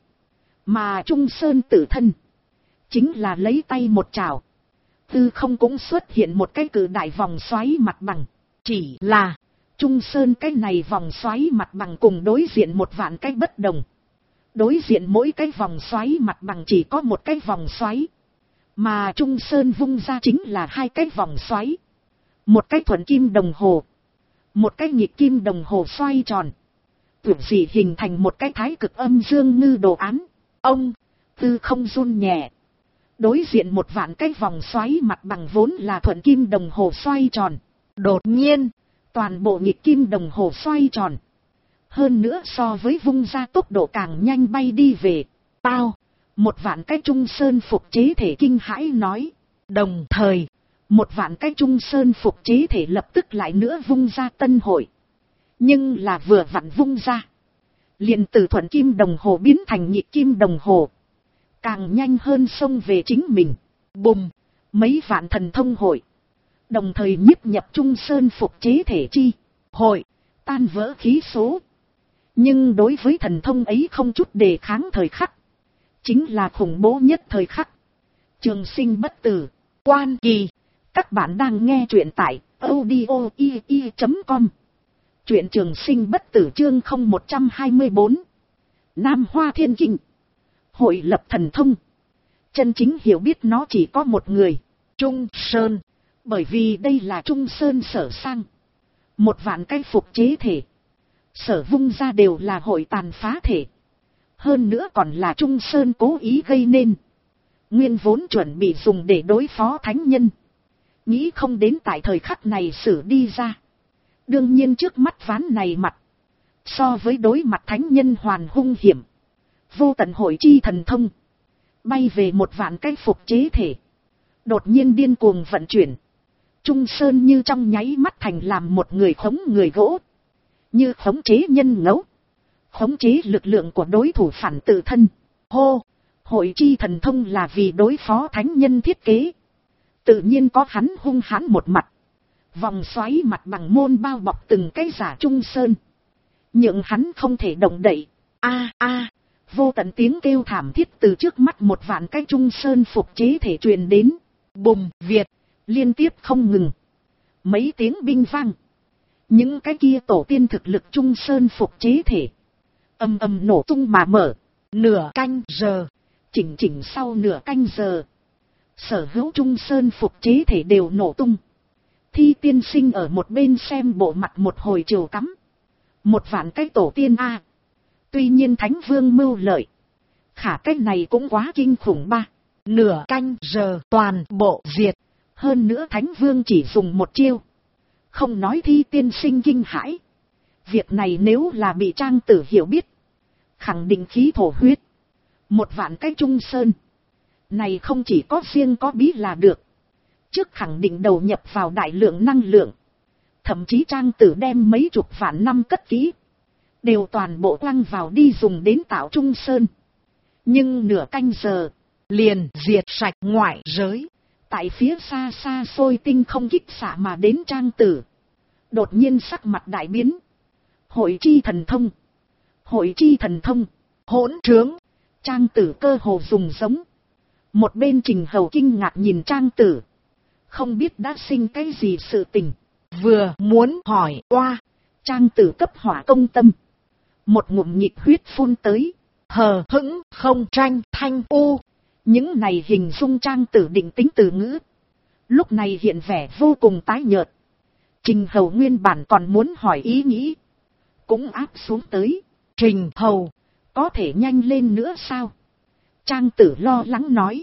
Mà Trung Sơn tự thân. Chính là lấy tay một chảo. Tư không cũng xuất hiện một cái cự đại vòng xoáy mặt bằng. chỉ là, Trung Sơn cái này vòng xoáy mặt bằng cùng đối diện một vạn cái bất đồng. Đối diện mỗi cái vòng xoáy mặt bằng chỉ có một cái vòng xoáy. Mà Trung Sơn vung ra chính là hai cái vòng xoáy. Một cái thuận kim đồng hồ. Một cái nghịch kim đồng hồ xoay tròn. Tưởng gì hình thành một cái thái cực âm dương ngư đồ án. ông, Tư không run nhẹ. Đối diện một vạn cái vòng xoáy mặt bằng vốn là thuận kim đồng hồ xoay tròn. đột nhiên, Toàn bộ nghịch kim đồng hồ xoay tròn. Hơn nữa so với vung ra tốc độ càng nhanh bay đi về. tao, Một vạn cái Trung Sơn phục chế thể kinh hãi nói. đồng thời, Một vạn cái Trung Sơn phục chế thể lập tức lại nữa vung ra tân hội. Nhưng là vừa vặn vung ra. Liền từ thuận kim đồng hồ biến thành nhị kim đồng hồ. Càng nhanh hơn xông về chính mình. bùng, Mấy vạn thần thông hội. Đồng thời nhiếp nhập Trung Sơn phục chế thể chi. hội, Tan vỡ khí số. Nhưng đối với thần thông ấy không chút đề kháng thời khắc. Chính là khủng bố nhất thời khắc. Trường sinh bất tử. quan kỳ, Các bạn đang nghe truyện tại audio.com. Truyện trường sinh bất tử chương 0124. Nam Hoa Thiên Kinh. Hội lập thần thông. Chân chính hiểu biết nó chỉ có một người. Trung Sơn, Bởi vì đây là Trung Sơn sở sang. Một vạn cái phục chế thể. Sở vung ra đều là hội tàn phá thể. Hơn nữa còn là Trung Sơn cố ý gây nên. Nguyên vốn chuẩn bị dùng để đối phó thánh nhân. Nghĩ không đến tại thời khắc này xử đi ra. Đương nhiên trước mắt ván này mặt. So với đối mặt thánh nhân hoàn hung hiểm. Vô tận hội chi thần thông. Bay về một vạn cái phục chế thể. Đột nhiên điên cuồng vận chuyển. Trung Sơn như trong nháy mắt thành làm một người khống người gỗ. Như khống chế nhân ngẫu. Khống chế lực lượng của đối thủ phản tự thân. Hô! Hội chi thần thông là vì đối phó thánh nhân thiết kế. Tự nhiên có hắn hung hãn một mặt. Vòng xoáy mặt bằng môn bao bọc từng cái giả Trung Sơn. Nhưng hắn không thể động đậy. Vô tận tiếng kêu thảm thiết từ trước mắt một vạn cái Trung Sơn phục chế thể truyền đến. Bùm Việt, liên tiếp không ngừng. Mấy tiếng binh vang. Những cái kia tổ tiên thực lực Trung Sơn phục chế thể. Ầm ầm nổ tung mà mở. Nửa canh giờ. Chỉnh sau nửa canh giờ. Sở hữu Trung Sơn phục chế thể đều nổ tung. Thi tiên sinh ở một bên xem bộ mặt một hồi chiều cắm. Một vạn cái tổ tiên a. Tuy nhiên Thánh Vương mưu lợi. Khả cái này cũng quá kinh khủng ba. Nửa canh giờ toàn bộ diệt. Hơn nữa Thánh Vương chỉ dùng một chiêu. Không nói thi tiên sinh kinh hãi. Việc này nếu là bị Trang Tử hiểu biết. Khẳng định khí thổ huyết. Một vạn cái Trung Sơn. Này không chỉ có riêng có bí là được. Trước khẳng định đầu nhập vào đại lượng năng lượng. Thậm chí Trang Tử đem mấy chục vạn năm cất kỹ. Đều toàn bộ quăng vào đi dùng đến tạo Trung Sơn. Nhưng nửa canh giờ. Liền diệt sạch ngoại giới. Tại phía xa xa xôi tinh không kích xạ mà đến Trang Tử. Đột nhiên sắc mặt đại biến. Hội chi thần thông. Hội chi thần thông. Hỗn trướng. Trang Tử cơ hồ dùng giống. Một bên Trình Hầu kinh ngạc nhìn Trang Tử. Không biết đã sinh cái gì sự tình. Vừa muốn hỏi oa. Trang Tử cấp hỏa công tâm. Một ngụm nhiệt huyết phun tới. Hờ hững không tranh thanh u. Những này hình dung Trang Tử định tính từ ngữ. Lúc này hiện vẻ vô cùng tái nhợt. Trình Hầu nguyên bản còn muốn hỏi ý nghĩ. Cũng áp xuống tới. Trình Hầu. Có thể nhanh lên nữa sao? Trang Tử lo lắng nói.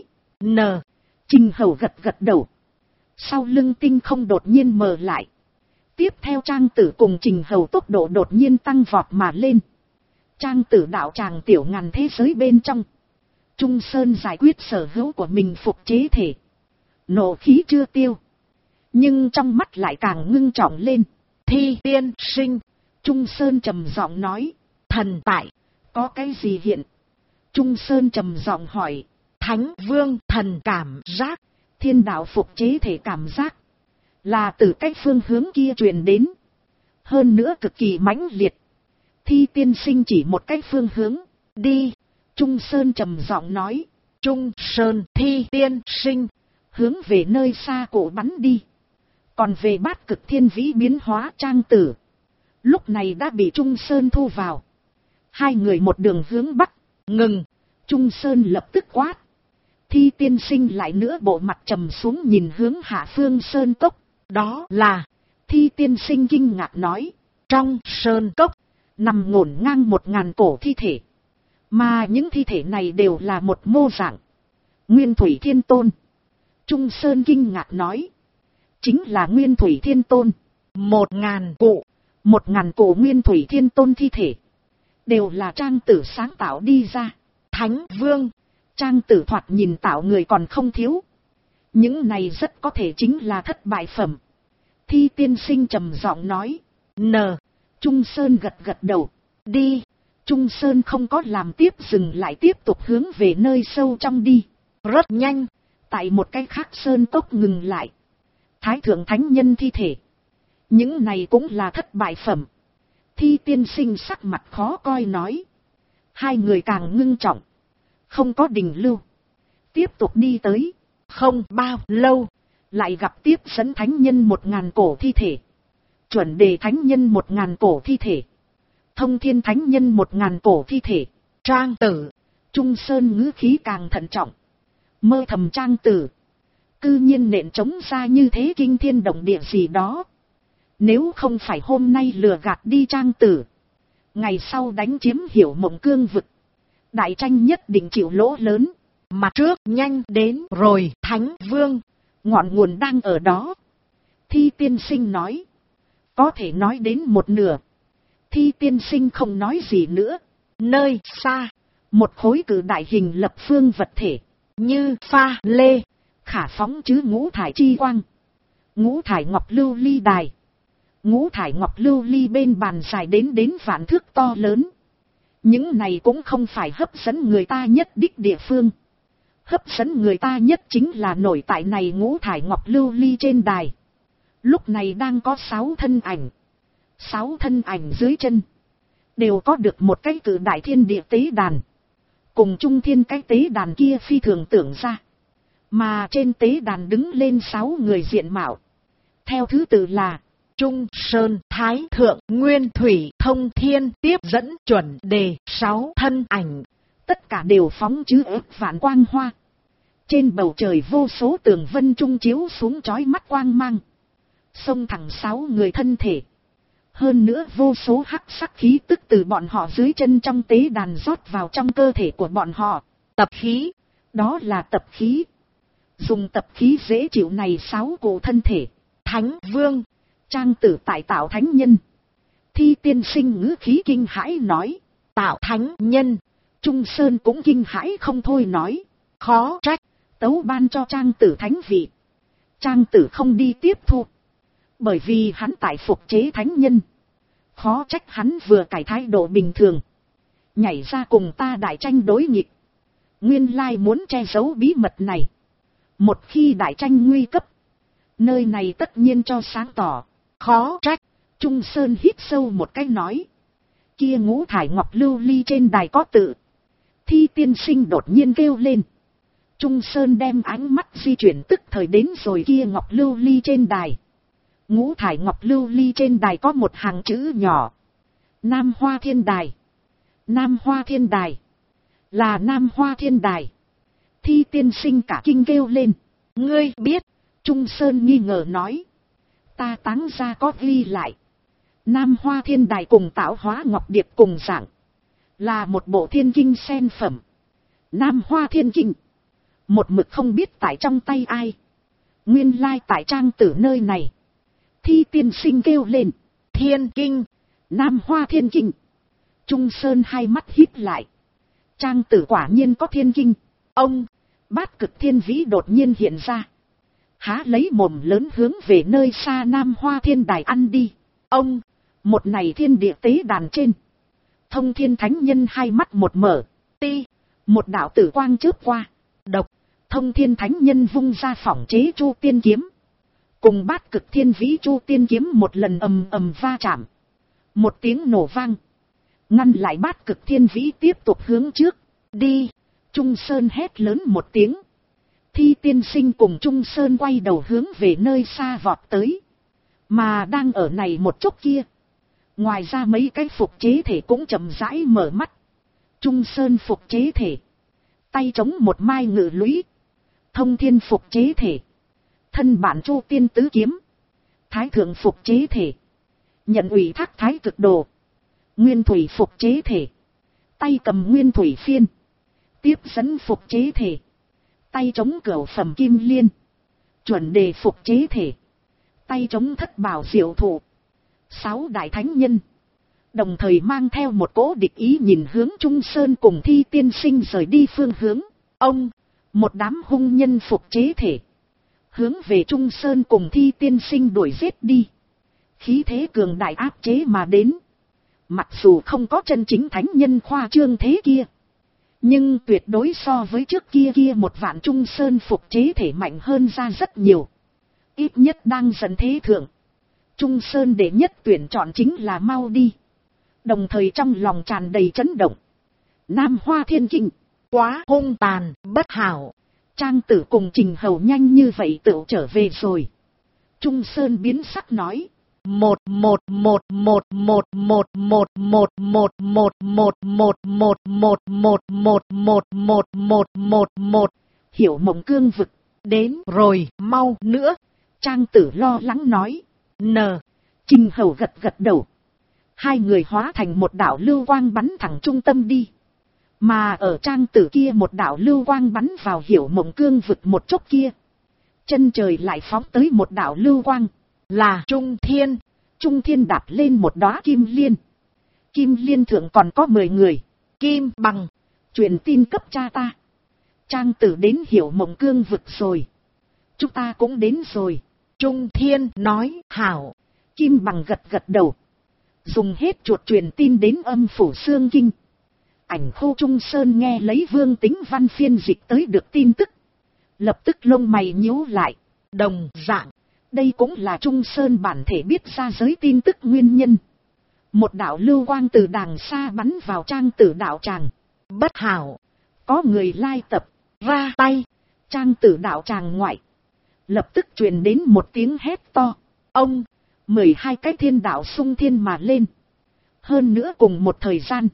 Trình Hầu gật đầu. Sau lưng tinh không đột nhiên mờ lại. Tiếp theo Trang Tử cùng Trình Hầu tốc độ đột nhiên tăng vọt mà lên. Trang Tử đạo tràng tiểu ngàn thế giới bên trong. Trung Sơn giải quyết sở hữu của mình phục chế thể. Nộ khí chưa tiêu. Nhưng trong mắt lại càng ngưng trọng lên. Thi tiên sinh. Trung Sơn trầm giọng nói. Thần tại. Có cái gì hiện? Trung Sơn trầm giọng hỏi. Thánh Vương thần cảm giác. Thiên đạo phục chế thể cảm giác. Là từ cái phương hướng kia truyền đến. Hơn nữa cực kỳ mãnh liệt. Thi tiên sinh chỉ một cái phương hướng. Đi. Trung Sơn trầm giọng nói. Trung Sơn thi tiên sinh. Hướng về nơi xa cổ bắn đi. Còn về bát cực thiên vĩ biến hóa Trang Tử. Lúc này đã bị Trung Sơn thu vào. Hai người một đường hướng bắc. Ngừng. Trung Sơn lập tức quát. Thi tiên sinh lại nữa bộ mặt trầm xuống nhìn hướng hạ phương Sơn Cốc. Đó là. Thi tiên sinh kinh ngạc nói. Trong Sơn Cốc. Nằm ngổn ngang 1000 cổ thi thể. Mà những thi thể này đều là một mô dạng. Nguyên Thủy Thiên Tôn. Trung Sơn kinh ngạc nói. Chính là Nguyên Thủy Thiên Tôn. 1000 cụ. 1000 cụ Nguyên Thủy Thiên Tôn thi thể. Đều là Trang Tử sáng tạo đi ra. Thánh Vương. Trang Tử thoạt nhìn tạo người còn không thiếu. Những này rất có thể chính là thất bại phẩm. Thi tiên sinh trầm giọng nói. Trung Sơn gật đầu. Đi. Trung Sơn không có làm tiếp dừng lại tiếp tục hướng về nơi sâu trong đi. Rất nhanh. Tại một cái khác Sơn Cốc ngừng lại. Thái thượng thánh nhân thi thể. Những này cũng là thất bại phẩm. Thi tiên sinh sắc mặt khó coi nói. Hai người càng ngưng trọng. Không có đình lưu. Tiếp tục đi tới. Không bao lâu. Lại gặp tiếp dẫn thánh nhân 1000 cổ thi thể. Chuẩn đề thánh nhân 1000 cổ thi thể. Thông thiên thánh nhân 1000 cổ thi thể. Trang Tử. Trung Sơn ngữ khí càng thận trọng. Mơ thầm Trang Tử. Cư nhiên nện trống ra như thế kinh thiên động địa gì đó. Nếu không phải hôm nay lừa gạt đi Trang Tử. Ngày sau đánh chiếm Hiểu Mộng Cương vực. Đại tranh nhất định chịu lỗ lớn. Mặt trước nhanh đến rồi, Thánh Vương. Ngọn nguồn đang ở đó. Thi tiên sinh nói. Có thể nói đến một nửa. Thi tiên sinh không nói gì nữa. Nơi xa, một khối cự đại hình lập phương vật thể. Như pha lê. Khả phóng chứ ngũ thải chi quang. Ngũ thải ngọc lưu ly đài. Ngũ thải ngọc lưu ly bên bàn dài đến vạn thước to lớn. Những này cũng không phải hấp dẫn người ta nhất đích địa phương. Hấp dẫn người ta nhất chính là nổi tại này ngũ thải ngọc lưu ly trên đài. Lúc này đang có 6 thân ảnh. 6 thân ảnh dưới chân. Đều có được một cái cự đại thiên địa tế đàn. Cùng trung thiên cái tế đàn kia phi thường tưởng ra. Mà trên tế đàn đứng lên 6 người diện mạo. Theo thứ tự là Trung Sơn, Thái Thượng, Nguyên Thủy, Thông Thiên, tiếp dẫn chuẩn đề, 6 thân ảnh. Tất cả đều phóng chứ ức vạn quang hoa. Trên bầu trời vô số tường vân trung chiếu xuống chói mắt quang mang. Xông thẳng 6 người thân thể. Hơn nữa vô số hắc sắc khí tức từ bọn họ dưới chân trong tế đàn rót vào trong cơ thể của bọn họ. Tập khí. Đó là tập khí. Dùng tập khí dễ chịu này 6 cổ thân thể. Thánh Vương. Trang tử tại tạo thánh nhân. Thi tiên sinh ngữ khí kinh hãi nói. Tạo thánh nhân. Trung Sơn cũng kinh hãi không thôi nói. Khó trách. Tấu ban cho Trang tử thánh vị. Trang tử không đi tiếp thu. Bởi vì hắn tại phục chế thánh nhân. Khó trách hắn vừa cải thái độ bình thường. Nhảy ra cùng ta đại tranh đối nghịch. Nguyên lai muốn che giấu bí mật này. Một khi đại tranh nguy cấp. Nơi này tất nhiên cho sáng tỏ. Khó trách. Trung Sơn hít sâu một cái nói. Kia ngũ thải ngọc lưu ly trên đài có tự. Thi tiên sinh đột nhiên kêu lên. Trung Sơn đem ánh mắt di chuyển tức thời đến rồi kia ngọc lưu ly trên đài. Ngũ thải ngọc lưu ly trên đài có một hàng chữ nhỏ. Nam Hoa Thiên Đài. Nam Hoa Thiên Đài. Là Nam Hoa Thiên Đài. Thi tiên sinh cả kinh kêu lên. Ngươi biết. Trung Sơn nghi ngờ nói. Ta táng ra có ghi lại. Nam Hoa Thiên Đài cùng Tạo Hóa Ngọc Điệp cùng dạng. Là một bộ thiên kinh sen phẩm. Nam Hoa Thiên Kinh. Một mực không biết tại trong tay ai. Nguyên lai tại Trang tử nơi này. Thi tiên sinh kêu lên. Thiên Kinh. Nam Hoa Thiên Kinh. Trung Sơn hai mắt híp lại. Trang tử quả nhiên có thiên kinh. Ông. Bát cực thiên vĩ đột nhiên hiện ra. Há lấy mồm lớn hướng về nơi xa Nam Hoa Thiên Đài ăn đi. Ông. Một này thiên địa tế đàn trên. Thông Thiên Thánh Nhân hai mắt một mở. Ti. Một đạo tử quang chớp qua. Độc. Thông Thiên Thánh Nhân vung ra phỏng chế Chu Tiên Kiếm. Cùng Bát cực thiên vĩ Chu Tiên Kiếm một lần ầm ầm va chạm. Một tiếng nổ vang. Ngăn lại Bát cực thiên vĩ tiếp tục hướng trước. Đi. Trung Sơn hét lớn một tiếng. Thi tiên sinh cùng Trung Sơn quay đầu hướng về nơi xa vọt tới. Mà đang ở này một chút kia. Ngoài ra mấy cái phục chế thể cũng chậm rãi mở mắt. Trung Sơn phục chế thể. Tay chống một mai ngự lũy. Thông Thiên phục chế thể. Thân bản Chu Tiên tứ kiếm. Thái Thượng phục chế thể. Nhận ủy thác Thái Cực Đồ. Nguyên Thủy phục chế thể. Tay cầm Nguyên Thủy phiên. Tiếp dẫn phục chế thể. Tay chống cửu phẩm Kim Liên. Chuẩn đề phục chế thể. Tay chống Thất Bảo Diệu Thụ. 6 đại thánh nhân. Đồng thời mang theo một cỗ địch ý nhìn hướng Trung Sơn cùng Thi tiên sinh rời đi phương hướng. Ông. Một đám hung nhân phục chế thể. Hướng về Trung Sơn cùng Thi tiên sinh đuổi giết đi. Khí thế cường đại áp chế mà đến. Mặc dù không có chân chính thánh nhân khoa trương thế kia. Nhưng tuyệt đối so với trước kia một vạn Trung Sơn phục chế thể mạnh hơn ra rất nhiều. Ít nhất đang dần thế thượng. Trung Sơn đệ nhất tuyển chọn chính là mau đi. Đồng thời trong lòng tràn đầy chấn động. Nam Hoa Thiên Kinh. Quá hung tàn, bất hảo. Trang tử cùng Trình Hầu nhanh như vậy tựu trở về rồi. Trung Sơn biến sắc nói. 1111111111111111111. Hiểu Mộng Cương vực. Đến rồi, mau nữa. Trang tử lo lắng nói. N. Trình Hầu gật gật đầu. Hai người hóa thành một đạo lưu quang bắn thẳng trung tâm đi. Mà ở trang tử kia một đạo lưu quang bắn vào Hiểu Mộng cương vực một chốc kia. Chân trời lại phóng tới một đạo lưu quang, là Trung Thiên. Trung Thiên đạp lên một đóa kim liên. Kim liên thượng còn có 10 người. Kim Bằng, Truyền tin cấp cha ta. Trang tử đến Hiểu Mộng cương vực rồi. Chúng ta cũng đến rồi. Trung Thiên nói, hảo. Kim Bằng gật gật đầu. Dùng hết chuột truyền tin đến Âm phủ Xương Kinh. Ảnh Khô Trung Sơn nghe lấy Vương Tính Văn phiên dịch tới được tin tức. Lập tức lông mày nhíu lại. Đồng dạng, đây cũng là Trung Sơn bản thể biết ra giới tin tức nguyên nhân. Một đạo lưu quang từ đàng xa bắn vào trang tử đạo tràng. bất hảo. Có người lai tập, Ra tay. trang tử đạo tràng ngoại. Lập tức truyền đến một tiếng hét to. Ông, 12 cái thiên đạo xung thiên mà lên. Hơn nữa cùng một thời gian,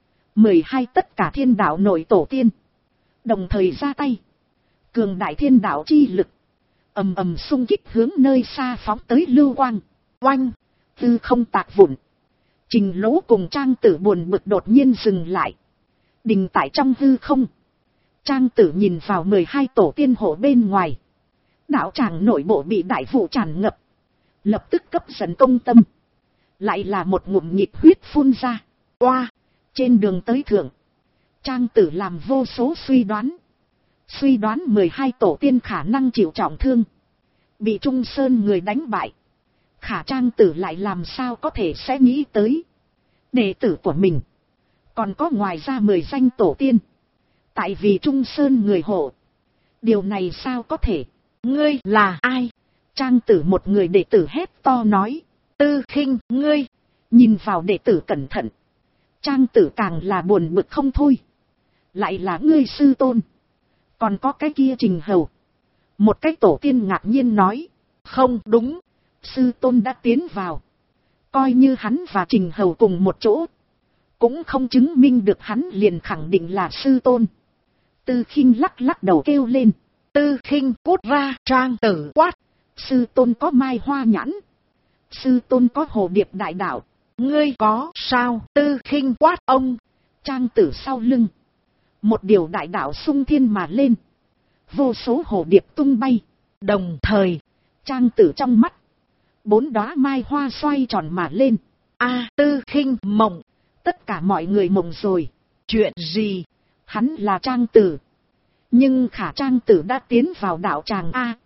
12 tất cả thiên đạo nội tổ tiên đồng thời ra tay. Cường đại thiên đạo chi lực ầm ầm xung kích hướng nơi xa phóng tới lưu quang. oanh, Tư không tạc vụn. Trình Lỗ cùng trang tử buồn bực đột nhiên dừng lại. Đình tại trong hư không. Trang tử nhìn vào 12 tổ tiên hộ bên ngoài. Đạo tràng nội bộ bị đại vụ tràn ngập. Lập tức cấp dẫn công tâm. Lại là một ngụm nhịp huyết phun ra. oa, Trên đường tới thượng, trang tử làm vô số suy đoán. Suy đoán 12 tổ tiên khả năng chịu trọng thương, bị Trung Sơn người đánh bại. Khả trang tử lại làm sao có thể sẽ nghĩ tới đệ tử của mình còn có ngoài ra 10 danh tổ tiên. Tại vì Trung Sơn người hộ. Điều này sao có thể? ngươi là ai? Trang tử một người đệ tử hét to nói. Tư Khinh, ngươi. Nhìn vào đệ tử cẩn thận, trang tử càng là buồn bực không thôi. Lại là ngươi sư tôn. Còn có cái kia Trình Hầu. Một cái tổ tiên ngạc nhiên nói. Không đúng. Sư tôn đã tiến vào. Coi như hắn và Trình Hầu cùng một chỗ, cũng không chứng minh được hắn liền khẳng định là sư tôn. Tư Khinh lắc lắc đầu kêu lên. Tư Khinh cút ra. Trang tử quát. Sư tôn có mai hoa nhãn. Sư tôn có hồ điệp đại đạo. Ngươi có sao? Tư Khinh quát ông. Trang tử sau lưng. Một điều đại đạo xung thiên mà lên. Vô số hồ điệp tung bay. Đồng thời, trang tử trong mắt. 4 đóa mai hoa xoay tròn mà lên. A, Tư Khinh mộng. Tất cả mọi người mộng rồi. Chuyện gì? Hắn là trang tử. Nhưng khả trang tử đã tiến vào đạo tràng A.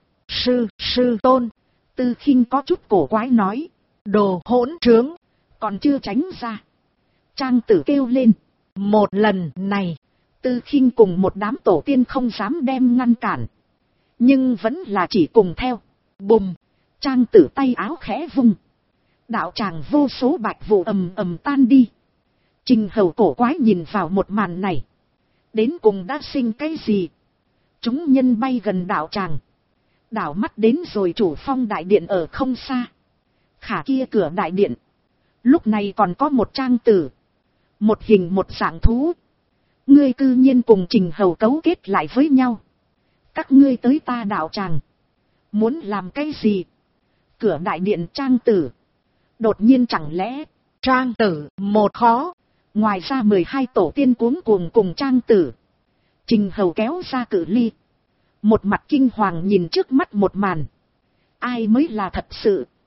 Sư tôn. Tư Khinh có chút cổ quái nói. Đồ hỗn trướng. Còn chưa tránh ra. Trang tử kêu lên. Một lần này, Tư Khinh cùng một đám tổ tiên không dám đem ngăn cản. Nhưng vẫn là chỉ cùng theo. bùm. Trang tử tay áo khẽ vung. Đạo tràng vô số bạch vụ ầm ầm tan đi. Trình Hầu cổ quái nhìn vào một màn này. Đến cùng đã sinh cái gì? Chúng nhân bay gần đạo tràng. Đảo mắt đến rồi chủ phong đại điện ở không xa. Khả kia cửa đại điện. Lúc này còn có một trang tử. Một hình một dạng thú. Ngươi cư nhiên cùng Trình Hầu cấu kết lại với nhau. Các ngươi tới ta đạo tràng. Muốn làm cái gì? Cửa đại điện trang tử. Đột nhiên chẳng lẽ. Trang tử một khó. Ngoài ra 12 tổ tiên cuống cuồng cùng trang tử. Trình Hầu kéo ra cự ly. Một mặt kinh hoàng nhìn trước mắt một màn. Ai mới là thật sự?